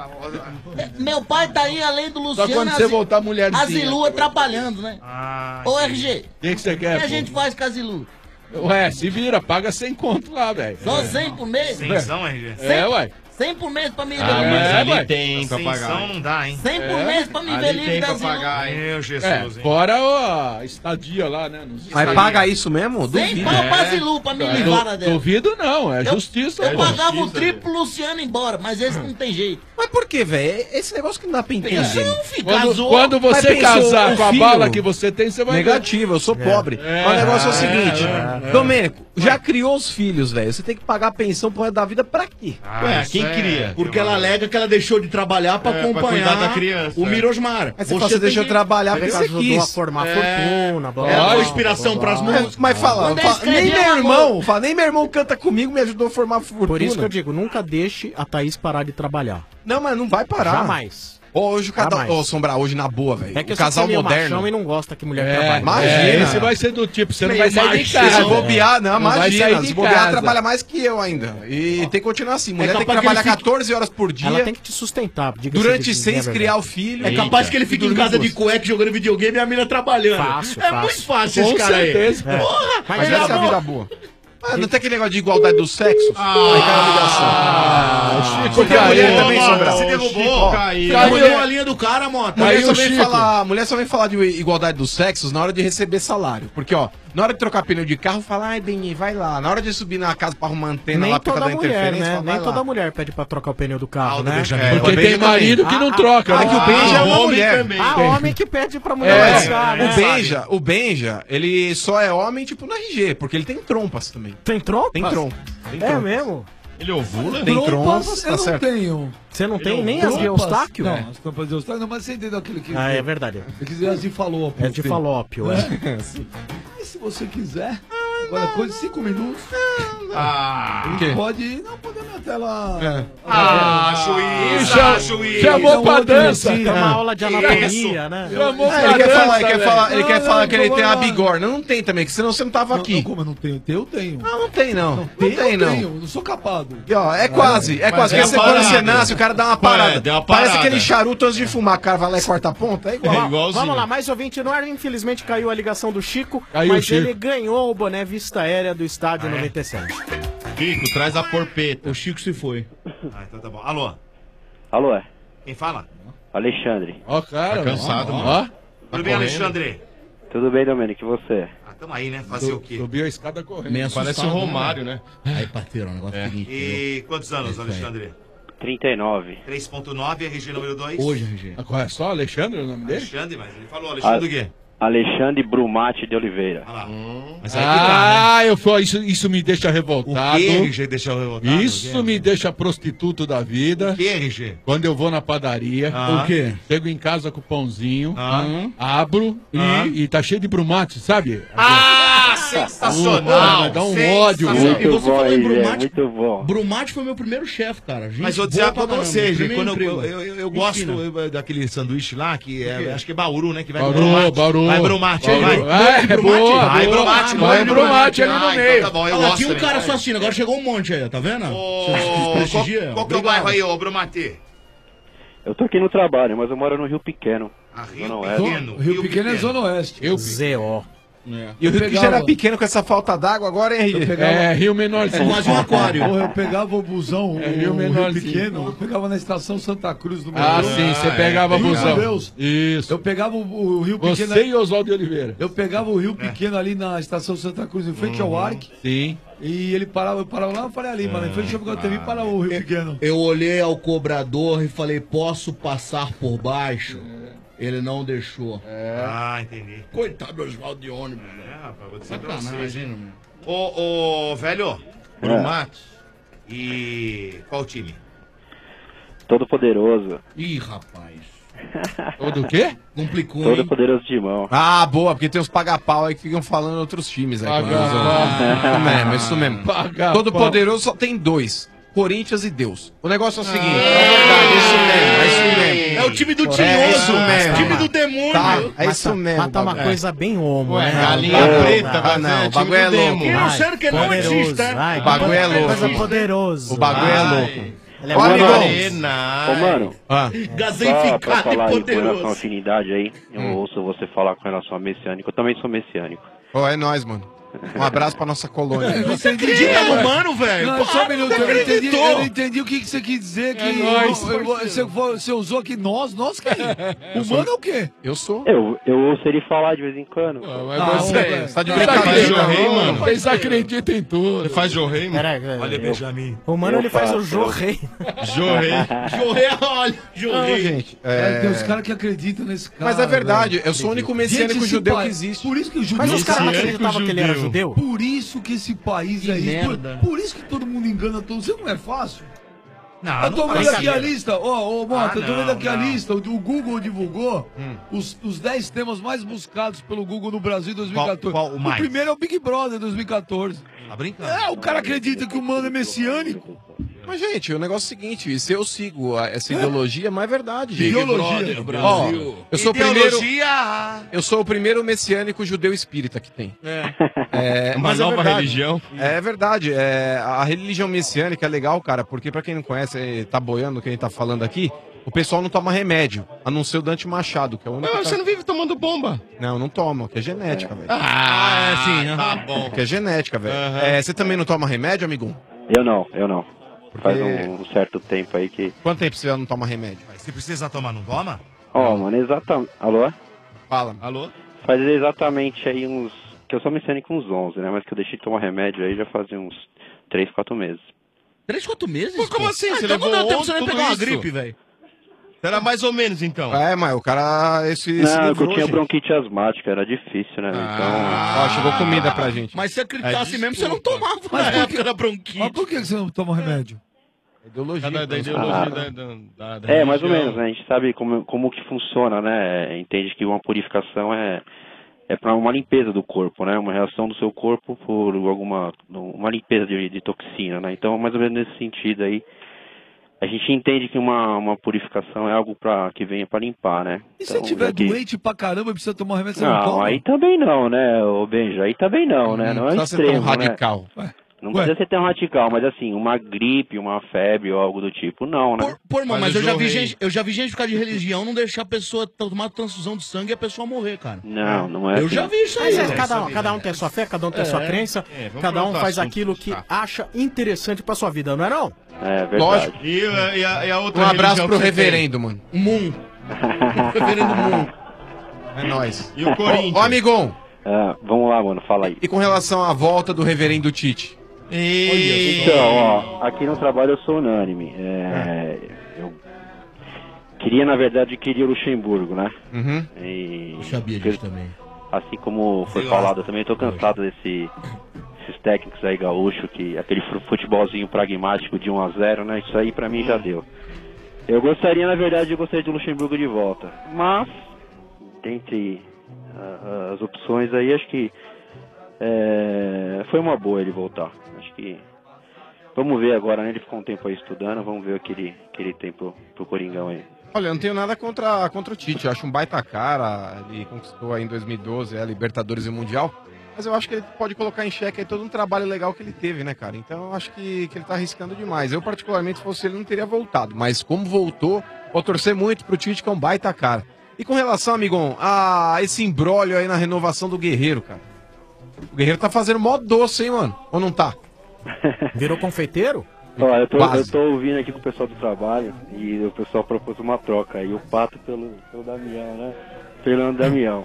meu pai tá aí, além do Só Luciano, quando você voltar, mulherzinha. a Zilu atrapalhando, né? Ô, RG, O que você o que quer, a gente faz com a Zilu? Ué, se vira, paga 100 conto lá, velho. Só 100 por mês? Cenzão, RG? É, ué. 100 por mês pra me ver Ah, livre. mas ali ué. tem pra pagar. Cenzão não dá, hein? 100 por mês pra me ver Ali livre tem da pra Zilu. pagar, hein? Meu Jesus, hein? Fora a estadia lá, né? Mas paga isso mesmo? 100 Duvido. pau pra Zilu pra me livrar da dela. Duvido não, é justiça. Eu pô. pagava o triplo pro Luciano ir embora, mas esse não tem jeito. Mas por que, velho? Esse negócio que não dá pra entender. Não, filho, Quando, casou. quando você Mas pensou, casar o com a filho- bala que você tem, você vai ver. Negativo, eu sou pobre. Mas o negócio é o seguinte, Domênico, já criou os filhos, velho. Você tem que pagar a pensão pro resto da vida pra quê? Ué, quem cria? Porque ela alega que ela deixou de trabalhar pra pra acompanhar cuidar da criança, o Mirosmar. Mas você deixou tem trabalhar Ele porque você ajudou a quis. formar fortuna, blá, blá, Ela blá, deu inspiração blá, blá, pras blá. músicas. Mas fala, Quando fala, ele nem escreveu meu uma irmão, fala, nem meu irmão canta comigo, me ajudou a formar fortuna. Por isso que eu digo, nunca deixe a Thaís parar de trabalhar. Não, mas não vai parar. Jamais. Hoje o casal. Jamais. Ô, Sombra, hoje na boa, velho. É que o eu sei casal que você é meio moderno. machão e não gosta que mulher É, trabalhe. Imagina. esse vai ser do tipo, você não Meio vai sair de machão. Se casa. bobear, não, Não vai sair imagina. de Se bobear, casa. trabalha mais que eu ainda. E tem que continuar assim. Mulher tem que capaz que trabalhar ele fique- 14 horas por dia. Ela tem que te sustentar. diga-se Durante de- 6 é criar o filho. É capaz que ele fique em casa de cueca jogando videogame e a mina trabalhando. Fácil, é fácil. muito fácil esse Com cara certeza. aí. Porra! Mas Mas ele essa é a amor- vida boa. Ah, não tem aquele negócio de igualdade dos sexos? Aí cai a ligação. Chico Porque a mulher caiu, também, mano. Sombra. Se derrubou. Caiu. Caiu a linha do cara, Mota. Mulher Aí só, o vem Chico. falar, mulher só vem falar de igualdade dos sexos na hora de receber salário. Porque, ó, na hora de trocar pneu de carro, fala, ai, Beni, vai lá. Na hora de subir na casa pra arrumar antena Nem lá pra toda dar mulher, interferência, né? fala, vai Nem lá. toda mulher pede pra trocar o pneu do carro, Aldo né? Benjamin. Porque tem marido que não troca, É né? que o Benja é uma homem mulher. também. Ah, homem que pede pra mulher lascar, né? O Benja, ele só é homem, tipo, no RG, porque ele tem trompas também. Tem trompa? Tem trompa. É mesmo? Ele ovula? Tem trompas, Trompas tá eu não certo. tenho. Você não tem nem as de Eustáquio? Não, as trompas de Eustáquio não, mas você entendeu aquilo que... Ah, é verdade. Se quiser as de falópio. É de falópio, é. E se você quiser, agora coisa de 5 minutos, O quê? pode... Não, pode na tela... Juiz. Chamou pra dança. É uma aula de anatomia, né? Chamou É, pra ele quer dança, falar, ele quer velho. falar, ele quer Não, falar não, que ele não, tem não. a bigorna. Não tem também, que senão você não tava Não, aqui. não, como eu não tenho? Eu tenho. Não tem não. Não tem Eu não. tenho, não sou capado. E, ó, é quase. É quase. é Porque uma quando parada. você nasce, o cara dá uma parada. deu uma Parece parada. aquele charuto antes de fumar. O cara vai lá e corta a ponta. É igual. É igualzinho. Vamos lá, mais ouvinte no ar. Infelizmente caiu a ligação do Chico, Caiu mas o Chico. ele ganhou o boné Vista Aérea do Estádio 97. Chico, traz a porpeta. O Chico se foi. Ah, então tá bom. Alô, Alô, é? quem fala? Alexandre. Ó, cara. Tá cansado, ó, mano. ó. Tudo bem, Alexandre? Tudo bem, Domênico? E você? Ah, tamo aí, né? Fazer o quê? Subiu a escada correndo. Meio Parece o assustado, Romário, né? Aí, parceiro, o negócio é o seguinte. E quantos anos, Alexandre? 39. 3.9, RG número 2. Hoje, RG. Ah, qual é só Alexandre o nome dele? Alexandre, mas ele falou, Alexandre o quê? Alexandre Brumati de Oliveira. Olha lá. Mas aí que tá, né? Ah, eu fui, isso me deixa O revoltado. que, RG, deixa eu revoltado? Isso me deixa prostituto da vida. O que, RG? Quando eu vou na padaria, Ah. O quê? chego em casa com o pãozinho, Ah. abro e tá cheio de brumate, sabe? Ah, sensacional! Dá um ódio. Sensacional. E você falou em RG, Brumati? muito bom. Brumati foi meu primeiro chefe, cara. Gente Mas vou dizer boa pra caramba. você, RG, Primeiro quando emprego. eu gosto daquele sanduíche lá, que é, acho que é Bauru, né? Que vai Bauru, Bauru. Vai Brumate, Bauru. vai. É boa, Vai boa. Brumate, Vai Brumate ali no Ah, então meio. tá bom, eu Olha lá, gosto tinha um também. cara só assistindo, agora chegou um monte aí, tá vendo? Ô, Prestigia. qual que é o Obrigado. bairro aí, ô Brumate? Eu tô aqui no trabalho, mas eu moro no Rio Pequeno. Ah, Rio Zona Oeste. Pequeno. Rio Pequeno é Zona Oeste. ZO. E o Rio que já pegava- era pequeno com essa falta d'água, agora é Rio. É, Rio Menorzinho. Quase um aquário. Porra, eu pegava o busão, É, o Rio Rio Menorzinho. Pequeno, eu pegava na estação Santa Cruz do Ah, metrô. sim, você pegava Rio busão. de Deus. Isso. Eu pegava o Rio Pequeno. Você e Oswaldo de Oliveira. Eu pegava o Rio Pequeno ali na estação Santa Cruz, em frente ao Arc. Sim. E ele parava, eu parava lá, eu falei ali, mano, em frente ao Shopping TV, para o Rio Pequeno. Eu olhei ao cobrador e falei, posso passar por baixo? Ele não deixou. Ah, entendi. Coitado do Oswaldo de ônibus, né? É, rapaz, vou dizer pra vocês. Sacanagem, hein? né, meu? Ô, velho, Brumate. e qual time? Todo poderoso. Ih, rapaz. Todo o quê? Complicou, Todo hein? poderoso de mão. Ah, boa, porque tem uns paga-pau aí que ficam falando outros times aí. Paga-pau. É, mas isso mesmo. Paga-pau. Todo poderoso só tem 2. Corinthians e Deus. O negócio é o seguinte, é verdade, é isso mesmo. É o time do Tinhoso, É isso mesmo. time do demônio. Tá, é isso mesmo. Mas tá uma coisa bem homo, Ué, né? galinha preta, vai não, ser o bagulho é louco. Eu não sei que não existe, né? O bagulho é louco. Coisa poderosa. O bagulho é louco. Ele é Ô, amigão. Ô, mano, só Gaseificado pra falar e aí com poderoso. relação à afinidade aí, eu ouço você falar com relação a messiânico. Eu também sou messiânico. Ó, é nóis, mano. Um abraço pra nossa colônia. Você acredita no mano, velho? Não, só um minuto, Você acreditou? eu não entendi o que você quis dizer. Que você usou aqui nós quem? O mano é o quê? Eu sou. Eu ouço ele falar de vez em quando. Você tá de Faz brincadeira, jorrei, não, mano. Eles acreditam em tudo. Você faz jorrei, mano? Peraí, Olha, Benjamin. o mano ele faz o faço, jorrei. Jorrei. Jorrei, olha, Não, jorrei. gente. Tem os caras que acreditam nesse cara. Mas é verdade, velho. eu sou o único messiânico esse judeu pai- que existe. Por isso que o judeu... Mas os caras não Messiânico acreditavam que ele era judeu. judeu? Por isso que esse país é isso. merda. Por isso que todo mundo engana todos. Você não é fácil? Não, Eu tô vendo aqui a lista, Mota, eu tô não, vendo aqui a não. lista, o Google divulgou os 10 temas mais buscados pelo Google no Brasil em 2014. Qual o mais? primeiro é o Big Brother 2014. Tá brincando? O cara acredita que o mano é messiânico. Mas, gente, o negócio é o seguinte, se eu sigo essa ideologia, mas é verdade, gente. Ideologia. Ó, eu sou o primeiro... Ideologia. Eu sou o primeiro messiânico judeu espírita que tem. Uma mas nova verdade. religião. É verdade. A religião messiânica é legal, cara, porque pra quem não conhece, tá boiando o que a gente tá falando aqui, o pessoal não toma remédio, a não ser o Dante Machado, que é o único... Mas você não vive tomando bomba. Não toma, que é genética, velho. Ah, é sim. Tá bom. Que é genética, velho. Você também não toma remédio, amigão? Eu não. Faz um certo tempo aí que... Quanto tempo você não toma remédio? Se precisa tomar, não toma? Ó, mano, exatamente... Alô? Fala. Alô? Faz exatamente aí uns... Que eu sou messiânico uns 11, né? Mas que eu deixei de tomar remédio aí já fazia uns 3, 4 meses. 3, 4 meses? Pô, como assim? Você Então levou não deu tempo ontem você nem tudo pegar uma isso? gripe, velho. Era mais ou menos, então. É, mas o cara... Esse Não, livrou, eu tinha gente. bronquite asmática, era difícil, né? Ó, chegou comida pra gente. Mas se acreditasse É, mesmo, você não tomava Mas na por época que- da bronquite. Mas por que você não toma remédio? Ideologia. Da ideologia da É, mais ou religião. menos, né? A gente sabe como que funciona, né? Entende que uma purificação é para uma limpeza do corpo, né? Uma reação do seu corpo por uma limpeza de toxina, né? Então, mais ou menos nesse sentido aí, a gente entende que uma purificação é algo que venha para limpar, né? E se Então, você tiver já que- doente pra caramba e precisa tomar remédio, você não Não, toma? aí também não, né, ô Benja? Aí também não, né? Não é precisa ser tão extremo, né? radical. Não precisa ser tão radical, mas assim, uma gripe, uma febre ou algo do tipo, não, né? Pô, irmão, Mas mas eu o já vi jorrei. gente, ficar de religião não deixar a pessoa tomar transfusão de sangue e a pessoa morrer, cara. Não é Eu assim. já vi isso aí, Mas velho. cada um tem a sua fé, cada um tem a sua crença, vamos cada pra um outro faz assunto, aquilo que tá. acha interessante pra sua vida, não é não? É verdade. Lógico. E a outra Um abraço religião pro que você tem? reverendo, mano. Moon. Reverendo Moon. É nóis. E o Corinthians? Ô, amigão, Vamos lá, mano, fala aí. e com relação à volta do reverendo Tite? Então, ó, aqui no trabalho eu sou unânime. Eu queria, na verdade, o Luxemburgo, né? Uhum. E, Eu sabia disso também. assim como foi falado, eu também tô cansado desses técnicos aí gaúcho, que aquele futebolzinho pragmático de 1-0, né? Isso aí pra mim já deu. Eu gostaria, na verdade, do Luxemburgo de volta. Mas, dentre as opções aí, acho que foi uma boa ele voltar. Acho que... Vamos ver agora, né? Ele ficou um tempo aí estudando, vamos ver o que ele tem pro Coringão aí. Olha, eu não tenho nada contra o Tite. Eu acho um baita cara. Ele conquistou aí em 2012 a Libertadores e o Mundial. Mas eu acho que ele pode colocar em xeque aí todo um trabalho legal que ele teve, né, cara? Então eu acho que ele tá arriscando demais. Eu, particularmente, se fosse ele, não teria voltado. Mas como voltou, vou torcer muito pro Tite, que é um baita cara. E com relação, amigão, a esse imbróglio aí na renovação do Guerreiro, cara. O Guerreiro tá fazendo mó doce, hein, mano? Ou não tá? Virou confeiteiro? Ó, eu Quase. tô ouvindo aqui com o pessoal do trabalho e o pessoal propôs uma troca aí, o Pato pelo Damião, né? Fernando Damião.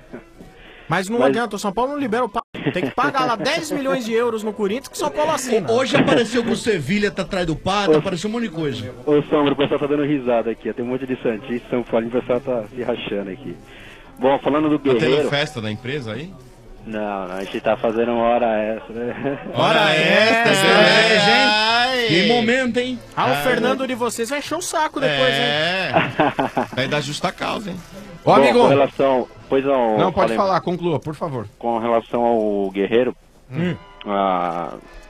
Mas não adianta, o São Paulo não libera o papo. Tem que pagar lá 10 milhões de euros no Corinthians que o São Paulo assina. Hoje apareceu que o Sevilha tá atrás do Pato, apareceu um monte de coisa. Ô Sombra, o pessoal tá dando risada aqui, tem um monte de Santista, São Paulo, o pessoal tá se rachando aqui. Bom, falando do Tá tendo Guerreiro... festa da empresa aí? Não, a gente tá fazendo uma hora extra. Hora extra, cerveja, hein? Ai. Que momento, hein? Ah, o Fernando de vocês vai encher o saco depois, hein? Vai dar justa causa, hein? Ô, Bom, amigão. com relação... Pois não, Não, pode falei- falar, conclua, por favor. Com relação ao Guerreiro,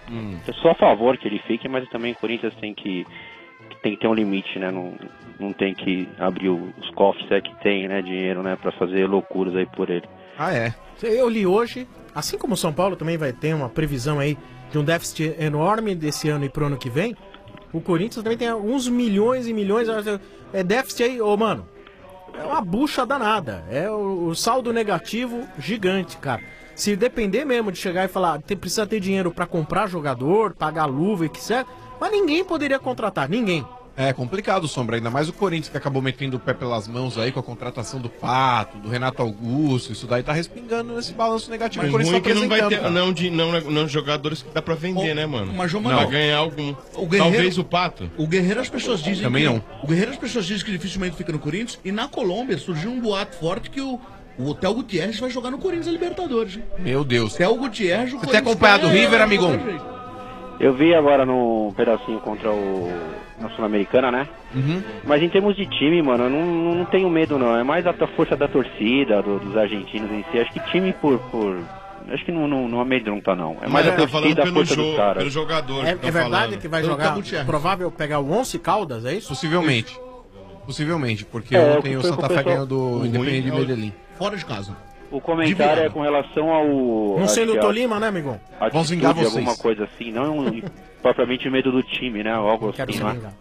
Eu sou a favor que ele fique, mas também o Corinthians tem que ter um limite, né? Não tem que abrir os cofres que tem, né? Dinheiro, né? Pra fazer loucuras aí por ele. Ah, é? Eu li hoje, assim como o São Paulo também vai ter uma previsão aí de um déficit enorme desse ano e pro ano que vem, o Corinthians também tem uns milhões e milhões. É déficit aí, mano. É uma bucha danada. É o saldo negativo gigante, cara. Se depender mesmo de chegar e falar, precisa ter dinheiro pra comprar jogador, pagar luva, etc. Mas ninguém poderia contratar, ninguém. É complicado, Sombra, ainda mais o Corinthians que acabou metendo o pé pelas mãos aí com a contratação do Pato, do Renato Augusto, isso daí tá respingando nesse balanço negativo. Mas o Corinthians ruim tá que não vai ter, cara. não jogadores que dá pra vender, né, mano? Mas, João Vai Manuel, ganhar algum. o Guerreiro- Talvez o Pato. O Guerreiro as pessoas dizem Também que... não. O Guerreiro as pessoas dizem que dificilmente fica no Corinthians. E na Colômbia surgiu um boato forte que o Hotel Gutierrez vai jogar no Corinthians a Libertadores. Hein? Meu Deus. Hotel Gutierrez... Você tem acompanhado o River, amigão? Eu vi agora no pedacinho contra na Sul-Americana, né? Uhum. Mas em termos de time, mano, eu não tenho medo, não. É mais a força da torcida, dos argentinos em si. Acho que time acho que não amedronta, não. É mais a torcida, a força dos caras. Pelo jogador. É verdade que vai jogar, provável pegar o Once Caldas, é isso? Possivelmente. Possivelmente, porque É, ontem o foi Santa com o Fé pessoal- ganhou do Independente de Medellín. Fora de casa. O comentário é com relação ao... Não acho sendo que o a- Tolima, né, amigão? Vamos vingar atitude, vocês. alguma coisa assim, não propriamente medo do time, né? Algo Quero assim, se né? vingar.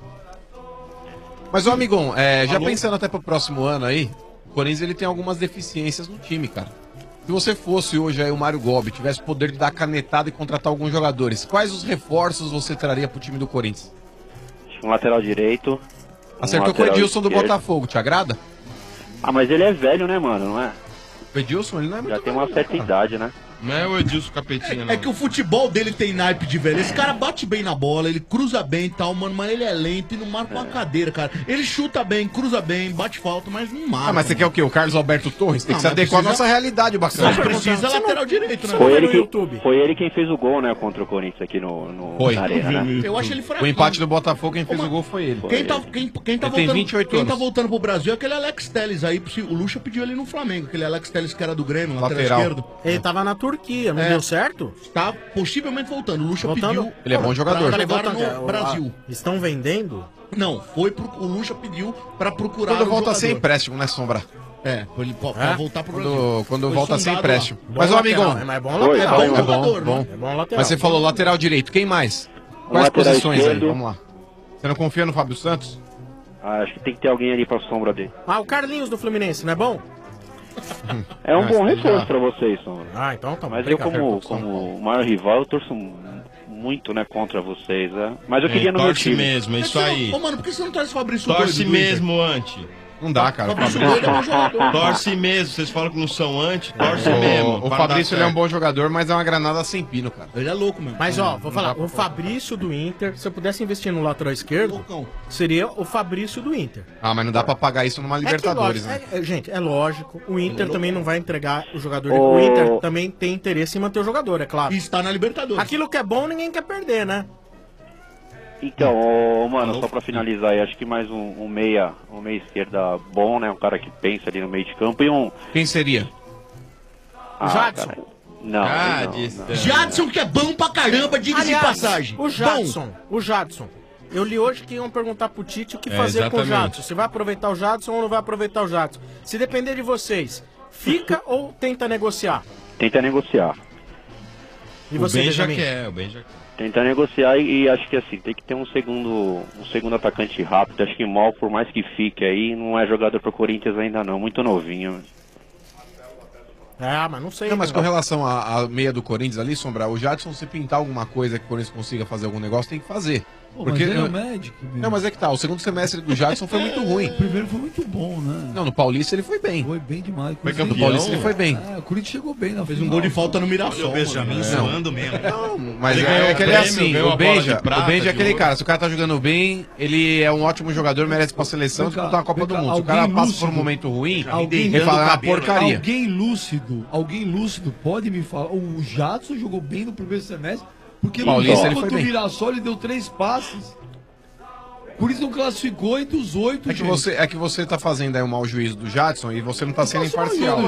Mas, ô amigão, já pensando até pro próximo ano aí, o Corinthians ele tem algumas deficiências no time, cara. Se você fosse hoje aí o Mário Gobi, tivesse o poder de dar canetada e contratar alguns jogadores, quais os reforços você traria pro time do Corinthians? Um lateral direito. Acertou com o Edilson do Botafogo, te agrada? Ah, mas ele é velho, né, mano? Não é? O Edilson, ele não é muito Já tem uma velho, certa cara. idade, né? Não é o Edilson Capetinha, não. É que o futebol dele tem naipe de velho. Esse cara bate bem na bola, ele cruza bem e tal, mano, mas ele é lento e não marca uma cadeira, cara. Ele chuta bem, cruza bem, bate falta, mas não marca. Ah, mas você quer o quê? O Carlos Alberto Torres? Tem que Não, se mas adequar à precisa- nossa realidade, bacana. Mas precisa lateral direito, né? Foi ele quem fez o gol, né, contra o Corinthians aqui na arena, né? Eu acho ele fraco. O empate do Botafogo, quem fez o gol foi ele. Quem tá Ele tem voltando, 28 quem anos. tá voltando pro Brasil é aquele Alex Telles aí. O Lucha pediu ele no Flamengo, aquele Alex Telles que era do Grêmio, lateral Lateral. esquerdo. Ele tava na Turquia, não deu certo? Tá possivelmente voltando. O Lucha Voltando? pediu. Ele é bom jogador. Pra levar Voltando, no Brasil. Estão vendendo? Não, o Lucha pediu pra procurar. Quando o volta jogador. sem empréstimo, né, Sombra? É, pra voltar pro Brasil. Quando Foi volta sem sondado empréstimo. lá. Mas, Bom ô amigão. lateral, mas é bom lateral. lateral. É Bom jogador, bom. né? É bom lateral. Mas você falou lateral direito. Quem mais? Quais Lateral posições esquerdo. aí? Vamos lá. Você não confia no Fábio Santos? Ah, acho que tem que ter alguém ali pra sombra dele. Ah, o Carlinhos do Fluminense, não é bom? É um bom Mas reforço já- pra vocês, sombra. Ah, então tá bom. Mas eu, Obrigado. como o maior rival, eu torço muito, né, contra vocês, né? Mas eu queria no meu torce time. mesmo, é isso aí. Ô, mano, por que você não traz o Fabrício Torce Doido do mesmo, Anti. Não dá, cara. Fabrício Doido é um bom jogador. Torce mesmo. Vocês falam que não são anti, torce O- mesmo. O para Fabrício dar ele é um certo. bom jogador, mas é uma granada sem pino, cara. Ele é louco mesmo. Mas ó, vou falar, o Fabrício do Inter, se eu pudesse investir no lateral esquerdo, seria o Fabrício do Inter. Ah, mas não dá pra pagar isso numa Libertadores, é que, né? lógico, gente, é lógico, o Inter também não vai entregar o jogador. Ô. O Inter também tem interesse em manter o jogador, é claro. E está na Libertadores. Aquilo que é bom, ninguém quer perder, né? Então, mano, só pra finalizar aí, acho que mais um meia esquerda bom, né? Um cara que pensa ali no meio de campo e um... Quem seria? Jadson. Cara, não, não. Jadson que é bom pra caramba, diga-se de Aliás, passagem. o Jadson. Eu li hoje que iam perguntar pro Tite o que É, fazer com o exatamente. Jadson. Se vai aproveitar o Jadson ou não vai aproveitar o Jadson. Se depender de vocês, fica ou tenta negociar? Tenta negociar. E você, o Ben já Benjamin? quer, o Ben já quer. Tentar negociar e acho que assim, tem que ter um segundo atacante rápido. Acho que Mal, por mais que fique aí, não é jogador pro Corinthians ainda não, muito novinho. Ah, mas não sei. Não, mas né? com relação à meia do Corinthians ali, Sombra, o Jadson, se pintar alguma coisa que o Corinthians consiga fazer algum negócio, tem que fazer. Pô, mas ele é o médico. Não, mas é que tá, o segundo semestre do Jadson foi muito ruim. O primeiro foi muito bom, né? Não, no Paulista ele foi bem. Foi bem demais. Foi campeão. No Paulista ele foi bem. É, o Corinthians chegou bem na Fez um gol de falta no Mirassol. Olha o Benjamin mano. zoando mesmo. Não, mas Ele é ganhou que o ele é prêmio, assim, ganhou o a bola Benja de prata, é de aquele ouro. cara, se o cara tá jogando bem, ele é um ótimo jogador, merece pra seleção e disputar a Copa do Mundo. Se o cara alguém passa por um lúcido, momento ruim, alguém ele fala, ah, cabelo, porcaria. Alguém lúcido pode me falar. O Jadson jogou bem no primeiro semestre, porque Paulista, no ele jogo foi contra o bem. Mirassol ele deu 3 passes. Por isso não classificou entre os 8, É que você tá fazendo aí um mau juízo do Jadson e você não tá sendo imparcial.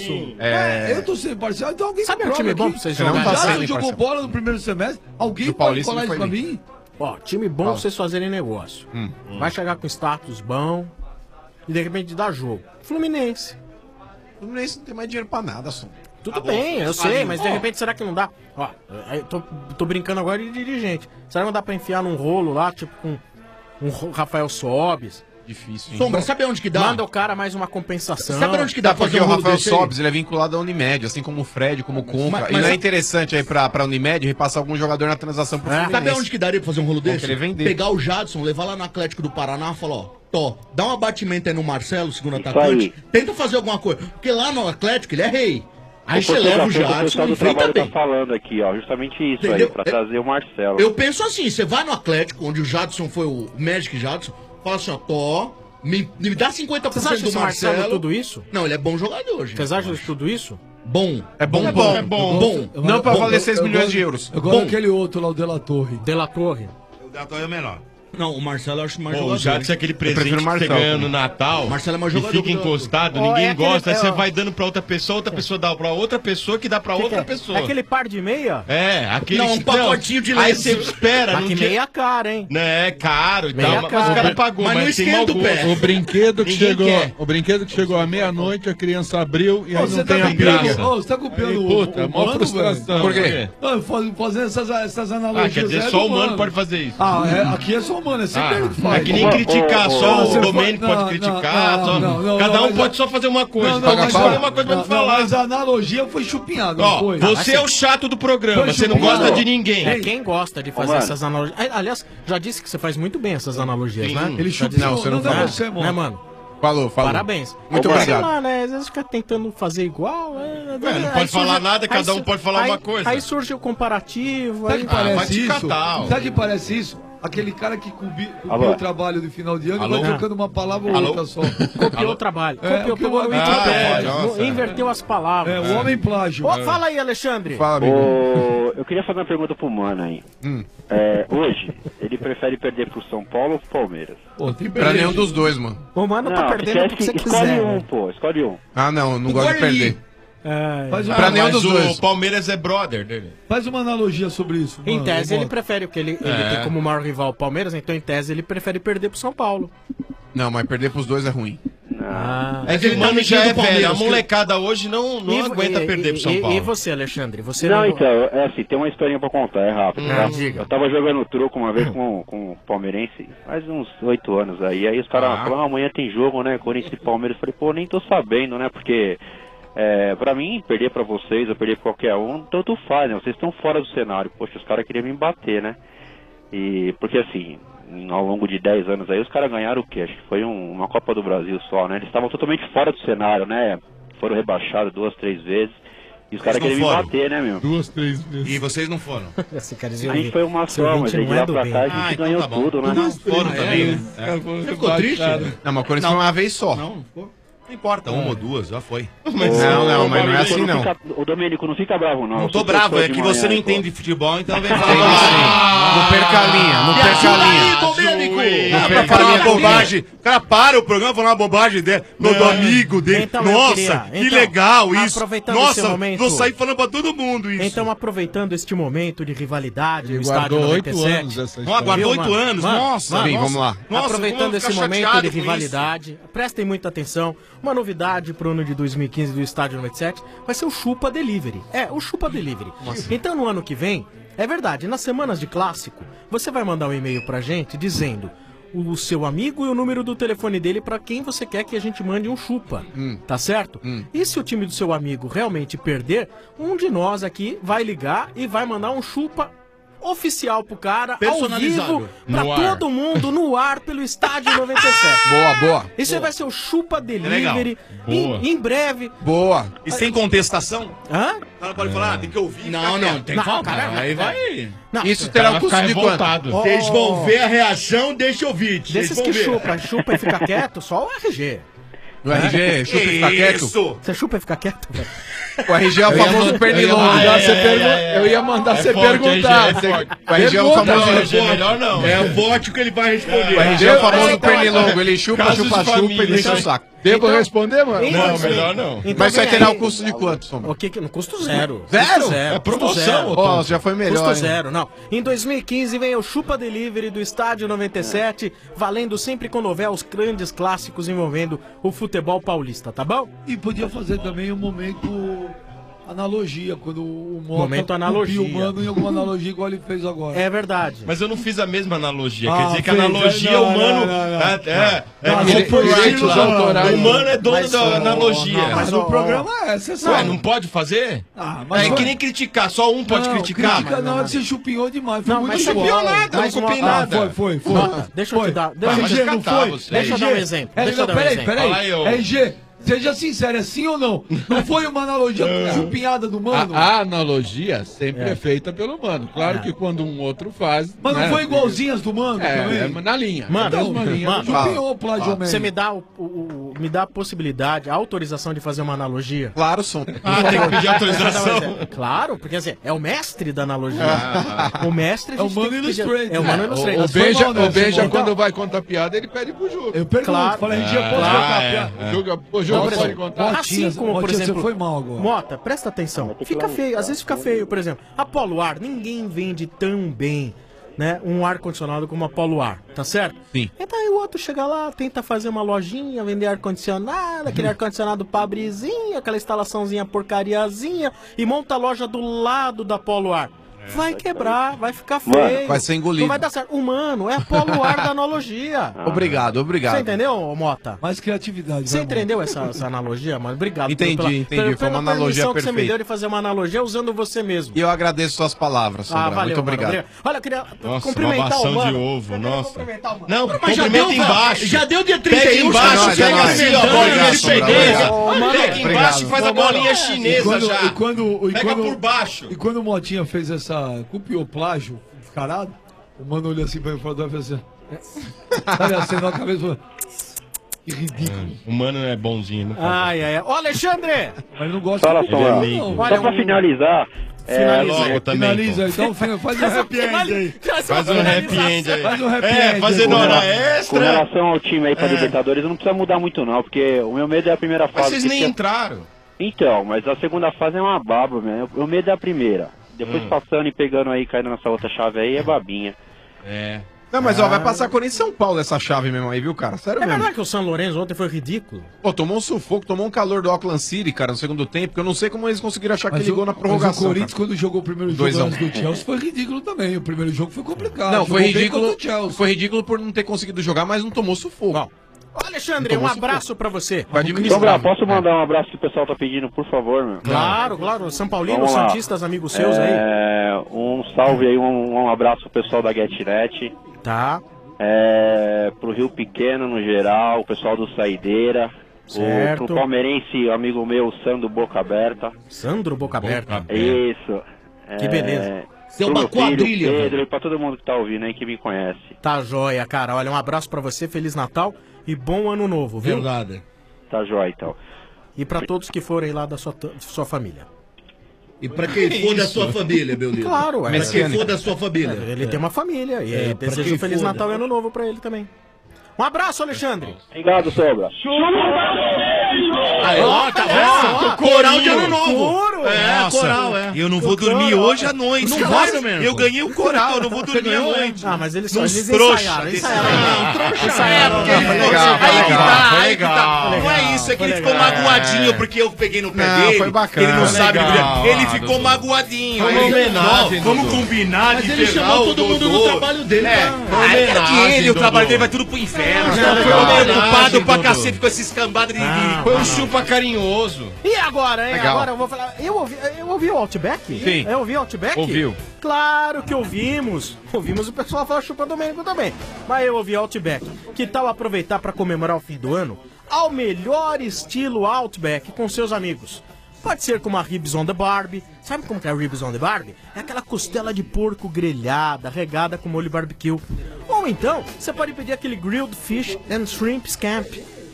Eu tô sendo imparcial, então alguém Sabe um prova time aqui. bom pra vocês Você não jogarem? tá Jadson sendo jogou imparcial. bola no primeiro semestre. Alguém Do pode Paulista falar não isso foi pra bem. mim? Ó, time bom pra vocês fazerem negócio. Vai chegar com status bom e de repente dá jogo. Fluminense. Fluminense não tem mais dinheiro pra nada, Som. Tudo bem, eu sei, mas de repente será que não dá? Ó, eu tô brincando agora de dirigente. Será que não dá pra enfiar num rolo lá, tipo com um Rafael Sobis? Difícil, hein? Sombra, sabe onde que dá? Manda o cara mais uma compensação. Sabe onde que dá pra Porque fazer o um rolo Rafael desse aí? Sobis, ele é vinculado à Unimed, assim como o Fred, como o Conca. Mas e não é a- interessante aí pra Unimed repassar algum jogador na transação pro Fluminense. Sabe onde que daria pra fazer um rolo Vão desse? querer vender. Pegar o Jadson, levar lá no Atlético do Paraná e falar, ó, Tó, dá um abatimento aí no Marcelo, segundo Isso atacante, aí. tenta fazer alguma coisa. Porque lá no Atlético ele é rei. Aí você Porque leva o o pessoal Jadson do e enfeita trabalho bem. tá falando aqui, ó, justamente isso Entendeu? aí, pra trazer o Marcelo. Eu penso assim, você vai no Atlético, onde o Jadson foi o Magic Jadson, fala assim, ó, Tó, me dá 50% Vocês acham do esse Marcelo Marcelo. tudo isso? Não, ele é bom jogador, gente. Vocês acham de tudo isso? Bom. É bom, bom. bom. Eu Não gosto- pra eu valer gosto- 6 eu milhões gosto- de euros. Eu gosto Bom. daquele outro lá, o De La Torre. De La Torre. O Dato é o melhor. Não, o Marcelo eu acho mais Pô, jogador. o Jadson é aquele Eu presente prefiro que o você Marcelo. ganha no Natal Marcelo é mais e jogador fica que o- encostado, Ó, ninguém é aquele- gosta, aí ó. você vai dando pra outra pessoa dá pra outra pessoa que dá pra outra pessoa. É aquele par de meia? É, aquele... Não, um pacotinho de Aí lenço. você espera, Mas não que tinha- meia cara, hein? Né, é caro e Meia tal, mas cara. o cara pagou, Mas não mas tem esquenta mau o pé. gosto. O brinquedo que Ninguém chegou, quer. o brinquedo que chegou à meia-noite, a criança abriu e aí Você não tá tem a copiando, pilha. ô, você tá copiando Aí, o puta, mó Mano, frustração. velho. Por quê? Não, fazendo essas analogias. Ah, quer dizer, é só do o Mano pode fazer isso. Ah, aqui é só o Mano, é sempre ele que faz. É que nem criticar, só Você o Domênico foi- pode não, criticar, não, só- não, cada um mas- pode só fazer uma coisa. Não, Paga mas, pau. não, Uma coisa pra me não, falar. mas a analogia foi chupinhada, não Ó, foi? você é o chato do programa, Foi você não chupinhado. gosta de ninguém. É quem gosta de fazer mano. essas analogias. Aliás, já disse que você faz muito bem essas analogias, Sim. né? Ele Já chupou. disse- Não, você não dá faz. você, Né, mano? Falou. Parabéns. Muito Ô, mano. obrigado. Sei lá, né? Às vezes fica tentando fazer igual. não pode falar nada, cada um pode falar uma coisa. Aí surge o comparativo. Sabe Aí... que parece vai te isso? catar, ó. Sabe que parece isso? Aquele cara que copiou Alô? o trabalho de final de ano Alô? e vai trocando uma palavra ou Alô? outra só. Copiou o trabalho. É, Copiou porque o homem Wikipedia. nossa, Inverteu as palavras. É, o homem plágio. Ô, fala aí, Alexandre. Fala, amigo. Eu queria fazer uma pergunta pro Mano aí. Hum. Hoje, ele prefere perder pro São Paulo ou pro Palmeiras? Pô, tem Pra nenhum dos dois, mano. O mano tá perdendo você do que você escolhe quiser. um, né? pô, escolhe um. Ah, não gosto de perder. Faz, Pra nenhum dos o dois. Palmeiras é brother dele. faz uma analogia sobre isso. Em mano, tese, eu ele gosto. prefere, porque ele tem como maior rival o Palmeiras, então em tese ele prefere perder pro São Paulo. Não, mas perder pros dois é ruim. É que ele o tá Mano metido já é do Palmeiras, velho. A que- molecada hoje não aguenta perder pro São Paulo. E você, Alexandre? Você Não, então, é assim, tem uma historinha pra contar, é rápido. tá? diga. Eu tava jogando truco uma vez com o palmeirense, faz uns 8 anos aí. Aí os caras falaram, amanhã tem jogo, né? Corinthians e Palmeiras. Eu falei, pô, nem tô sabendo, né? Porque pra mim, perder pra vocês ou perder pra qualquer um, tanto faz, né? Vocês estão fora do cenário. Poxa, os caras queriam me bater, né? E porque assim, ao longo de 10 anos aí, os caras ganharam o quê? Acho que foi uma Copa do Brasil só, né? Eles estavam totalmente fora do cenário, né? Foram rebaixados 2, 3 vezes. E os caras Eles queriam não me foram? bater, né, meu? 2, 3 vezes. E vocês não foram? Esse cara A gente foi uma só, mas aí de lá pra cá a gente então ganhou tá bom. tudo, né? Não foram também, né? Você ficou triste? Não, mas o Corinthians foi uma vez só. Não, não ficou. Não importa, uma ou duas, já foi. Mas não, mas não é assim, não. O Domênico, não fica bravo, não. Não Eu tô sou bravo, torcedor é de que você não Miami, pô. entende de futebol, então vem Tem falar. sim. Não perca a linha, não perca a linha. Domênico! Não Pra perca a falar linha uma comigo. bobagem. O cara para o programa falando uma bobagem dele, do amigo dele. Então, eu Nossa, queria- que então, legal isso. aproveitando Nossa, esse momento- vou sair falando pra todo mundo isso. Então, aproveitando este momento de rivalidade Ele no estádio guardou 8 97. anos essa Não, história. aguardou Viu, 8 mano? anos, Mano, nossa. Sim, nossa. vamos lá. Nossa, como eu Aproveitando vou esse ficar momento chateado de com isso? rivalidade, prestem muita atenção. Uma novidade pro ano de 2015 do Estádio 97 vai ser o Chupa Delivery. É, o Chupa Delivery. Então, no ano que vem, é verdade, nas semanas de clássico, você vai mandar um e-mail pra gente dizendo o seu amigo e o número do telefone dele pra quem você quer que a gente mande um chupa, tá certo? E se o time do seu amigo realmente perder, um de nós aqui vai ligar e vai mandar um chupa oficial pro cara, ao Personalizável. vivo, pra No ar. todo mundo, no ar, pelo Estádio 97. Boa, boa. Isso aí vai ser o Chupa Delivery, Boa. em breve. Boa. E sem contestação? Hã? O cara pode falar, tem que ouvir. Não, não, tem que Não, falar. cara, Aí vai. Não, Isso terá um custo de quanto? revoltado. Vocês vão ver a reação desse ouvinte. desses vocês que vão ver. chupa e fica quieto, só o RG. O RG chupa e fica quieto? Você chupa e fica quieto, velho? O RG é o famoso pernilongo. Eu ia mandar você perguntar. O RG é o famoso... melhor não. É o voto que ele vai responder. O RG é o famoso pernilongo. Ele chupa e deixa o saco. Devo responder, mano? Não, melhor não. Mas vai terá o custo de quanto, Sombra? O que? No custo zero. Zero? Custo zero. É promoção, Custo zero. Ó, já foi melhor. Custo hein? zero, não. Em 2015 vem o Chupa Delivery do Estádio 97, valendo sempre com novel os grandes clássicos envolvendo o futebol paulista, tá bom? E podia fazer também um momento analogia, quando o Mota Momento analogia. cupiu o Mano em alguma analogia igual ele fez agora. É verdade. Mas eu não fiz a mesma analogia. Ah, Quer dizer que a fez, analogia, não, o Mano... direitos autorais. O Mano é dono da analogia. Mas o programa é, você sabe. Ué, não pode fazer? Mas É que nem criticar, só um pode criticar. Critica na hora que você chupinhou demais. Foi Não, muito mas bom. você copiou nada, Mas não copiei uma- nada. Foi. Deixa eu te dar. Deixa Mas eu não foi? Deixa eu dar um exemplo. Deixa eu dar um exemplo. Fala aí, ô. RG, seja sincero, é sim ou não? Não foi uma analogia chupinhada do Mano? A analogia sempre é feita pelo Mano. Claro que quando um outro faz... Mas não né? foi igualzinhas do Mano também? É na linha. Mano, Mesma linha. mano, Chupinhou, plágio você me dá me dá a possibilidade, a autorização de fazer uma analogia? Claro, som. Ah, tem que pedir autorização. Claro, porque assim, é o mestre da analogia. O mestre a É o gente tem Mano que pedir- Illustrated. É o Mano O Illustrated. Beija, Simão. quando vai contar piada, ele pede pro Juca. Eu pergunto, Claro. falei, RG, posso Claro. contar a piada? Juca, Por pode exemplo, contar? assim como, por Motinha, exemplo... você foi mal agora. Mota, presta atenção. Fica feio, às vezes fica feio, por exemplo. Apollo Ar, ninguém vende tão bem, né, um ar-condicionado como Apollo Ar, tá certo? Sim. Então aí o outro chega lá, tenta fazer uma lojinha, vender ar-condicionado, aquele ar-condicionado pobrezinho, aquela instalaçãozinha porcariazinha, e monta a loja do lado da Apollo Ar. Vai quebrar, vai ficar feio. vai ser engolido. Não vai dar certo. Humano, é Apollo Ar da analogia. Obrigado. Você entendeu, Mota? Mais criatividade. Você vai, entendeu essa analogia, mano? Obrigado. Entendi. Foi uma analogia permissão que você me perfeita. deu de fazer uma analogia usando você mesmo. E eu agradeço suas palavras, Sombra. valeu, Muito mano, obrigado. Olha, eu queria Nossa, cumprimentar uma o bação mano. de ovo, nossa. Cumprimentar o mano. Não, Mas já cumprimenta deu, embaixo. já deu dia Pega 31, embaixo, já pega vai. assim, ó, Obrigado, bolinha de Sombra, pegueza. obrigado. Pega embaixo e faz a bolinha chinesa já. Pega por baixo. E quando o Motinha fez essa copiou plágio, caralho, o Mano olhou assim pra ele e falou assim, sabe, acenou a cabeça e falou, que ridículo. O Mano é bonzinho, não Ai. Ô, Alexandre! Mas não gosta Fala, de Sombra. não. Só pra finalizar... Logo também. Finaliza, então faz um happy end aí. Faz um happy end aí. Faz um happy end. Fazendo hora Com extra. relação ao time aí pra Libertadores, não precisa mudar muito não, porque o meu medo é a primeira Mas fase. vocês que nem tinha- entraram. Então, mas a segunda fase é uma baba, meu. O medo é a primeira. Depois passando e pegando aí, caindo nessa outra chave aí, é babinha. É. Não, mas ó, vai passar Corinthians e São Paulo essa chave mesmo aí, viu, cara? Sério É mesmo. verdade que o San Lorenzo ontem foi ridículo? Pô, tomou um sufoco, tomou um calor do Auckland City, cara, no segundo tempo, que eu não sei como eles conseguiram achar Mas aquele gol na Mas prorrogação. o Corinthians, cara. quando jogou o primeiro jogo 2 a 1. antes do Chelsea, foi ridículo também. O primeiro jogo foi complicado. Não, Jogou foi bem ridículo. contra o Chelsea. Foi ridículo por não ter conseguido jogar, mas não tomou sufoco. Ô, Alexandre, um abraço pra você. Vai administrar. Sombra, posso mandar um abraço que o pessoal tá pedindo, por favor, meu? Claro, São Paulino, Vamos lá. Santistas, amigos seus aí. Um salve aí, um abraço pro pessoal da GetNet. Tá. Pro Rio Pequeno no geral, o pessoal do Saideira. Certo. Pro palmeirense, amigo meu, Sandro Boca Aberta. Sandro Boca Aberta. Isso. Que beleza. Você é pro uma meu filho, quadrilha, Pedro, velho. e pra todo mundo que tá ouvindo aí, que me conhece. Tá joia, cara. Olha, um abraço pra você, Feliz Natal e bom ano novo, viu? Verdade. Tá joia, então. E pra todos que forem lá da sua família. E pra quem for da sua família, meu Deus. Claro, Pra quem for da sua família. Ele tem uma família e aí pra desejo quem um Feliz for, Natal e Ano Novo pra ele também. Um abraço, Alexandre. Obrigado, Sobra. Aí, ó, tá vendo? Coral de ano novo. Coro. Nossa, coral, é. eu não vou dormir hoje à noite. Não cara. vai, meu menino. Eu ganhei o coral, eu não vou dormir à noite. Ah, mas eles Nos ensaiaram. desse Ensaiaram. Foi legal, foi Aí que legal, tá, foi aí que tá. legal. Não é isso, é que Foi ele ficou legal. magoadinho porque eu peguei no pé Não, dele. foi bacana. Ele não Foi sabe. legal, Ele ficou Dudu. magoadinho. Foi Aí uma ele- homenagem, Não, vamos Dudu. combinar Mas de ele ferrar chamou o todo mundo Dodô. do trabalho dele. É, pra- aí era que homenagem, ele, o trabalho Dodô. dele vai tudo pro inferno. Não, Foi foi ocupado homenagem, pra Dodô. cacete com esses cambadas de... Foi um chupa carinhoso. E agora, hein? Legal. Agora eu vou falar. Eu ouvi o Outback? Sim. Eu ouvi o Outback? Ouviu. Claro que ouvimos. Ouvimos o pessoal falar chupa Domênico também. Mas eu ouvi Outback. Que tal aproveitar para comemorar o fim do ano ao melhor estilo Outback com seus amigos? Pode ser com uma ribs on the Barbie. Sabe como que é a ribs on the Barbie? É aquela costela de porco grelhada, regada com molho barbecue. Ou então, você pode pedir aquele grilled fish and shrimp scampi.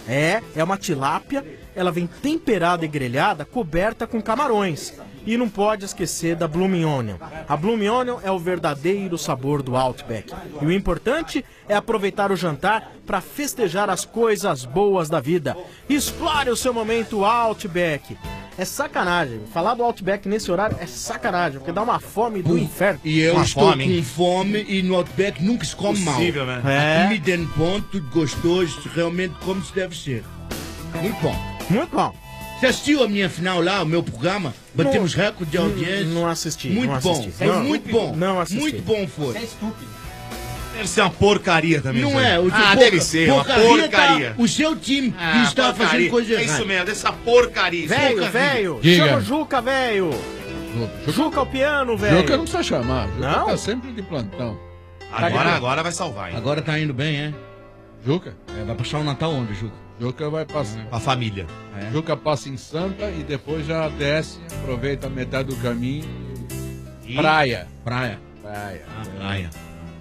É uma tilápia, ela vem temperada e grelhada, coberta com camarões. E não pode esquecer da Blooming Onion. A Blooming Onion é o verdadeiro sabor do Outback. E o importante é aproveitar o jantar para festejar as coisas boas da vida. Explore o seu momento Outback. É sacanagem. Falar do Outback nesse horário é sacanagem, porque dá uma fome do inferno. E eu Uma estou fome, hein? com fome e no Outback nunca se come Possível, mal. né? A comida é bom, tudo gostoso, realmente como se deve ser. Muito bom. Muito bom. Você assistiu a minha final lá, o meu programa? Batemos recorde de audiência. Não assisti. Muito não bom. assisti. Foi Não, muito bom. Não assisti. Muito bom foi. É estúpido. Deve ser uma porcaria também. Não isso aí. é? O Ah, deve ser, uma porcaria. O seu time que está fazendo coisa errada. É isso mesmo, dessa porcaria. Velho, Diga. chama o Juca, velho. Juca ao piano, velho. Juca não precisa chamar. Juca Não? tá sempre de plantão. Agora vai salvar, hein? Agora tá indo bem, é? Juca? Vai passar o Natal onde, Juca? Juca vai passar. A família. Juca passa em Santa e depois já desce, aproveita a metade do caminho. E? Praia. Praia. Praia. Praia.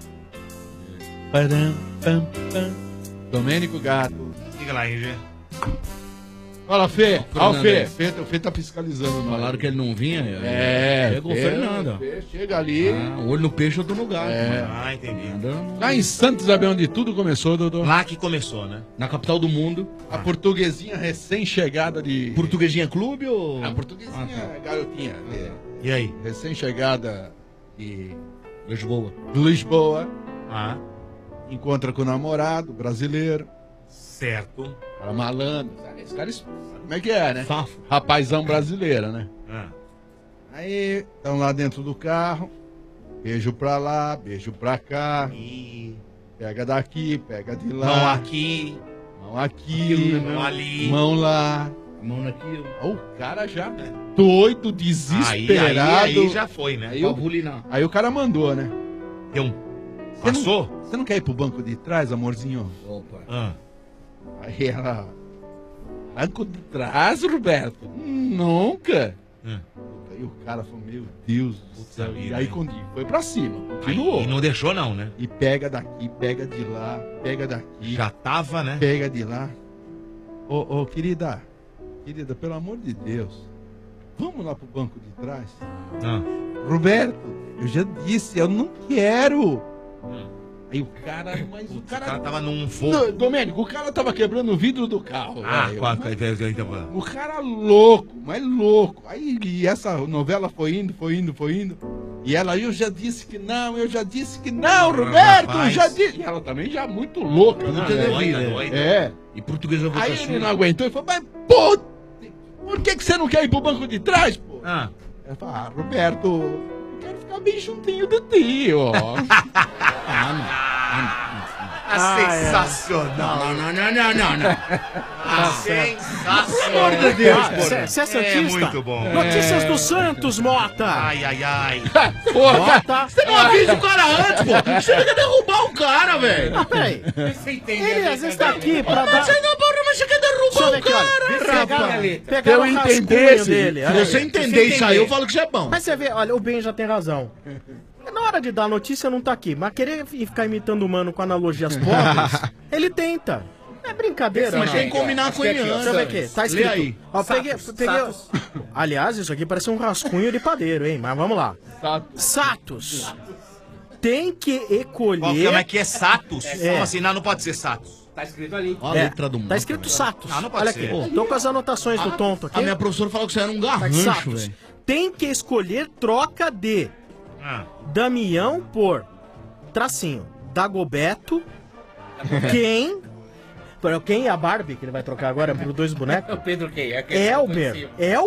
Domênico Gato. Diga lá, RG. Fala, Fê. Ó, o Fê. Fernando. O Fê tá fiscalizando nós. Falaram que ele não vinha. Chegou Chegou o Fernando. Fê chega ali. Olho no peixe, eu tô no gato. Ah, entendi. Lá em Santa Isabel, onde tudo começou, Dodô. Lá que começou, né? Na capital do mundo. A portuguesinha recém-chegada de... Portuguesinha Clube ou... A portuguesinha garotinha. E aí? Recém-chegada de Lisboa. Lisboa. Ah. Encontra com o namorado brasileiro. Certo. Cara malandro. Esse cara sabe como é que é, né? Safo. Rapazão brasileiro, né? Ah. Aí, estão lá dentro do carro. Beijo pra lá, beijo pra cá. Pega daqui, pega de lá. Mão aqui. Mão aqui. Mão ali. Mão lá. Mão naquilo. O cara já doido, desesperado. Aí já foi, né? Aí o cara mandou, né? Deu um... Passou? Você não quer ir pro banco de trás, amorzinho? Opa. Ah. Aí ela... Banco de trás, Roberto? Nunca. Aí o cara falou, meu Deus do céu. E aí foi pra cima, continuou. E não deixou não, né? E pega daqui, pega de lá, pega daqui. Já tava, né? Pega de lá. Ô, querida, pelo amor de Deus, vamos lá pro banco de trás? Ah. Roberto, eu já disse, eu não quero. Aí o cara, mas o cara tava num fogo. Domênico, o cara tava quebrando o vidro do carro. velho. O O cara louco, mas louco. Aí e essa novela foi indo. E ela, eu já disse que não, Roberto, rapaz. eu já disse. E ela também já muito louca, né? Doida. É. E portuguesa Aí vocação. ele não aguentou e falou, mas pô, por que você não quer ir pro banco de trás, pô? Ah. Ela falou, Roberto, eu quero ficar bem juntinho de ti, ó. Sensacional. Não. Sensacional. Pelo amor de Deus, você é santista? É muito bom. Notícias do Santos, Mota. Ai. Mota. Você não avisa o cara antes, pô. Você quer derrubar o cara, velho. Ah, peraí. Você entende? Ele às vezes tá aqui pra dar... Você não, porra, mas você quer derrubar o cara. Pegar o rascunho dele. Se você entender isso aí, eu falo que isso é bom. Mas você vê, olha, o Ben já tem razão. Na hora de dar notícia não tá aqui, mas querer ficar imitando o mano com analogias pobres, ele tenta. É brincadeira, Mas não. tem que combinar com ele Deixa eu ver aqui, antes. tá escrito. Lê aí. Ó, peguei... Aliás, isso aqui parece um rascunho de padeiro, hein? Mas vamos lá. Satos. Tem que escolher... Como é que é Satos? É. Como assim? Não pode ser Satos. Tá escrito ali. Olha a letra do Tá escrito Satos. Não pode Olha ser. aqui, tô com as anotações do tonto aqui. A minha professora falou que você era um Tá aqui, garrancho, Satos. velho. Tem que escolher troca de Damião por tracinho Dagobeto, quem e a Barbie, que ele vai trocar agora por dois bonecos. O Pedro quem? Elber. É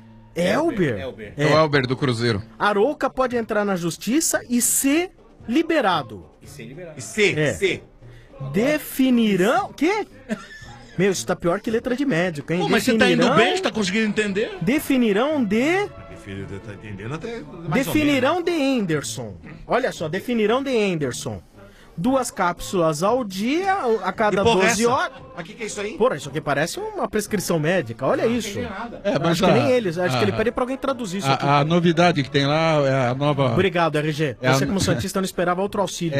o Elber do Cruzeiro. Arouca pode entrar na justiça e ser liberado. E ser liberado. C. Definirão... Quê? Meu, isso tá pior que letra de médico, hein? Pô, mas você tá indo bem? Você tá conseguindo entender? Definirão de... Filho, tá entendendo até mais Definirão de Anderson. Olha só, definirão de Anderson. 2 cápsulas ao dia, a cada Que porra é 12 essa? horas. Mas o que é isso aí? Porra, isso aqui parece uma prescrição médica, olha isso. mas Acho que nem a- eles, acho que ele a- pede pra alguém traduzir isso aqui. A novidade que tem lá é a nova. Obrigado, RG. É a- Você como Santista não esperava outro auxílio.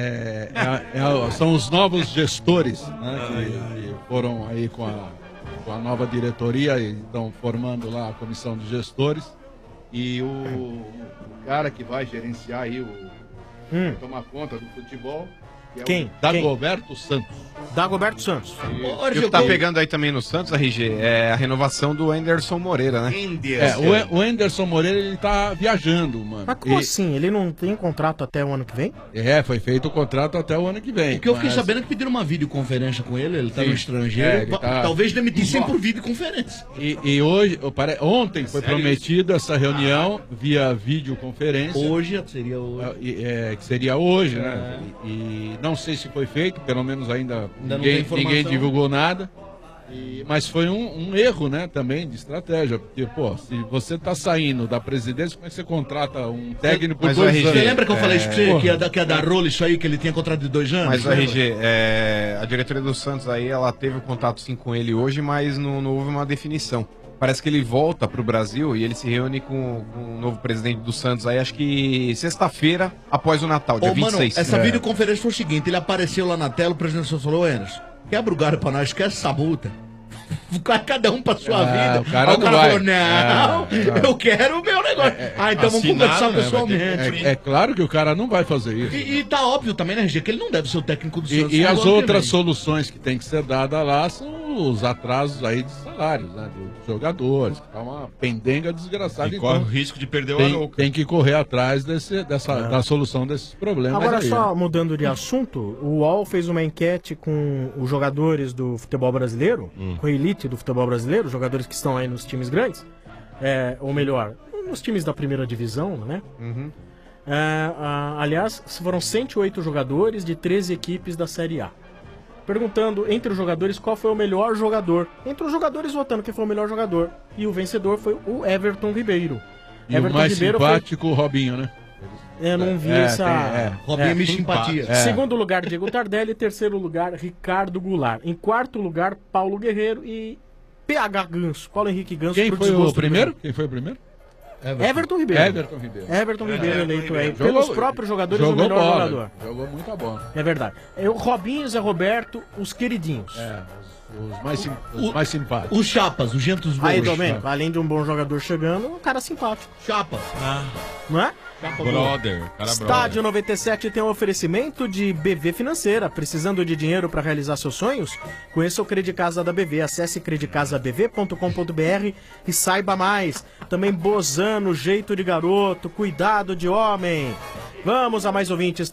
São os novos gestores, né, que foram aí com a nova diretoria e estão formando lá a comissão de gestores. E o cara que vai gerenciar aí, tomar conta do futebol, que é Quem? o Dagoberto Santos. Dagoberto Santos. E o que tá pegando aí também no Santos, RG, é a renovação do Anderson Moreira, né? O Anderson Moreira, ele tá viajando, mano. Mas como assim? Ele não tem contrato até o ano que vem? Foi feito o contrato até o ano que vem. O que eu fiquei mas- sabendo é que pediram uma videoconferência com ele tá Sim. no estrangeiro. Ele tá- Talvez demitissem por videoconferência. E hoje, ontem foi prometida essa reunião via videoconferência. Hoje seria hoje. Que seria hoje, né? E não sei se foi feito, pelo menos ainda não tem informação. ninguém divulgou nada. Mas foi um erro, né, também de estratégia. Porque, pô, se você tá saindo da presidência, como é que você contrata um técnico por Mas o 2 RG, anos? Você lembra que eu falei isso pra você, Porra. que ia dar rolo isso aí, que ele tinha contrato de 2 anos? Mas o Lembra? RG, a diretoria do Santos aí, ela teve o contato sim com ele hoje, mas não houve uma definição. Parece que ele volta pro Brasil e ele se reúne com o novo presidente do Santos aí, acho que sexta-feira, após o Natal, dia Ô, mano, 26. essa videoconferência foi o seguinte, ele apareceu lá na tela, o presidente só falou, Anderson, quebra o galho pra nós, esquece essa multa. Cada um pra sua vida. O cara Aí não vai. falou, não, eu quero o meu negócio. Então vamos conversar né? pessoalmente. É claro que o cara não vai fazer isso. E tá óbvio também, né, RG, que ele não deve ser o técnico do Santos. E no as ano que outras vem. soluções que tem que ser dadas lá são os atrasos aí de salários, né? Dos jogadores. Que tá uma pendenga desgraçada. E corre o risco de perder o tem, Arouca. tem que correr atrás da solução desses problemas. Agora, aí, só né? mudando de assunto, o UOL fez uma enquete com os jogadores do futebol brasileiro, com a elite do futebol brasileiro, os jogadores que estão aí nos times grandes, ou melhor, nos times da primeira divisão, né? Aliás, foram 108 jogadores de 13 equipes da Série A. Perguntando entre os jogadores qual foi o melhor jogador. Entre os jogadores votando quem foi o melhor jogador. E o vencedor foi o Everton Ribeiro. E o mais simpático, o Robinho, né? Eu não vi essa. Robinho é minha simpatia. Segundo lugar, Diego Tardelli. Terceiro lugar, Ricardo Goulart. Em quarto lugar, Paulo Guerreiro e PH Ganso. Paulo Henrique Ganso. Quem pro foi o desgosto do primeiro? Grêmio. Quem foi o primeiro? Everton Ribeiro. Everton Ribeiro. Everton Ribeiro eleito aí Jogou- pelos próprios jogadores o jogou melhor bola, jogador. Jogou muita bola. É verdade. O Robinho, Zé Roberto, os queridinhos. Os mais simpáticos. Os chapas, os gentos Aí, voos. Domênico, além de um bom jogador chegando, um cara simpático. Chapa. Não é? Brother, cara Estádio 97 tem um oferecimento de BV Financeira. Precisando de dinheiro para realizar seus sonhos? Conheça o Credicasa da BV. Acesse credicasabv.com.br e saiba mais. Também Bozano, jeito de garoto, cuidado de homem. Vamos a mais ouvintes,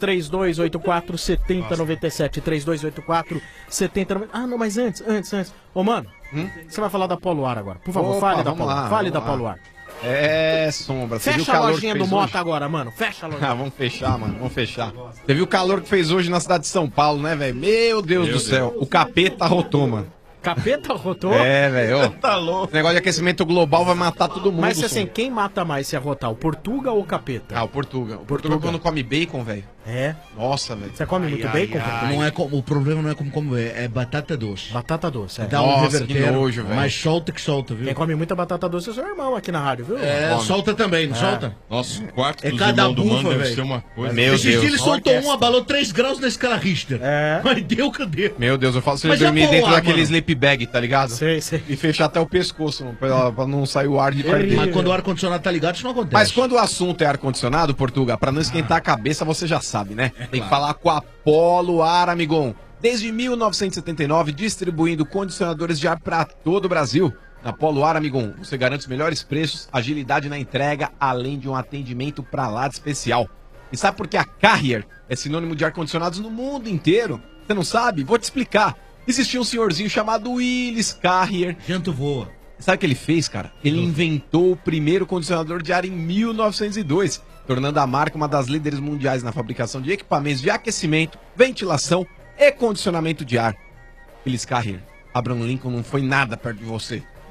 3284-7097, 3284-7097. Ah, não, mas antes. Ô, mano, você vai falar da Polo Ar agora. Por favor, Opa, fale da vamos Polo Ar. lá, Fale da vamos lá. Polo Ar. Sombra. Você viu o Fecha a calor lojinha que do fez Mota hoje? agora, mano. Fecha a lojinha. Vamos fechar, mano. Vamos fechar. Você viu o calor que fez hoje na cidade de São Paulo, né, velho? Meu Deus do céu. O capeta rotou, mano. Capeta rotou? É, velho. Tá louco. Esse negócio de aquecimento global vai matar todo mundo. Mas assim, Sombra. quem mata mais se arrotar, o Portuga ou o Capeta? Ah, o Portuga. O Portuga quando come bacon, velho. É? Nossa, velho. Você come muito bacon? Capeta? Não é como, o problema não é como é batata doce. Batata doce, é. Dá um Nossa, que revertério, nojo, velho. mas solta que solta, viu? Quem come muita batata doce é seu irmão aqui na rádio, viu? É, solta também, não solta? Nossa, o quarto É dos cada irmãos do bufa, mano deve velho. ser uma coisa. Meu Esse dia Deus. ele soltou Orquestra. abalou 3 graus na escala Richter. É. Mas deu que deu. Meu Deus, eu falo se ele Mas é dormir Polo dentro Ar, daquele mano. sleep bag, tá ligado? Sei. E fechar até o pescoço, mano, pra não sair o ar de perto dele. Mas quando o ar-condicionado tá ligado, isso não acontece. Mas quando o assunto é ar-condicionado, Portuga, pra não esquentar a cabeça, você já sabe, né? Tem que falar com a Polo Ar, amigão. Desde 1979, distribuindo condicionadores de ar pra todo o Brasil. Na Polo Ar, amigão, você garante os melhores preços, agilidade na entrega, além de um atendimento pra lá de especial. E sabe por que a Carrier é sinônimo de ar-condicionados no mundo inteiro? Você não sabe? Vou te explicar. Existia um senhorzinho chamado Willis Carrier. Janto voa. Sabe o que ele fez, cara? Ele inventou o primeiro condicionador de ar em 1902, tornando a marca uma das líderes mundiais na fabricação de equipamentos de aquecimento, ventilação e condicionamento de ar. Willis Carrier, Abraham Lincoln não foi nada perto de você.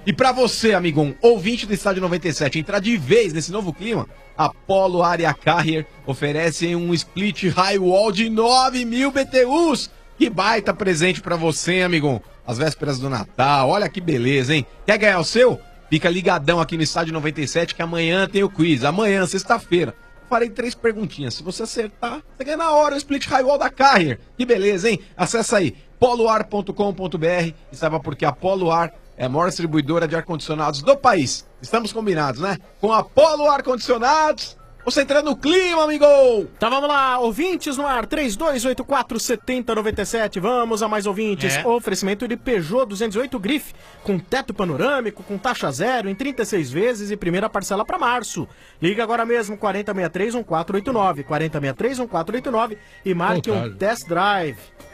E pra você, amigão, ouvinte do Estádio 97, entrar de vez nesse novo clima, a Polo Area Carrier oferece um split high wall de 9.000 BTUs. Que baita presente pra você, amigão. Às vésperas do Natal, olha que beleza, hein? Quer ganhar o seu? Fica ligadão aqui no Estádio 97 que amanhã tem o quiz. Amanhã, sexta-feira. Farei 3 perguntinhas. Se você acertar, você ganha na hora o split high wall da Carrier. Que beleza, hein? Acessa aí poloar.com.br e saiba porque a Poloar é a maior distribuidora de ar-condicionados do país. Estamos combinados, né? Com a Polo Ar-Condicionados, você entra no clima, amigo! Então vamos lá, ouvintes no ar, 3284-7097, vamos a mais ouvintes. Oferecimento de Peugeot 208 Grife, com teto panorâmico, com taxa zero, em 36 vezes e primeira parcela para março. Liga agora mesmo, 4063-1489, 4063-1489 e marque um test drive.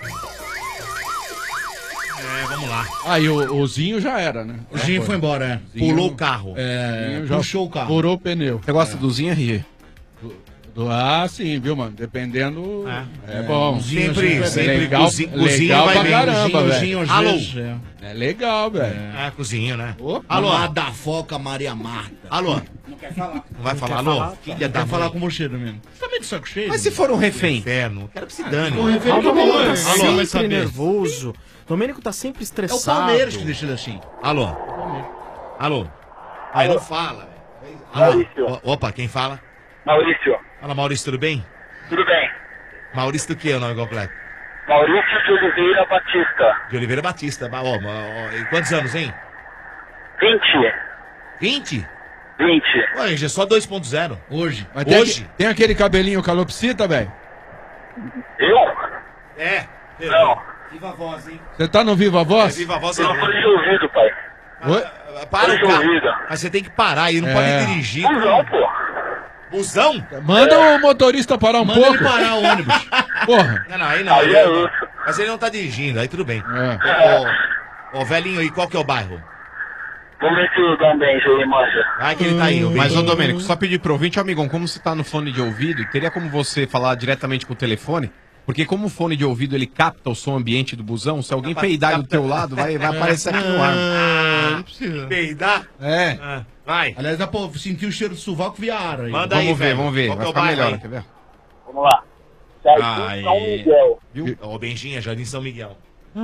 Vamos lá. Aí o Zinho já era, né? O Zinho foi embora, Zinho, pulou o carro. Já puxou o carro. Furou o pneu. Você gosta do Zinho, RG? Sim, viu, mano? Dependendo. É bom. Sempre legal, legal pra caramba, velho. Alô. É legal, velho. Cozinho, né? Alô. Da Foca Maria Marta. Alô. Não quer falar. Não vai falar, alô? Filha da falar com você, mesmo. Você tá meio de saco cheio? Mas se for um refém? Inferno. Quero que se dane. O refém tá sempre nervoso. Domênico tá sempre estressado. É o Palmeiras que deixa ele assim. Alô. Alô. Aí não fala. Maurício. Opa, quem fala? Maurício. Fala, Maurício, tudo bem? Tudo bem. Maurício do que é o nome completo? Maurício de Oliveira Batista. De Oliveira Batista. E quantos anos, hein? 20. 20? 20. Ué, já é só 2.0. Hoje. Mas Hoje? Tem aquele cabelinho calopsita, velho? Eu? Não. Viva a voz, hein? Você tá no Viva Voz? Viva a voz. Eu não fui de ouvido, pai. Para o carro. ouvido. Mas você tem que parar aí, não pode dirigir. Busão, pô. Busão? Manda o motorista parar um pouco. Manda ele parar o ônibus. Porra. Não, aí não. Aí é isso. Mas ele não tá dirigindo, aí tudo bem. Ô, velhinho aí, qual que é o bairro? Vamos ver se o Dom Benja aí manja. Ai, que ele tá aí, o Mas, ô Benji. Domênico, só pedir pro ouvinte, amigão, como você tá no fone de ouvido, teria como você falar diretamente com o telefone? Porque como o fone de ouvido, ele capta o som ambiente do busão, se alguém peidar do teu lado, vai aparecer aqui no ar. Não precisa. Peidar? Vai. Aliás, dá pra sentir o cheiro do sovaco via ar aí. Manda aí, velho. Vamos ver. Qual que Vai é o ficar bairro melhor, aí? quer ver? Vamos lá. Jardim São Miguel. Viu? Ô, Benjinha, Jardim São Miguel.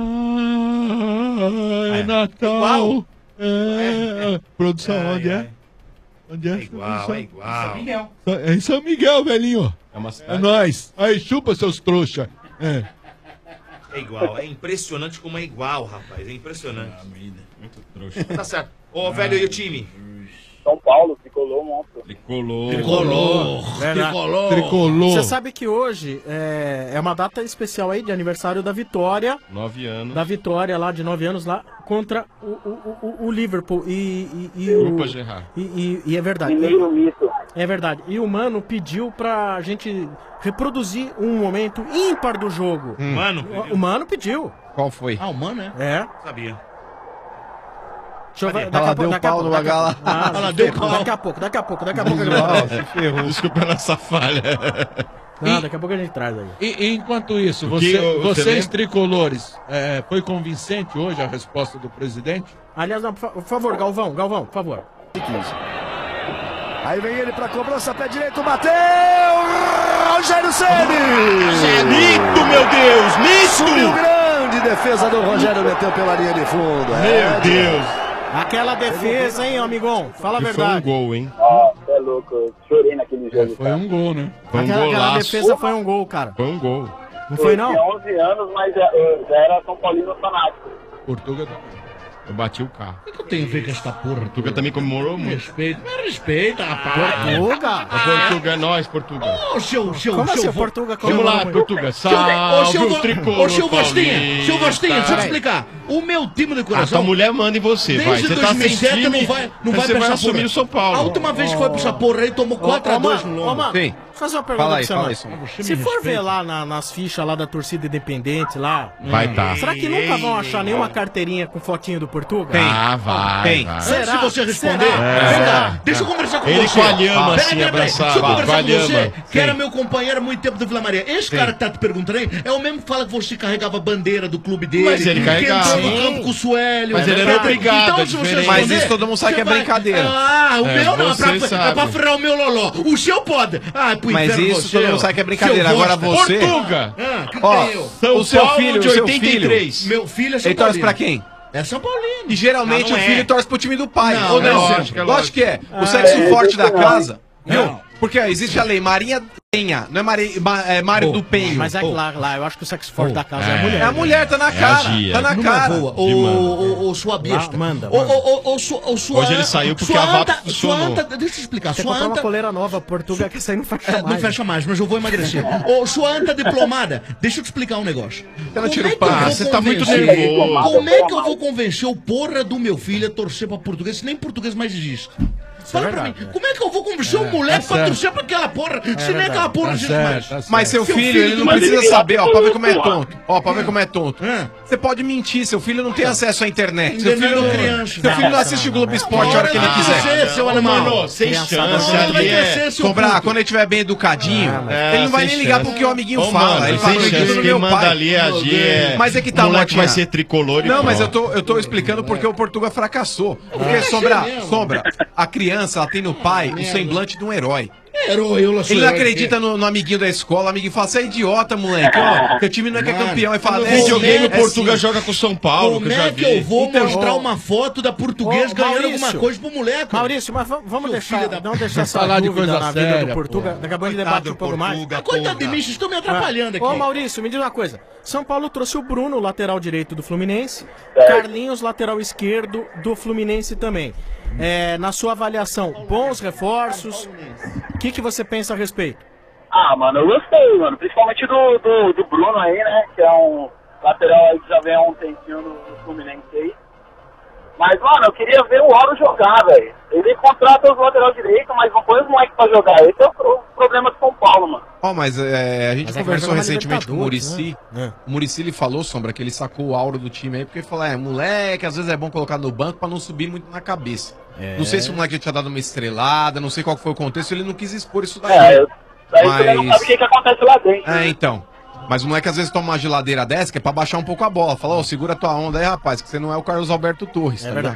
É Natal. Produção, onde é? Onde é? É igual. São Miguel. É em São Miguel, velhinho. É nóis. Aí, chupa, seus trouxa. É igual. É impressionante como é igual, rapaz. É impressionante. Muito trouxa. Tá certo. Ô, velho, e o time? São Paulo, tricolor monstro. Tricolor. Você sabe que hoje é uma data especial aí de aniversário da vitória. 9 anos. Da vitória lá de 9 anos lá contra o Liverpool. E Grupo Gerrard. E é verdade. Primeiro mito. É verdade. E o Mano pediu pra gente reproduzir um momento ímpar do jogo. Mano? O Mano pediu. Qual foi? Ah, o Mano, é? É. Sabia. Deixa eu ver. Deu pau no bagala. Daqui a pouco. Se ferrou. Desculpa a nossa falha. Não, daqui a pouco a gente traz aí. E enquanto isso, você vocês lembra? tricolores, foi convincente hoje a resposta do presidente? Aliás, não, por favor, Galvão, por favor. Aí vem ele pra cobrança, pé direito, bateu! Rogério Ceni! Mito, meu Deus! Subiu Mito! grande defesa do Rogério, meteu pela linha de fundo. Meu Deus! Aquela defesa, hein, amigão? Fala a E foi um verdade. gol, hein? Você é louco. Eu chorei naquele jogo. Foi um gol, né? Foi um Aquela golaço. defesa foi um gol, cara. Foi um gol. Não foi, Eu não? tinha 11 anos, mas já era São Paulino fanático. Portugal também. Eu bati o carro. O que eu tenho a ver com esta porra? Portuga também comemorou muito. Respeita, rapaz. Portuga? Portuga é nós, Portuga. Ô, seu Como assim, Portuga? Vamos lá, Portuga. Salve o tricolor. Ô, seu Vostinha, deixa eu te Paulista. explicar. O meu time de A coração... sua mulher manda em você, vai. Desde Você tá sem 2007 time, não vai você pra vai essa assumir porra. o São Paulo. A última vez que foi pra essa porra aí, tomou 4-2 no Ô, Lomba. mano, Sim. fazer uma pergunta Fala aí, pra fala você, aí, mano. Sombra. Se for ver lá nas fichas lá da torcida independente lá... Vai tá. Será que nunca vão achar nenhuma carteirinha com fotinho do Portuga? Tem. Ah, vai, Tem. vai. Será? Se você responder, Será? vem cá, deixa eu conversar com Ele você. com a lhama, Peraí, assim, peraí, abraçado. deixa eu conversar Com a com você, lhama. que era Sim. meu companheiro há muito tempo do Vila Maria. Esse Sim. cara que tá te perguntando aí é o mesmo que fala que você carregava a bandeira do clube dele. Mas ele carregava. Que entrou no Sim. campo com o Suélio. Mas ele era obrigado, Então, é se você diferente. responder, Mas isso todo mundo sabe que é você vai- brincadeira. Ah, o meu não, você é sabe. pra ferrar o meu loló. O seu pode. Ah, pro Mas inferno isso você, todo mundo ó. sabe que é brincadeira. Seu Agora bosta. você... Portuga. Que Ó, tem eu? o seu filho, de o seu 83. filho. Meu filho é São Ele torce Paulino. pra quem? É São Paulino. E geralmente Não, o não filho é. torce pro time do pai. Não, ou não? é Lógico, lógico. que é. O sexo forte da casa. Viu? Não. Porque ó, existe a lei Marinha Penha, não é Mário do Penho. Mas é que lá, eu acho que o sexo forte da casa é a mulher. É a mulher, tá na cara. Tá na cara. Ô, sua besta. Manda. Ô, sua... Hoje ele saiu porque sua a vaca anta- funcionou. Sua anta... Deixa eu explicar. Você Sua comprou uma anta... coleira nova, Portuga, que essa aí não fecha É, mais. não fecha mais, mas eu vou emagrecer. Ô, sua anta diplomada, deixa eu te explicar um negócio. Você não tira o Como é que eu pá, vou você tá muito convencer- nervoso. Como é que eu vou convencer o porra do meu filho a torcer pra português se nem português mais existe? Fala pra mim, como é que eu vou convencer o moleque pra certo. torcer pra aquela porra se nem aquela porra existe mais? Mas seu filho, ele não mas precisa ele- saber, ó, pra ver como é tonto. Ó, pra ver como é tonto. Hã? Você pode mentir, seu filho não tem acesso à internet. Seu filho Enganando não, criança. seu filho não assiste o Globo Esporte a hora que ele quiser. Crescer, seu animal. Mano, sem Criançada chance. vai Ali é... crescer, seu Sobrar, puto. quando ele estiver bem educadinho, ele não vai sem nem ligar chance. pro que o amiguinho Ô, fala. mano, Ele sem fala no chance, do quem meu manda pai. ali é a G. Mas é que tá, o moleque vai Motinha. ser tricolor e Não, mas pronto. eu tô explicando porque o Portuga fracassou. Porque, Sombra, a criança, ela tem no pai o semblante de um herói. Herói, eu Ele não acredita no amiguinho da escola, o amiguinho fala, você é idiota, moleque, ó, teu time não é que é campeão. Aí fala, Como é, Videogame, o é Portuga sim. joga com o São Paulo, Como que eu já é que vi. eu vou Então, mostrar ó, uma foto da português Ô, ganhando Maurício. alguma coisa pro moleque? Maurício, mas vamos deixar, filho da- não deixar essa Falar de dúvida coisa na vida séria, do Portuga. Daqui a pouco a gente debate um pouco mais. Coitado de mim, vocês estão me atrapalhando aqui. Ô Maurício, me diz uma coisa. São Paulo trouxe o Bruno, lateral direito do Fluminense. Carlinhos, lateral esquerdo do Fluminense também. Na sua avaliação, bons reforços. O que você pensa a respeito? Ah, mano, eu gostei, mano. Principalmente do Bruno aí, né? Que é um lateral aí que já vem há um tempinho no Fluminense aí. Mas, mano, eu queria ver o Auro jogar, velho. Ele contrata os lateral direito, mas não põe os moleques pra jogar. Esse é o problema do São Paulo, mano. Ó, mas a gente Mas é que conversou vai jogar recentemente com o Libertadores, Muricy. né? O Muricy ele falou, Sombra, que ele sacou o auro do time aí, porque ele falou, moleque, às vezes é bom colocar no banco pra não subir muito na cabeça. Não sei se o moleque já tinha dado uma estrelada, não sei qual foi o contexto, ele não quis expor isso daí. Daí você não sabe o que acontece lá dentro. né? Então. Mas o moleque às vezes toma uma geladeira dessa, que é pra baixar um pouco a bola. Fala, segura tua onda aí, rapaz, que você não é o Carlos Alberto Torres, tá ligado?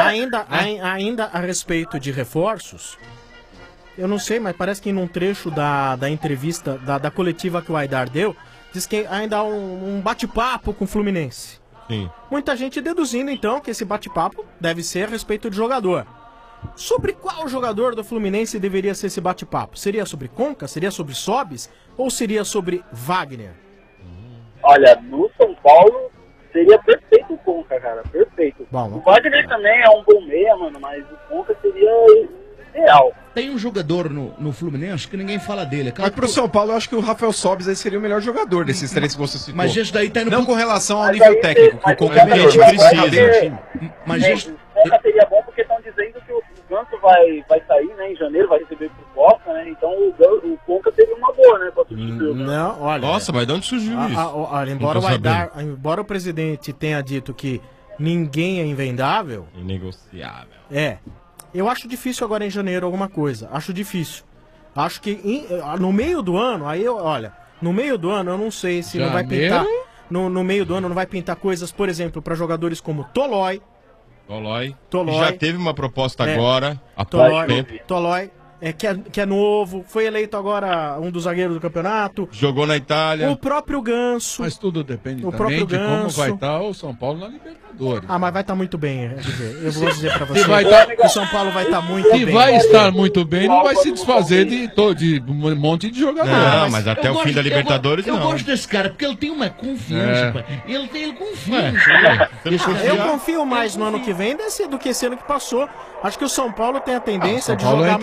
Ainda a respeito de reforços, eu não sei, mas parece que num trecho da entrevista, da coletiva que o Aidar deu, diz que ainda há um bate-papo com o Fluminense. Sim. Muita gente deduzindo, então, que esse bate-papo deve ser a respeito de jogador. Sobre qual jogador do Fluminense deveria ser esse bate-papo? Seria sobre Conca? Seria sobre Sobis? Ou seria sobre Wagner? Olha, no São Paulo seria perfeito o Conca, cara. Perfeito. Bom, O Wagner também é um bom meia, mano, mas o Conca seria ideal. Tem um jogador no Fluminense que ninguém fala dele. Mas pro São Paulo, eu acho que o Rafael Sobis aí seria o melhor jogador desses três que você citou. Mas esse daí tá indo Não pro- com relação ao Mas nível aí técnico, mas que o o Conca Conca precisa. seria- Mas Gente, esse... o Conca seria bom porque estão dizendo que o Ganso vai sair, né, em janeiro, vai receber proposta, né? Então o Conca seria uma boa, né, pra substituir. Não, olha. Nossa, mas de onde surgiu isso? Olha, Não tô embora o presidente tenha dito que ninguém é invendável, Inegociável. eu acho difícil agora em janeiro alguma coisa. Acho difícil. Acho que no meio do ano, no meio do ano eu não sei se não vai Janeiro? pintar. No meio do ano não vai pintar coisas, por exemplo, para jogadores como Tolói. Tolói. Tolói. Já teve uma proposta agora, há pouco Tolói, tempo. Tolói que é novo, foi eleito agora um dos zagueiros do campeonato. Jogou na Itália. O próprio Ganso. Mas tudo depende O também próprio de como Ganso. vai estar o São Paulo na Libertadores. Ah, mas vai estar muito bem, RG. Eu vou dizer pra você. Se vai tá- O São Paulo vai estar muito Se bem. vai estar muito bem, não vai se desfazer de um monte de jogador. Não, mas até eu o fim da Libertadores eu não. gosto desse cara, porque ele tem uma confiança, É. pai. Ele tem confiança. Eu confio mais no ano que vem do que esse ano que passou. Acho que o São Paulo tem a tendência São de Paulo jogar entra- melhor. Já tem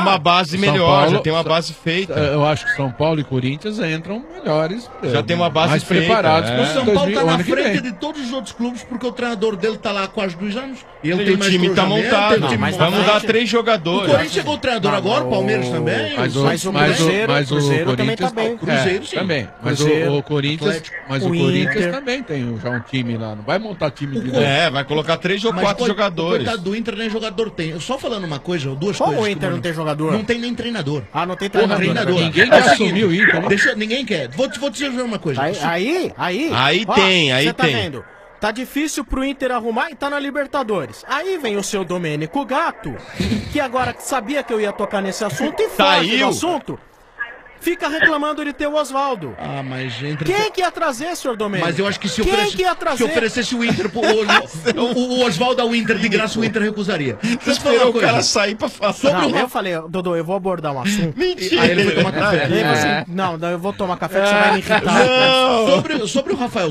uma base melhor, já tem uma base feita. Eu acho que São Paulo e Corinthians entram melhores. Já tem uma base mais feita, preparados. é. para O São Paulo tá na ano que frente vem. de todos os outros clubes porque o treinador dele tá lá há quase 2 anos. E ele E tem o mais time tá cruzamento, montado. tem o time Mas vai montado. mudar 3 jogadores. O Corinthians chegou o treinador agora, o Palmeiras também. Mas o o Cruzeiro também tá bem. Cruzeiro, sim. Também. Mas Cruzeiro, o Corinthians, Atlético, mas o Corinthians também tem já um time lá. Não vai montar time de novo. É, vai colocar 3 ou 4 jogadores. Coitado do Inter nem jogador tem. Só falando uma coisa, duas Como coisas. o Inter não tem jogador? Não tem nem treinador. Ah, não tem Porra, treinador. Ninguém quer É o assumir seguinte, o Inter, né? ninguém quer. Vou te dizer uma coisa. Aí Aí tem, aí Você tá tem. vendo? Tá difícil pro Inter arrumar e tá na Libertadores. Aí vem o seu Domênico Gato, que agora sabia que eu ia tocar nesse assunto e foge do Saiu. assunto. Fica reclamando de ter o Oswaldo. Ah, mas entra. Quem que ia trazer, senhor Domênico? Mas eu acho que se, Quem que ia trazer? se oferecesse o Inter pro o Oswaldo ao Inter de graça, o Inter recusaria. Deixa eu te falar Esperou uma o coisa. cara sair pra falar. Não, eu falei, Dodô, eu vou abordar um assunto. Mentira. Aí ele foi tomar café. Aí você- Não, eu vou tomar café que você vai me irritar. Sobre o Rafael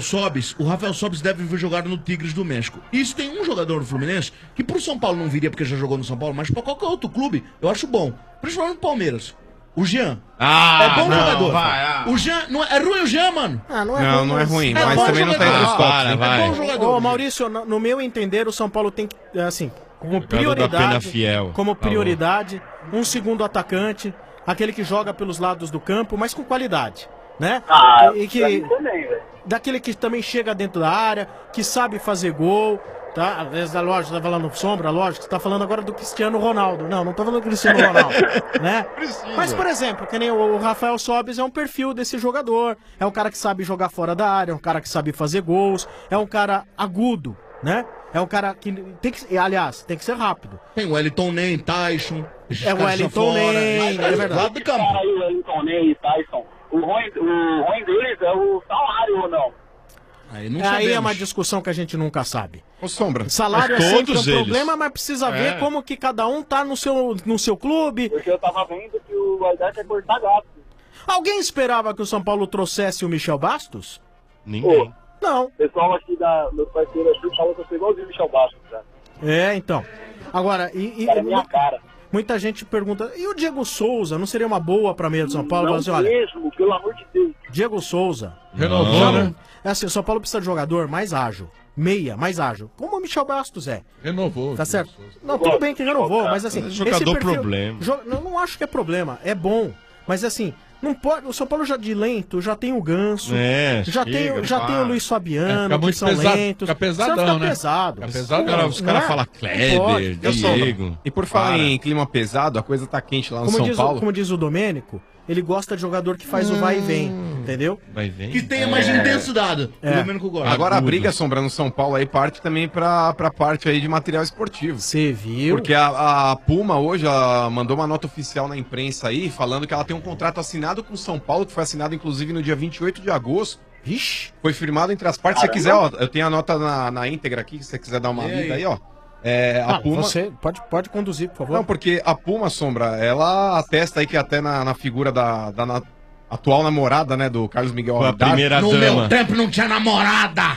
Sobis deve vir jogar no Tigres do México. Isso tem um jogador no Fluminense que pro São Paulo não viria porque já jogou no São Paulo, mas pra qualquer outro clube eu acho bom. Principalmente o Palmeiras. O Jean. Ah, é bom não, jogador. vai, O Jean, não é ruim o Jean, mano. Ah, Não é ruim, mas bom também não tá jogador. entre os tops, né? vai. É bom jogador. Ô, Maurício, no meu entender, o São Paulo tem que, assim, como Jogador da prioridade, Pena Fiel. como Tá prioridade, um segundo atacante, aquele que joga pelos lados do campo, mas com qualidade, né? Ah, e pra mim que também, velho. daquele que também chega dentro da área, que sabe fazer gol, tá? Às vezes a lógica tá falando sombra, lógico, você tá falando agora do Cristiano Ronaldo. Não tô falando do Cristiano Ronaldo, né? Mas, por exemplo, que nem o Rafael Sobis é um perfil desse jogador, é um cara que sabe jogar fora da área, é um cara que sabe fazer gols, é um cara agudo, né? É um cara que tem que, aliás, tem que ser rápido. Tem o Wellington Ney, Tyson. esses É o caras Wellington são fora. Ney, Mas é verdade. lado do campo. Cara aí, o Wellington Ney e Tyson. O ruim deles é o salário ou não? Aí não Aí sabemos. é uma discussão que a gente nunca sabe. Ô, Sombra. Salário é Mas sempre um todos eles. problema, mas precisa ver como que cada um tá no seu clube. Porque eu tava vendo que o Aidar quer cortar gato. Alguém esperava que o São Paulo trouxesse o Michel Bastos? Ninguém. Não. O pessoal aqui meu parceiro aqui fala que eu sou igualzinho o Michel Bastos, cara. É, então. Agora, Cara, é minha cara. muita gente pergunta, e o Diego Souza, não seria uma boa pra meia do São Paulo? Não Fala assim, olha, mesmo, pelo amor de Deus. Diego Souza. Renovou, já né? não- É assim, o São Paulo precisa de jogador mais ágil. Meia, mais ágil. Como o Michel Bastos é. Renovou. Tá certo? Não, tudo bem que renovou, mas assim. Jogador esse problema. Não acho que é problema, é bom. Mas assim, não pode. O São Paulo já de lento já tem o Ganso. É, já chega, tem o Luiz Fabiano, fica que muito são pesado, lentos. fica pesadão, Precisa ficar né? pesado. Fica pesadão. Os caras Não é? falam Não Kleber, pode. Diego. E por falar em clima pesado, a coisa tá quente lá no São Paulo. Como diz o Domênico, ele gosta de jogador que faz o vai e vem, entendeu? Vai ver. Que tenha mais intensidade. Pelo menos que eu gosto. Agora a briga, Sombra, no São Paulo aí parte também pra parte aí de material esportivo. Você viu? Porque a Puma hoje ela mandou uma nota oficial na imprensa aí, falando que ela tem um contrato assinado com o São Paulo, que foi assinado inclusive no dia 28 de agosto. Vixe. Foi firmado entre as partes. Se você quiser, ó, eu tenho a nota na íntegra aqui, se você quiser dar uma lida aí, ó. A Puma... Você pode conduzir, por favor. Não, porque a Puma, Sombra, ela atesta aí que até na figura da atual namorada, né, do Carlos Miguel Foi a Alvar, primeira No dama. meu tempo não tinha namorada.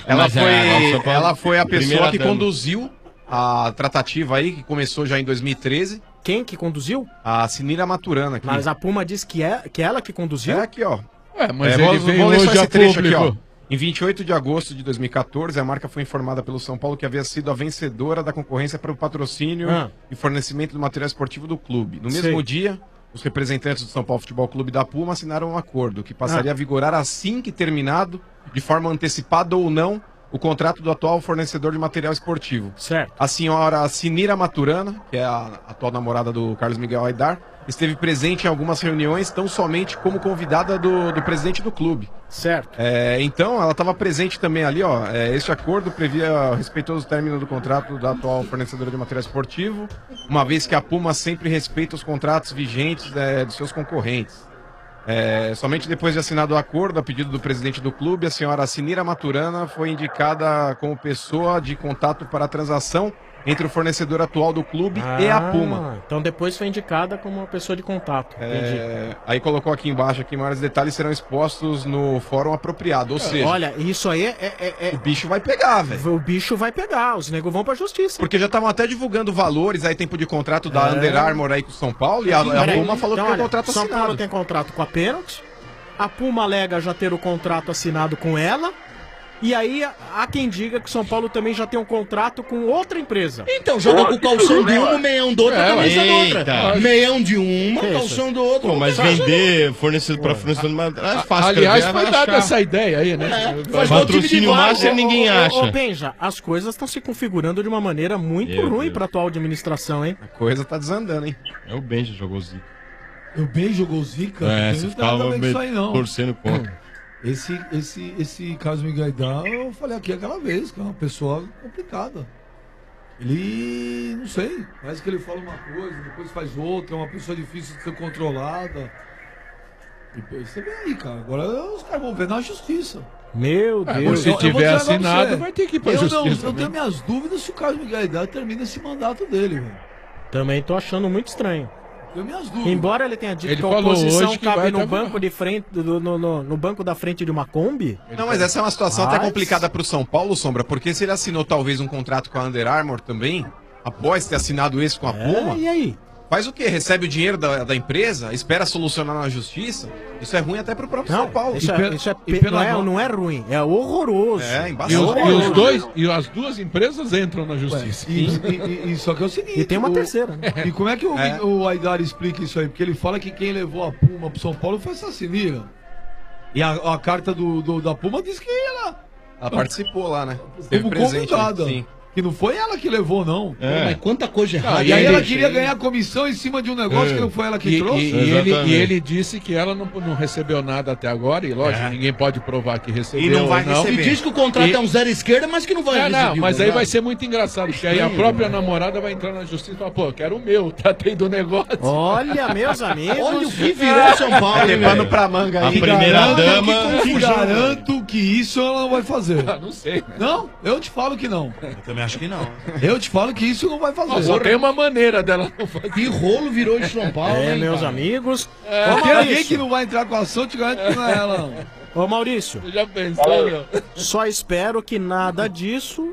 ela foi a pessoa Primeira que dama. conduziu a tratativa aí, que começou já em 2013. Quem que conduziu? A Sinira Maturana aqui. Mas a Puma diz que é ela que conduziu? É aqui, ó. Ué, mas Vou ele veio ler só hoje esse a trecho aqui, ó. público. Em 28 de agosto de 2014, a marca foi informada pelo São Paulo que havia sido a vencedora da concorrência para o patrocínio e fornecimento do material esportivo do clube. No mesmo Sei. dia, os representantes do São Paulo Futebol Clube da Puma assinaram um acordo que passaria a vigorar assim que terminado, de forma antecipada ou não, o contrato do atual fornecedor de material esportivo. Certo. A senhora Sinira Maturana, que é a atual namorada do Carlos Miguel Aidar, esteve presente em algumas reuniões, tão somente como convidada do presidente do clube. Certo. Então, ela estava presente também ali, ó. Este acordo previa respeitoso término do contrato da atual fornecedora de material esportivo, uma vez que a Puma sempre respeita os contratos vigentes dos seus concorrentes. Somente depois de assinado o acordo, a pedido do presidente do clube, a senhora Sinira Maturana foi indicada como pessoa de contato para a transação entre o fornecedor atual do clube e a Puma. Então depois foi indicada como uma pessoa de contato. Aí colocou aqui embaixo, aqui maiores detalhes serão expostos no fórum apropriado, ou seja... Olha, isso aí O bicho vai pegar, velho. O bicho vai pegar, os negros vão pra justiça. Porque já estavam até divulgando valores, aí tempo de contrato da Under Armour aí com o São Paulo, e a Puma falou que tem contrato São assinado. Paulo tem contrato com a Penalty, a Puma alega já ter o contrato assinado com ela, e aí há quem diga que o São Paulo também já tem um contrato com outra empresa. Então, joga com o calção de uma, meião do outro, camisa da outra. Meião de uma, calção do outro. Pô, mas vender fornecedor pra fornecedor é fácil. Aliás, escrever, foi vai dada achar. essa ideia aí, né? Patrocínio máximo ninguém acha. Ô, Benja, as coisas estão se configurando de uma maneira muito ruim pra atual administração, hein? A coisa tá desandando, hein? É o Benja jogou zica. O Ben jogou zica? É, Não você tem ficava nada a ver com isso aí, não. torcendo contra. Esse Carlos Miguel Aidar, eu falei aqui aquela vez, que é uma pessoa complicada. Ele, não sei, parece que ele fala uma coisa, depois faz outra, é uma pessoa difícil de ser controlada. E você vê aí, cara, agora os caras vão ver na justiça. Meu Deus. Se tiver assinado, vai ter que ir pra justiça. Eu tenho minhas dúvidas se o Carlos Miguel Aidar termina esse mandato dele, velho. Também tô achando muito estranho. Tenho minhas dúvidas. Embora ele tenha dito Ele que a falou oposição hoje que cabe vai no até banco de frente, no banco da frente de uma Kombi. Não, mas essa é uma situação até complicada pro São Paulo, Sombra, porque se ele assinou talvez um contrato com a Under Armour também, após ter assinado esse com a Puma, e aí? Faz o quê? Recebe o dinheiro da empresa, espera solucionar na justiça? Isso é ruim até pro próprio São Paulo. Não é ruim, é horroroso. É, E as duas empresas entram na justiça. E só que é o seguinte... E tem uma terceira, né? E como é que o Aidar explica isso aí? Porque ele fala que quem levou a Puma pro São Paulo foi essa Sinira. E a carta da Puma diz que ela participou lá, né? Como convidada. Sim. Que não foi ela que levou, não. Mas quanta coisa errada. E aí ela queria ganhar comissão em cima de um negócio que não foi ela que trouxe. E ele disse que ela não recebeu nada até agora, e lógico, ninguém pode provar que recebeu. E não vai receber. E diz que o contrato é um zero esquerda, mas que não vai receber. Não, mas aí vai ser muito engraçado, porque aí a própria namorada vai entrar na justiça e falar, pô, quero o meu, tratei do negócio. Olha, meus amigos. Olha o que virou São Paulo. Levando pra manga aí. A primeira dama. Te garanto que isso ela não vai fazer. Não sei. Não, eu te falo que não. Eu também acho que não. Eu te falo que isso não vai fazer. Só tem uma maneira dela não fazer. Que rolo virou de São Paulo, hein, meus cara? amigos. Tem alguém que não vai entrar com a ação, te garanto que não é ela, não. Ô, Maurício. Você já pensou, meu? Só espero que nada disso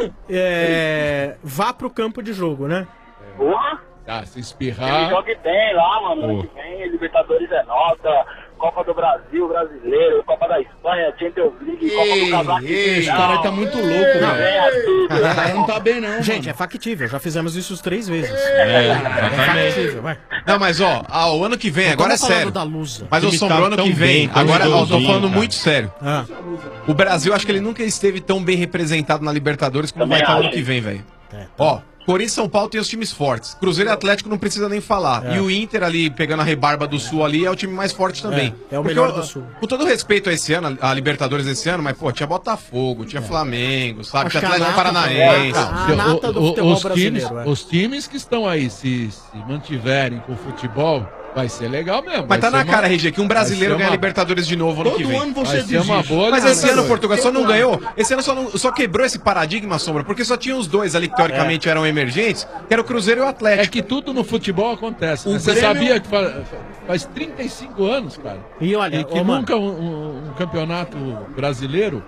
vá pro campo de jogo, né? Porra! Tá, se Ele espirrar. joga bem lá, mano. Ano que vem, Libertadores é nota, Copa do Brasil, Brasileiro, Copa da Espanha, Champions League, Copa do Casaco. Esse cara aí tá muito louco, velho. O cara não tá bem, não. Gente, é factível. Já fizemos isso 3 vezes. É factível, vai. Não, mas ó, o ano que vem, agora é sério. Da Lusa. Mas o Sombra, ano que vem, agora eu tô falando muito sério. O Brasil, acho que ele nunca esteve tão bem representado na Libertadores como vai estar ano que vem, velho. Ó, Corinthians e São Paulo tem os times fortes. Cruzeiro e Atlético não precisa nem falar. E o Inter ali, pegando a rebarba do Sul ali, é o time mais forte também. É o melhor do Sul. Com todo respeito a esse ano, a Libertadores esse ano, mas, pô, tinha Botafogo, tinha Flamengo, sabe? Tinha Atlético Paranaense. A nata do futebol brasileiro. Os times que estão aí, se mantiverem com o futebol, vai ser legal mesmo. Mas tá na cara, RG, que um brasileiro ganha Libertadores de novo ano que vem. Todo ano você diz Mas esse ano o Portugal só não ganhou. Esse ano só quebrou esse paradigma, Sombra, porque só tinha os dois ali que teoricamente eram emergentes, que era o Cruzeiro e o Atlético. É que tudo no futebol acontece. Você sabia que faz 35 anos, cara, e olha, que nunca um campeonato brasileiro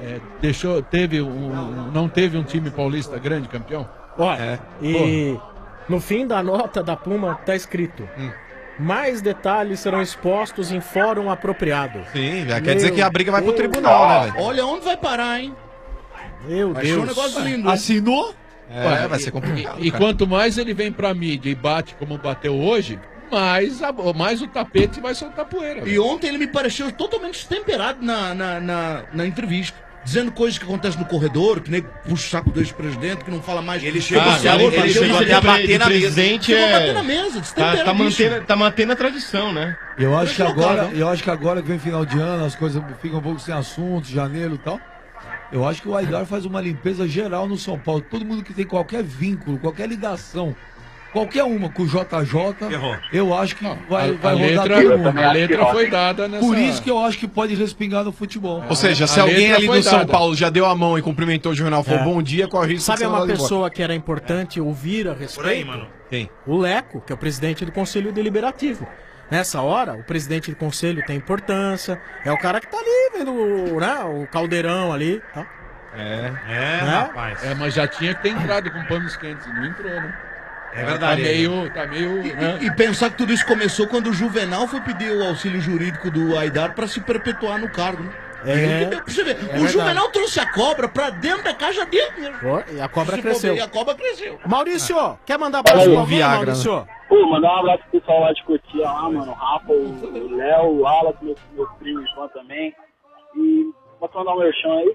não teve um time paulista grande campeão? Olha, no fim da nota da Puma tá escrito... Mais detalhes serão expostos em fórum apropriado. Sim, já quer dizer que a briga vai pro tribunal, né, velho? Olha onde vai parar, hein? Meu Deus. Achou um negócio lindo. Assinou? Vai ser complicado. E quanto mais ele vem pra mídia e bate como bateu hoje, mais o tapete vai soltar poeira. E ontem ele me pareceu totalmente destemperado na entrevista. Dizendo coisas que acontecem no corredor, que nem puxa o saco do ex-presidente, que não fala mais. Ele chegou até a bater na mesa. Bater na mesa, tá mantendo a tradição, né? Eu acho que agora que vem final de ano, as coisas ficam um pouco sem assunto, janeiro e tal. Eu acho que o Aidar faz uma limpeza geral no São Paulo. Todo mundo que tem qualquer vínculo, qualquer ligação Qualquer uma com o JJ, Errou. eu acho que vai A rodar letra, todo mundo. a letra foi dada nessa... Por isso que eu acho que pode respingar no futebol. Ou seja, se A alguém letra ali foi do São dada. Paulo já deu a mão e cumprimentou o Juvenal, falou bom dia, corre o risco Sabe de ser uma mandado pessoa que era importante ouvir a respeito? Por aí, mano. Quem? O Leco, que é o presidente do Conselho Deliberativo. Nessa hora, o presidente do conselho tem importância, é o cara que tá ali vendo o caldeirão ali. Tá? Rapaz. Mas já tinha que ter entrado com panos quentes, e não entrou, né? É verdade. Tá meio né? E pensar que tudo isso começou quando o Juvenal foi pedir o auxílio jurídico do Aidar pra se perpetuar no cargo, né? É. Pra você ver, o verdade. Juvenal trouxe a cobra pra dentro da caixa dele mesmo. E a cobra Se cresceu. for ver, a cobra cresceu. Maurício, quer mandar abraço pra alguém, Viagra, Maurício? Pô, mandar um abraço pro pessoal lá de Cotia lá, mano. O Rafa, o Léo, o Alas, meus primos fã também. E posso mandar um merchan aí?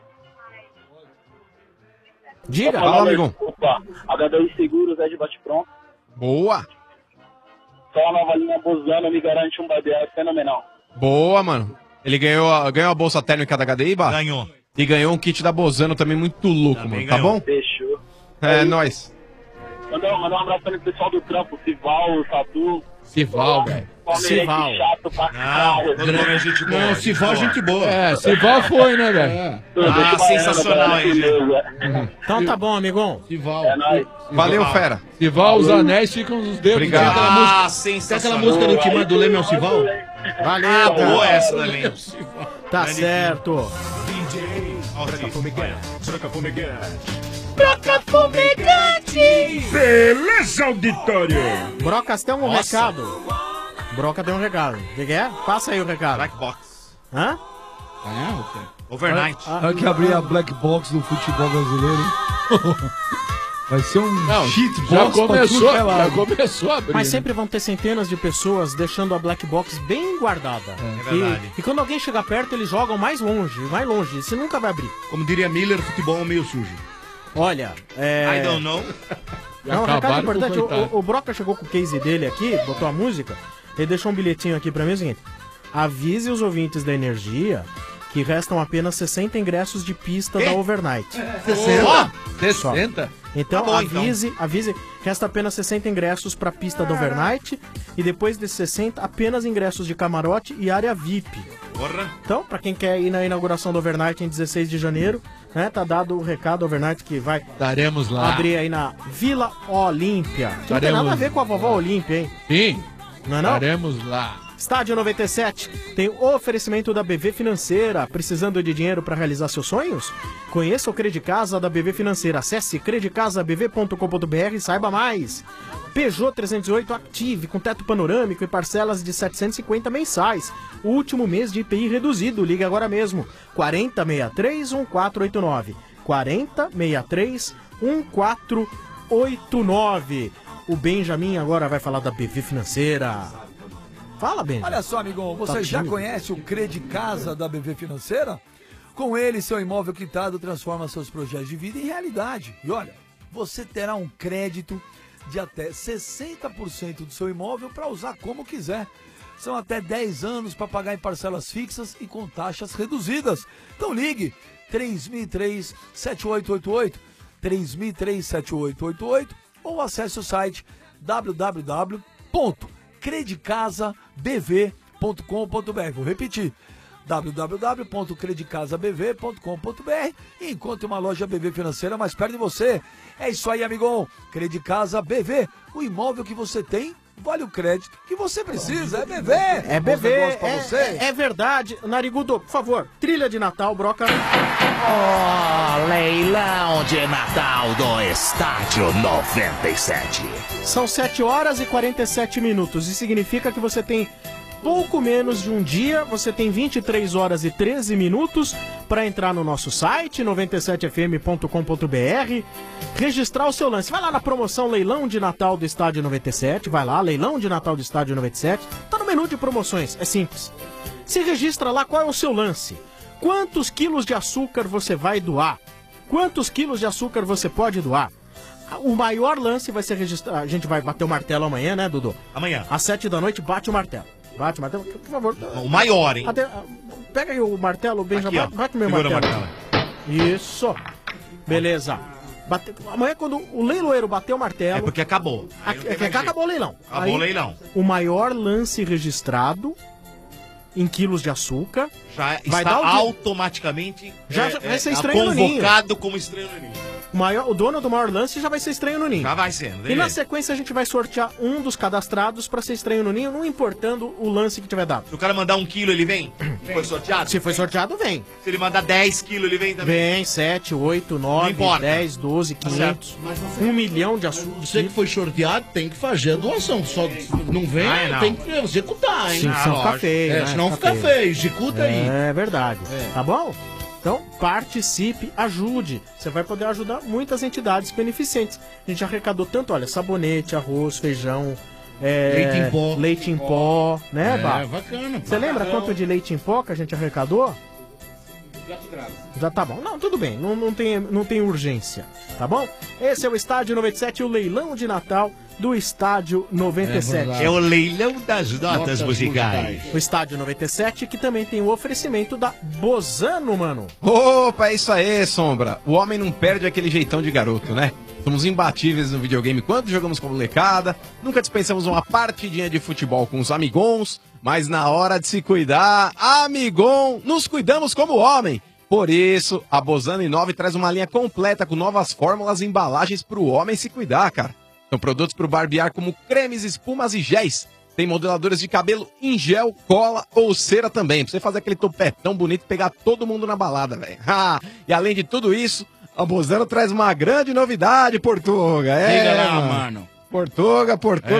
Diga. Fala, amigão. Opa, HDI Seguros é de bate-pronto. Boa. Só a nova linha Bozano me garante um BDR fenomenal. Boa, mano. Ele ganhou a bolsa térmica da HDI, Bah? Ganhou. E ganhou um kit da Bozano também muito louco, Também mano. Tá ganhou. bom? Fechou. É, nóis. Mandar um abraço também pro pessoal do trampo, Sival, o Tatu. Sival, velho. Palmeirense Sival. chato pra caralho. Todo mundo é gente boa. Não, Sival, gente boa. É, Sival foi, né, velho? Ah, sensacional aí, gente. Então tá bom, amigão. Sival. É nóis. Valeu, fera. Sival, os anéis ficam nos dedos. Obrigado. Tem aquela música- Ah, Tem aquela sensacional. música do Timão do Leme ao Sival? Valeu, Boa cara. essa também. Tá certo. Beleza, auditório? Brocas tem um recado. Broca tem um recado. O que é? Passa aí o recado. Black Box. Hã? Overnight. Olha que abrir a black box do futebol brasileiro, hein? Vai ser um shitbox Já pra tudo começou, que é lado. já começou a abrir. Mas né? sempre vão ter centenas de pessoas deixando a black box bem guardada. É verdade. E quando alguém chega perto, eles jogam mais longe. Você nunca vai abrir. Como diria Miller, futebol é meio sujo. Olha, I don't know. Não, um recado Acabaram com o importante. coitado. O Broca chegou com o case dele aqui, botou a música, ele deixou um bilhetinho aqui pra mim, é o seguinte: avise os ouvintes da Energia que restam apenas 60 ingressos de pista da Overnight. 60? Então, Tá bom, avise, resta apenas 60 ingressos pra pista da Overnight e depois desses 60, apenas ingressos de camarote e área VIP. Porra. Então, pra quem quer ir na inauguração da Overnight em 16 de janeiro, né, tá dado o recado Overnight que vai Daremos lá. abrir aí na Vila Olímpia. Que não tem Daremos- nada a ver com a vovó Olímpia, hein? Sim, Não é não? daremos lá. Estádio 97 tem o oferecimento da BV Financeira. Precisando de dinheiro para realizar seus sonhos? Conheça o Credicasa da BV Financeira. Acesse credicasabv.com.br e saiba mais. Peugeot 308 Active com teto panorâmico e parcelas de 750 mensais. O último mês de IPI reduzido. Ligue agora mesmo. 4063-1489. 4063-1489. O Benjamin agora vai falar da BV Financeira. Fala, Benjamin. Olha só, amigão, você Tá já tímido. conhece o Credicasa da BV Financeira? Com ele, seu imóvel quitado transforma seus projetos de vida em realidade. E olha, você terá um crédito de até 60% do seu imóvel para usar como quiser. São até 10 anos para pagar em parcelas fixas e com taxas reduzidas. Então ligue 3003-7888, 3003-7888 ou acesse o site www.credicasabv.com.br. Vou repetir, www.credicasabv.com.br e encontre uma loja BV Financeira mais perto de você. É isso aí, amigão. Credicasa BV, o imóvel que você tem vale o crédito que você precisa. É BV. É Bons BV, negócios pra você. é verdade. Narigudo, por favor, trilha de Natal, Broca. Leilão de Natal do Estádio 97. São 7 horas e 47 minutos. Isso significa que você tem pouco menos de um dia, você tem 23 horas e 13 minutos para entrar no nosso site 97fm.com.br, registrar o seu lance. Vai lá na promoção Leilão de Natal do Estádio 97, vai lá, Leilão de Natal do Estádio 97, tá no menu de promoções, é simples. Se registra lá qual é o seu lance, quantos quilos de açúcar você vai doar, quantos quilos de açúcar você pode doar. O maior lance vai ser registrado, a gente vai bater o martelo amanhã, né, Dudu? Amanhã. Às 7 da noite, bate o martelo. Bate o martelo, por favor. O maior, hein? Pega aí o martelo, Benja, Aqui, ó. bate o meu Segura o martelo. Isso. Beleza. Amanhã, quando o leiloeiro bater o martelo... É porque acabou. Acabou o leilão. Acabou o leilão. O maior lance registrado em quilos de açúcar... Já vai está dar automaticamente vai ser estranho no ninho. convocado como estranho no ninho. O dono do maior lance já vai ser estranho no ninho. Já vai sendo. E na sequência a gente vai sortear um dos cadastrados pra ser estranho no ninho, não importando o lance que tiver dado. Se o cara mandar 1 quilo, ele vem? Foi sorteado? Se foi sorteado, vem. Se ele mandar 10 quilos, ele vem também? Vem, 7, 8, 9, 10, 12, 500, 1 milhão de açúcar. Você que foi sorteado tem que fazer a doação. Só não vem, não. tem que executar, hein? Sim, senão fica feio. né? Senão fica feio. Executa aí. É verdade. Tá bom? Então, participe, ajude. Você vai poder ajudar muitas entidades beneficentes. A gente arrecadou tanto, olha, sabonete, arroz, feijão, leite em pó, né, Bá? É, bacana. Você lembra quanto de leite em pó que a gente arrecadou? Já tá bom. Não, tudo bem. Não tem urgência. Tá bom? Esse é o Estádio 97, o leilão de Natal do Estádio 97. É o leilão das notas musicais. O Estádio 97, que também tem o oferecimento da Bozano, mano. Opa, é isso aí, Sombra. O homem não perde aquele jeitão de garoto, né? Somos imbatíveis no videogame quando jogamos com a molecada, nunca dispensamos uma partidinha de futebol com os amigons, mas na hora de se cuidar, amigon, nos cuidamos como homem. Por isso, a Bozano Inove traz uma linha completa com novas fórmulas e embalagens para o homem se cuidar, cara. São produtos para o barbear como cremes, espumas e géis. Tem modeladores de cabelo em gel, cola ou cera também, pra você fazer aquele topetão bonito e pegar todo mundo na balada, velho. E além de tudo isso, a Bozano traz uma grande novidade, Portuga. Diga lá, mano. Portuga.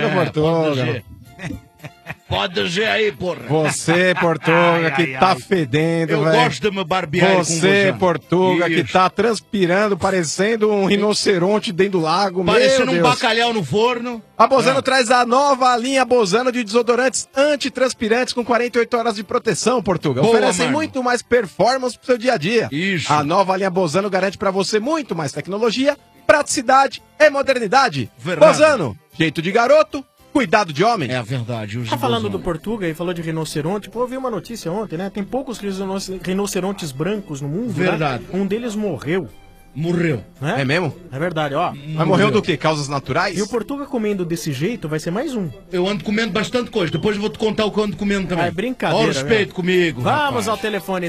Pode dizer aí, porra. Você, Portuga, que tá fedendo, velho. Eu gosto de me barbear com Você, Portuga, que tá transpirando, parecendo um rinoceronte dentro do lago. Parecendo um bacalhau no forno. A Bozano traz a nova linha Bozano de desodorantes antitranspirantes com 48 horas de proteção, Portuga. Boa, Oferecem mano. muito mais performance pro seu dia a dia. Isso. A nova linha Bozano garante pra você muito mais tecnologia, praticidade e modernidade. Verdade. Bozano, jeito de garoto, cuidado de homem. É a verdade. Tá falando do Portuga e falou de rinoceronte. Pô, eu vi uma notícia ontem, né? Tem poucos rinocerontes brancos no mundo, Verdade. Né? Um deles morreu. Morreu. Né? É mesmo? É verdade, ó. Mas morreu do quê? Causas naturais? E o Portuga comendo desse jeito vai ser mais um. Eu ando comendo bastante coisa. Depois eu vou te contar o que eu ando comendo também. É brincadeira. Olha o respeito comigo. Vamos rapaz. ao telefone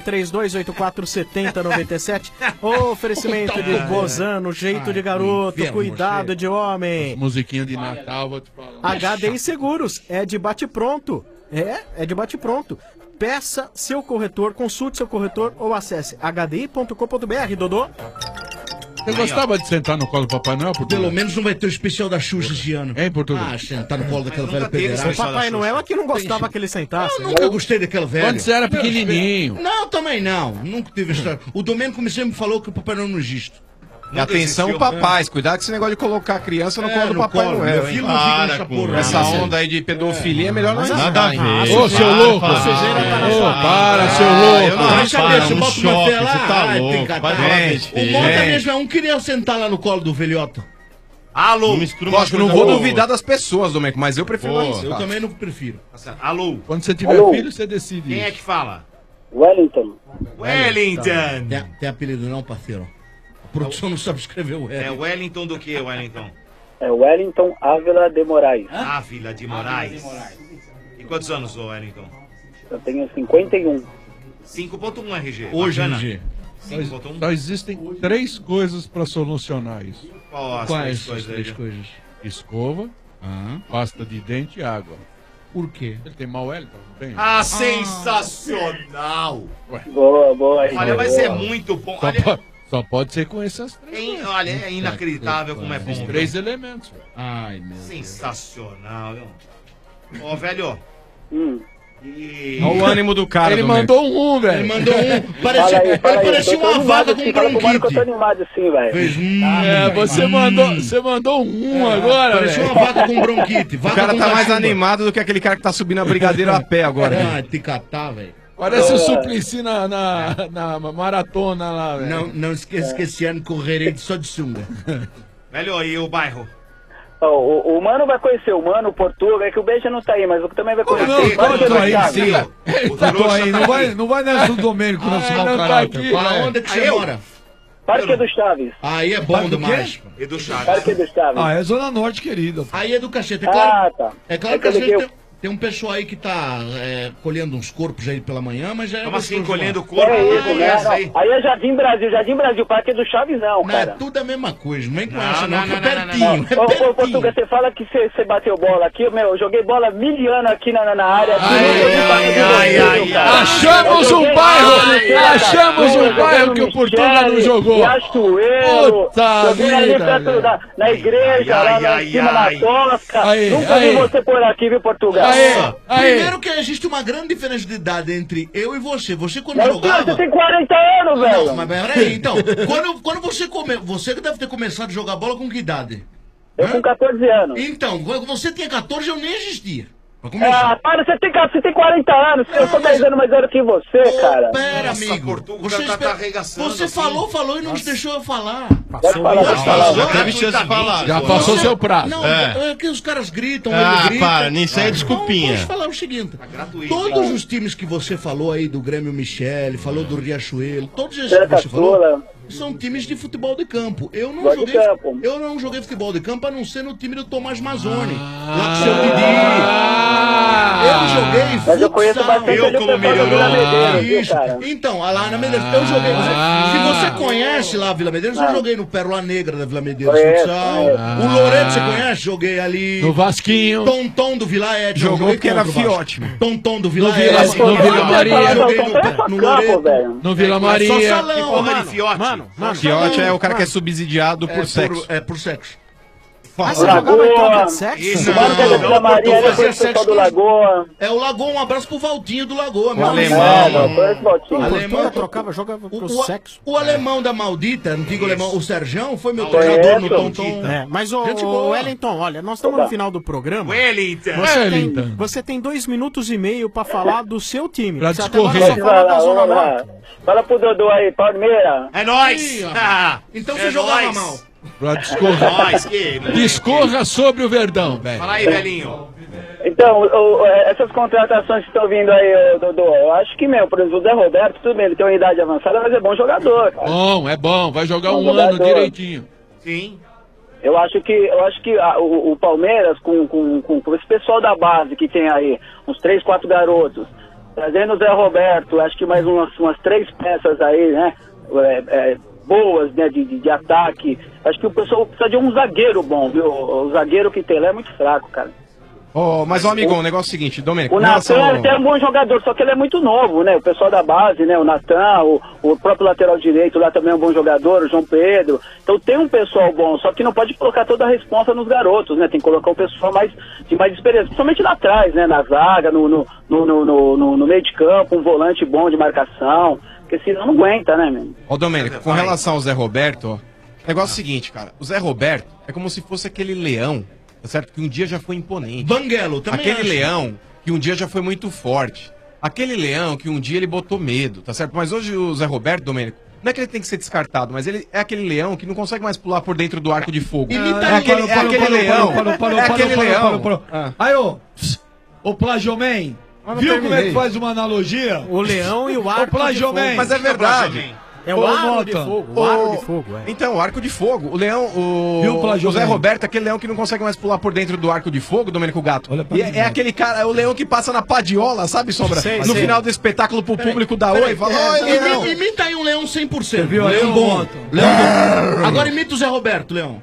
32847097. Oferecimento de Bozano, jeito de garoto, inferno, cuidado de homem. Musiquinha de Natal, vou te falar. HDI Seguros, é de bate-pronto. É de bate-pronto. Peça seu corretor, consulte seu corretor ou acesse hdi.com.br, Dodô. Você gostava de sentar no colo do Papai Noel, Portugal? Pelo menos não vai ter o especial da Xuxa esse ano. Hein, Portugal? Ah, sentar no colo daquela velha pederasta. O Papai Noel é que não gostava que ele sentasse. Eu nunca gostei daquela velha. Quando você era pequenininho. Não, também não. Nunca teve história. O Domênico me sempre falou que o Papai Noel não existe. E atenção, papais, cuidado com esse negócio de colocar a criança no colo do no Papai colo. Noel. Meu filho não fica nessa porra. Essa onda aí de pedofilia é melhor não Nada a ver. Ô, seu louco! Ô, para, seu louco! Você bota uma fé lá. Você tá Ai, louco. tem que Vai catar. falar O besteira. Monta mesmo não queria sentar lá no colo do velhote. Alô? Lógico, não vou duvidar das pessoas, Domênico, mas eu prefiro isso. Eu também não prefiro. Alô? Quando você tiver filho, você decide. Quem é que fala? Wellington. Wellington. Tem apelido não, parceiro? A produção não sabe escrever o É Wellington. Wellington do que, Wellington? É Wellington Ávila de Moraes. Ávila de Moraes. E quantos anos, ô Wellington? Eu tenho 51. 5.1 RG. Hoje, Bacana. RG. 5.1. Só existem 3 coisas pra solucionar isso. Qual as Quais três as três aí? coisas? Escova, pasta de dente e água. Por quê? Ele tem mau Wellington, não tem? Ah, sensacional! Boa aí. Olha, mas é muito bom. Olha, Só pode ser com essas 3 olha, é inacreditável como é bom. Esses viu? 3 elementos. Ai, meu Deus. Sensacional, viu? Ô, velho. E... Olha o ânimo do cara, Ele Domênico. mandou um, velho. Ele mandou um. Parecia Eu tô uma vaga com animado, que eu tô bronquite. animado assim, velho. Fez Você mandou um agora, Parecia velho. uma vaca com bronquite. O Vaca cara com tá mais cachumba. animado do que aquele cara que tá subindo a brigadeira a pé agora. Ah, te catar, velho. Parece o Suplicy na maratona lá, velho. Não esqueça que esse ano correrei só de sunga. Velho, e o bairro? O Mano vai conhecer o Mano, o Portuga, é que o Beija não tá aí, mas o também vai conhecer. Não, Mano, claro que você tô aí, sabe. sim. Ele tá aí, não vai nessa do Domênico, nosso mau Para caráter. onde é que você mora? Parque do Chaves. Aí é bom Parque do demais. E do Chaves. Parque do Chaves. Ah, é Zona Norte, querida. Aí é do cacete. É claro, tá. é claro É que às que vezes eu- tem um pessoal aí que tá colhendo uns corpos aí pela manhã, mas já é... Como assim, gostoso colhendo o lá. corpo? É isso, Não né? conhece Não, aí? aí é Jardim Brasil, Parque do Chaves não, Não, é cara. tudo a mesma coisa, não vem com Não, essa não, não, que é não, não, pertinho, é Ô, pertinho. Portuga, você fala que você bateu bola aqui, eu joguei bola miliano aqui na área. Aqui, Achamos um bairro! Achamos um bairro que o Portuga não jogou! Riachuelo, Puta joguei ali vida, perto velho. na igreja, lá lá em cima na Tosca. Aí, Nunca vi aí. você por aqui, viu, Portugal? Primeiro que existe uma grande diferença de idade entre eu e você. Você quando Mas, jogava... você tem 40 anos, velho. Não, mas peraí, então. Quando você você deve ter começado a jogar bola com que idade? Eu com 14 anos. Então, quando você tinha 14, eu nem existia. Ah, para, você tem 40 anos, eu sou 10 anos mais velho que você, cara. Pera, Nossa, amigo. Portuga Você, tá arregaçando você assim. falou e não deixou eu falar. Pode falar, pode falar. Já teve chance de falar. Já passou Você- seu prazo. Não, é que os caras gritam, Ah, ele grita. para, nisso aí é desculpinha. Então, deixa eu falar o seguinte. gratuito, Todos os times que você falou aí, do Grêmio Michele, falou do Riachuelo, todos esses Santa que você falou, Sula. são times de futebol de campo. Eu não Futebol de joguei, campo. eu não joguei futebol de campo a não ser no time do Tomás Mazzoni. Lá com o seu Didi. Eu joguei futsal. Mas eu conheço bastante Eu ali o como pessoal da Vila Medeiros, viu, Isso. cara? Então, lá na Medeiros, eu joguei. Se você conhece lá a Vila Medeiros, eu joguei no Pérola Negra da Vila Medeiros, Conheço, futsal. conheço. O Loreto, você conhece? Joguei ali. No Vasquinho. Tonton do Vila Edson. Jogou joguei porque era contra o Vasco. fiote, mano. Tonton do Vila No Vila- Edson. no Vila Maria. Joguei Então, é só no campo, Loreto. velho. No Vila Só Maria. salão, Porra mano. de fiote. Mano, Fiote é o cara que é subsidiado por sexo. É por sexo. Ah, você jogava em troca de sexo? Isso, O Marco da Vila Maria, fazia depois o pessoal sexo do com- Lagoa. É o Lagoa, um abraço pro Valtinho do Lagoa, meu alemão. É, conheço o Valtinho. Portuga trocava, jogava com sexo. O alemão da maldita, antigo alemão, o Serjão, foi meu Conheço. treinador no Tonton. É, mas Gente o boa. Wellington, olha, nós estamos no final do programa. Wellington. Você tem 2 minutos e meio pra falar do seu time. Pra Você até agora discorrer. só fala da Zona Vamos lá. Norte. Fala pro Dodô aí, Palmeira. É nóis. Ih, ó. Ah, Então é você jogava nóis. mal. Pra discorrer. Nóis, que... Discorra sobre o Verdão, velho. Fala aí, velhinho. Então, essas contratações que estão vindo aí, Dodô, eu acho que, por exemplo, o Zé Roberto, tudo bem, ele tem uma idade avançada, mas é bom jogador, cara. Bom. Vai jogar Bom um jogador. ano direitinho. Sim. Eu acho que o Palmeiras, com esse pessoal da base que tem aí, uns 3, 4 garotos, trazendo o Zé Roberto, acho que mais umas 3 peças aí, né, boas, né, de ataque. Acho que o pessoal precisa de um zagueiro bom, viu? O zagueiro que tem lá é muito fraco, cara. Mas, ó, amigão, o negócio é o seguinte, Domênico. O em relação Natan ao- até é um bom jogador, só que ele é muito novo, né? O pessoal da base, né? O Natan, o próprio lateral direito lá também é um bom jogador, o João Pedro. Então tem um pessoal bom, só que não pode colocar toda a responsa nos garotos, né? Tem que colocar um pessoal de mais experiência, principalmente lá atrás, né? Na zaga, no meio de campo, um volante bom de marcação, porque senão não aguenta, né, meu? Ó, Domênico, com relação ao Zé Roberto, ó, o negócio é o seguinte, cara. O Zé Roberto é como se fosse aquele leão, tá certo? Que um dia já foi imponente. Banguelo, também Aquele acho. leão que um dia já foi muito forte. Aquele leão que um dia ele botou medo, tá certo? Mas hoje o Zé Roberto, Domênico, não é que ele tem que ser descartado, mas ele é aquele leão que não consegue mais pular por dentro do arco de fogo. É aquele leão. É aquele leão. Ah. Aí, ô Plagioman, viu como é que faz uma analogia? O leão e o Ô arco de Plagioman. fogo. Mas é verdade. É o Ô, arco de Mota. fogo. O arco de fogo, é. Então, o arco de fogo. O leão, Viu, o Plagio, Zé velho? Roberto, aquele leão que não consegue mais pular por dentro do arco de fogo, Domênico Gato. Olha pra E mim, é velho. aquele cara, é o leão que passa na padiola, sabe, Sombra? Sei, no sei. final do espetáculo pro público da Oi, fala, oi, leão. Imita aí um leão 100%. viu? Leão Leão bom. Mota. Leão bom. Agora imita o Zé Roberto, Leão.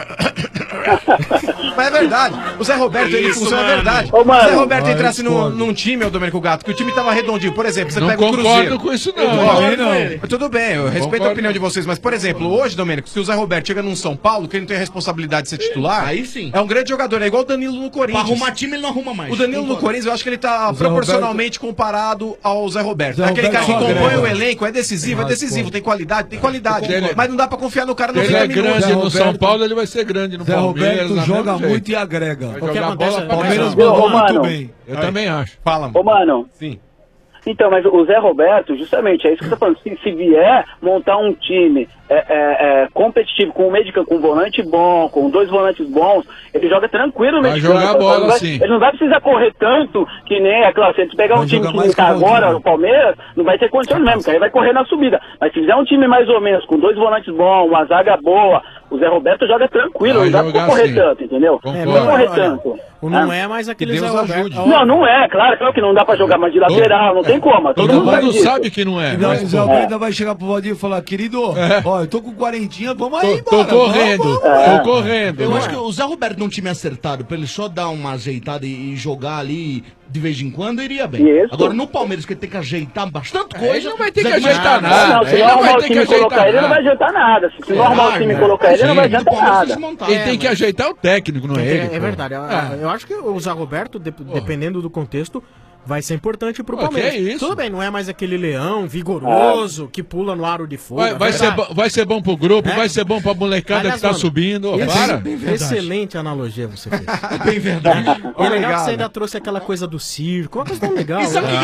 Mas é verdade. O Zé Roberto, ele Isso, funciona, é mano. verdade. Ô, mano. Se o Zé Roberto Ah, entrasse discordo. num time, ô Domênico Gato, que o time tava redondinho, por exemplo, você Não pega o concordo Cruzeiro. com isso, não. Ó, Também não. mas tudo bem, eu respeito a Concordo. opinião de vocês, mas, por exemplo, hoje, Domênico, se o Zé Roberto chega num São Paulo, que ele não tem a responsabilidade de ser titular, Aí sim. é um grande jogador, é igual o Danilo no Pra Corinthians. arrumar time, ele não arruma mais. O Danilo no Concordo. Corinthians, eu acho que ele tá Zé proporcionalmente comparado ao Zé Roberto. Zé É aquele cara que Roberto só compõe agrega. o elenco, é decisivo, tem qualidade, Ele- mas não dá pra confiar no cara no Ele 90 é grande minutos. no Zé São Roberto- Paulo, ele vai ser grande no Zé Palmeiras. Roberto do joga mesmo jeito. muito e agrega. Vai O que jogar acontece bola é- pra Palmeiras caramba. mandou Ô, mano. muito bem. Eu também acho. Fala, Ô, mano, Sim. Então, mas o Zé Roberto, justamente, é isso que eu tô falando. Se vier montar um time competitivo, com um meio de campo, com um volante bom, com 2 volantes bons, ele joga tranquilo no meio de campo. Vai jogar bola, sim. Ele não vai precisar correr tanto que nem, é claro, se ele pegar um time que tá agora, o Palmeiras, não vai ter condições mesmo, cara. Ele vai correr na subida. Mas se fizer um time mais ou menos, com 2 volantes bons, uma zaga boa, o Zé Roberto joga tranquilo, não dá pra correr tanto, entendeu? Não vai correr tanto. Não é mais aquele Zé Roberto. Não é, claro que não dá pra jogar mais de lateral, não tem como. Todo mundo sabe que não é. Não, o Zé Roberto ainda vai chegar pro Valdir e falar, querido, ó, eu tô com 40, vamos aí, tô correndo, tô correndo. Eu acho que o Zé Roberto num time acertado, pra ele só dar uma ajeitada e jogar ali de vez em quando, iria bem. Isso. Agora, no Palmeiras, que ele tem que ajeitar bastante coisa... Ele não vai ter que ajeitar nada. Não, se não arrumar o time e colocar ele, não vai adiantar nada. Se não arrumar o time e colocar ele, não vai adiantar nada. Ele tem que ajeitar o técnico, não é ele. É verdade. Eu acho que o Zé Roberto, dependendo do contexto, vai ser importante pro Palmeiras. Que é isso? Tudo bem, não é mais aquele leão vigoroso que pula no aro de fogo. Vai ser bom pro grupo, vai ser bom pra molecada. Aliás, que tá subindo. Excelente analogia você fez. Bem verdade. É legal que você ainda trouxe aquela coisa do circo, uma coisa tão legal.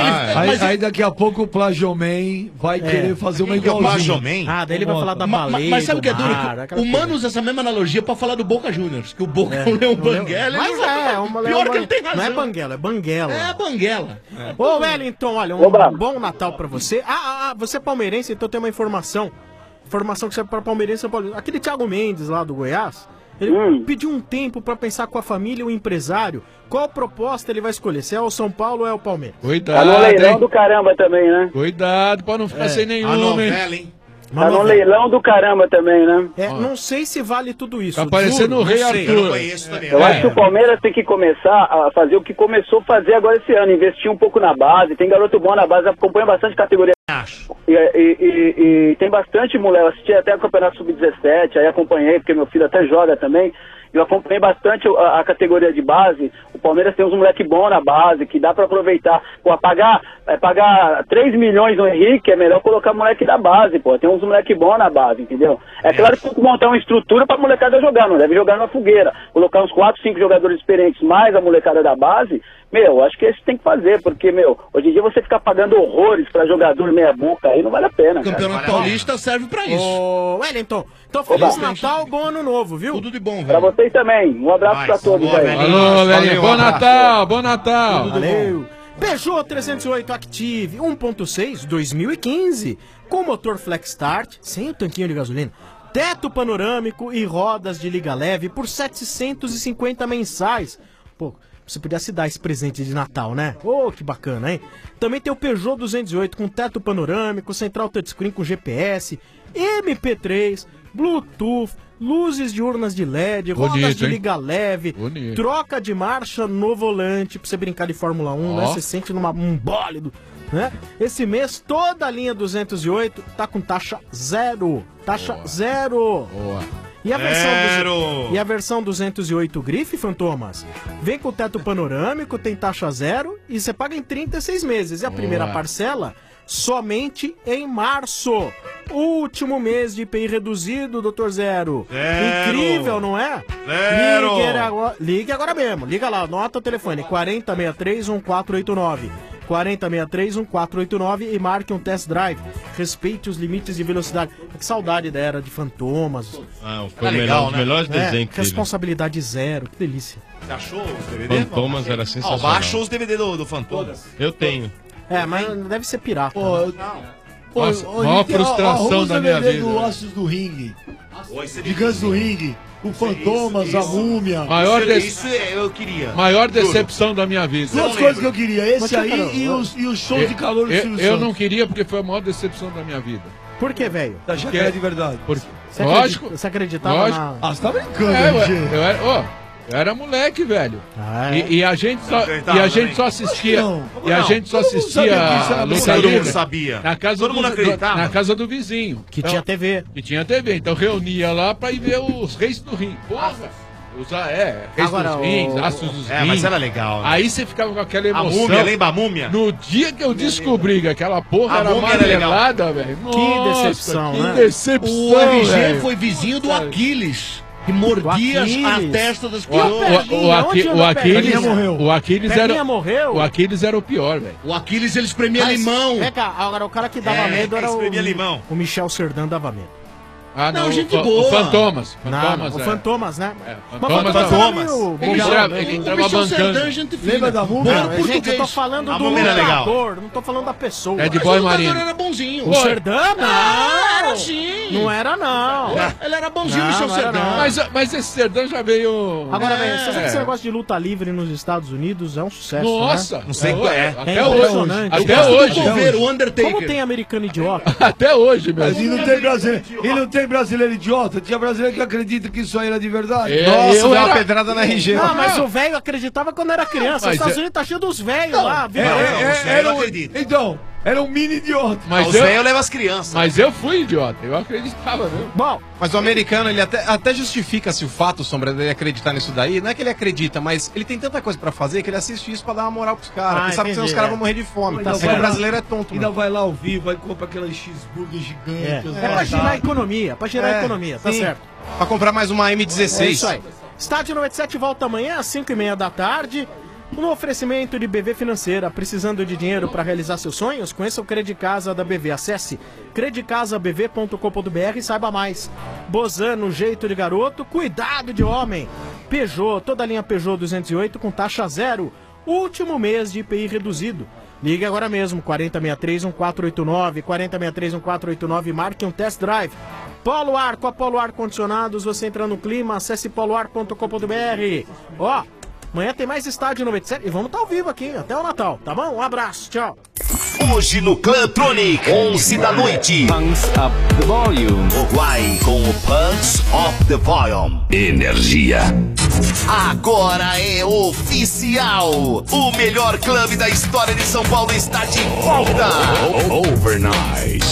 Aí daqui a pouco o Plagioman vai querer fazer uma igualzinha. Daí ele vai falar da baleia. Mas sabe o que é duro? O Mano usa essa mesma analogia pra falar do Boca Juniors, que o Boca é um leão banguela. Mas pior que ele tem razão. Não é banguela, é banguela. É banguela. Ô, Wellington, olha, bom Natal pra você. Você é palmeirense, então tem uma informação. Informação que serve pra palmeirense. Aquele Thiago Mendes lá do Goiás, ele pediu um tempo pra pensar com a família e o empresário qual proposta ele vai escolher, se é o São Paulo ou é o Palmeiras. Cuidado, tá no leilão do caramba também, né? Cuidado pra não ficar sem nenhum, novela, hein? Tá no leilão do caramba também, né? Não sei se vale tudo isso. Tá parecendo o Rei Arthur. Eu não conheço também. Eu acho que o Palmeiras tem que começar a fazer o que começou a fazer agora esse ano, investir um pouco na base. Tem garoto bom na base, acompanha bastante categoria. Acho. E tem bastante mulher. Eu assisti até o Campeonato Sub-17, aí acompanhei, porque meu filho até joga também. Eu acompanhei bastante a categoria de base. O Palmeiras tem uns moleque bom na base, que dá pra aproveitar. Pô, pagar 3 milhões no Henrique, é melhor colocar moleque da base, pô. Tem uns moleque bom na base, entendeu? É claro que tem que montar uma estrutura pra molecada jogar, não deve jogar numa fogueira. Colocar uns 4, 5 jogadores experientes, mais a molecada da base, acho que isso tem que fazer, porque, hoje em dia você ficar pagando horrores pra jogador meia boca, aí não vale a pena. O Campeonato Paulista serve pra isso. Ô, Wellington, então Feliz Natal, bom ano novo, viu? Tudo de bom, velho. Pra vocês também. Um abraço pra todos aí. Alô, velho. Bom Natal, bom Natal. Valeu. Peugeot 308 Active 1.6 2015, com motor Flex Start, sem o tanquinho de gasolina, teto panorâmico e rodas de liga leve por 750 mensais. Pô, você podia se dar esse presente de Natal, né? Que bacana, hein? Também tem o Peugeot 208 com teto panorâmico, central touchscreen com GPS, MP3, Bluetooth, luzes diurnas de LED, rodas de liga leve, troca de marcha no volante, pra você brincar de Fórmula 1, né? Você sente um bólido, né? Esse mês toda a linha 208 tá com taxa zero. Taxa zero. Boa. E a versão 208 Grife, Fantomas, vem com teto panorâmico, tem taxa zero e você paga em 36 meses. E a primeira parcela somente em março. Último mês de IPI reduzido, Dr. Zero. Incrível, não é? Ligue agora mesmo. Liga lá, anota o telefone. 4063-1489. 4063-1489 e marque um test drive. Respeite os limites de velocidade. Que saudade da era de Fantomas. Foi o melhor, dos melhores desenhos. Responsabilidade zero, que delícia. Você achou os DVD? Fantomas era sensacional. Baixou os DVD do Fantomas. Eu tenho. Mas deve ser pirata. Maior frustração da minha vida. Do Ossos do Ringue. Gigantes do Ringue. O Fantomas, a Múmia. Isso eu queria. Maior decepção da minha vida. Duas coisas que eu queria. Esse aí e os shows de calor do Silvio Eu não queria porque foi a maior decepção da minha vida. Por que, velho? Da jacaré de verdade. Lógico. Você acreditava na... você tá brincando, eu era moleque, velho. E a gente só assistia. Luta livre. Sabia. Todo mundo acreditava. Na casa do vizinho. Que tinha TV. Então reunia lá pra ir ver os reis do ringue. Porra. Reis dos rings, Astros dos rings. Mas era legal. Né? Aí você ficava com aquela emoção. A Múmia, lembra a Múmia? No dia que eu descobri que aquela porra era amarelada, velho. Que decepção, né? Que decepção, o RG foi vizinho do Aquiles. Que mordia a testa das pessoas. O Aquiles era o pior, velho. O Aquiles, ele espremia limão. Vem cá, agora o cara que dava medo era limão. O Michel Serdan dava medo. Ah, não, gente boa. O Fantomas. O Fantomas, né? Fantomas. Ele entrava bancando. Lembra da múmia? Gente, eu tô falando do lutador, não tô falando da pessoa. É de boy Marino. O era bonzinho. O Serdan, não. Era sim. Não era, não. Ele era bonzinho, o Michel Serdan. Mas esse Serdan já veio... Agora, velho, você sabe que esse negócio de luta livre nos Estados Unidos é um sucesso, Nossa. né? Não sei qual é. Até hoje. Até hoje. O Undertaker. Como tem americano idiota? Até hoje, meu. Mas e não tem brasileiro idiota? Tinha brasileiro que acredita que isso aí era de verdade. Nossa, deu uma pedrada na RG. Não, mas o velho acreditava quando era criança. Os Estados Unidos tá cheio dos velhos lá. Então, era um mini idiota. Mas os velhos levam as crianças. Mas eu fui idiota, eu acreditava, viu? Bom, mas o americano, ele até justifica-se o fato, Sombra, dele acreditar nisso daí. Não é que ele acredita, mas ele tem tanta coisa pra fazer que ele assiste isso pra dar uma moral pros caras. Porque sabe que senão os caras vão morrer de fome. Tá, o brasileiro é tonto. Ainda vai lá ao vivo, vai comprar aquelas cheeseburger gigantes. É pra girar a economia, tá certo. Pra comprar mais uma M16. É isso aí. Estádio 97 volta amanhã às 5h30 da tarde. No oferecimento de BV Financeira. Precisando de dinheiro para realizar seus sonhos? Conheça o Credit Casa da BV. Acesse creditcasabv.com.br e saiba mais. Bozano, jeito de garoto, cuidado de homem. Peugeot, toda a linha Peugeot 208 com taxa zero. Último mês de IPI reduzido. Ligue agora mesmo, 4063-1489, 4063-1489, marque um test drive. Polo Ar, com a Polo Ar Condicionados, você entra no clima, acesse poloar.com.br. Ó, amanhã tem mais Estádio 97 e vamos estar ao vivo aqui, até o Natal, tá bom? Um abraço, tchau. Hoje no Clantronic, 11 da noite. Punks Up the Volume. Uruguai com o Punks Up the Volume. Energia. Agora é oficial. O melhor clube da história de São Paulo está de volta. Overnight.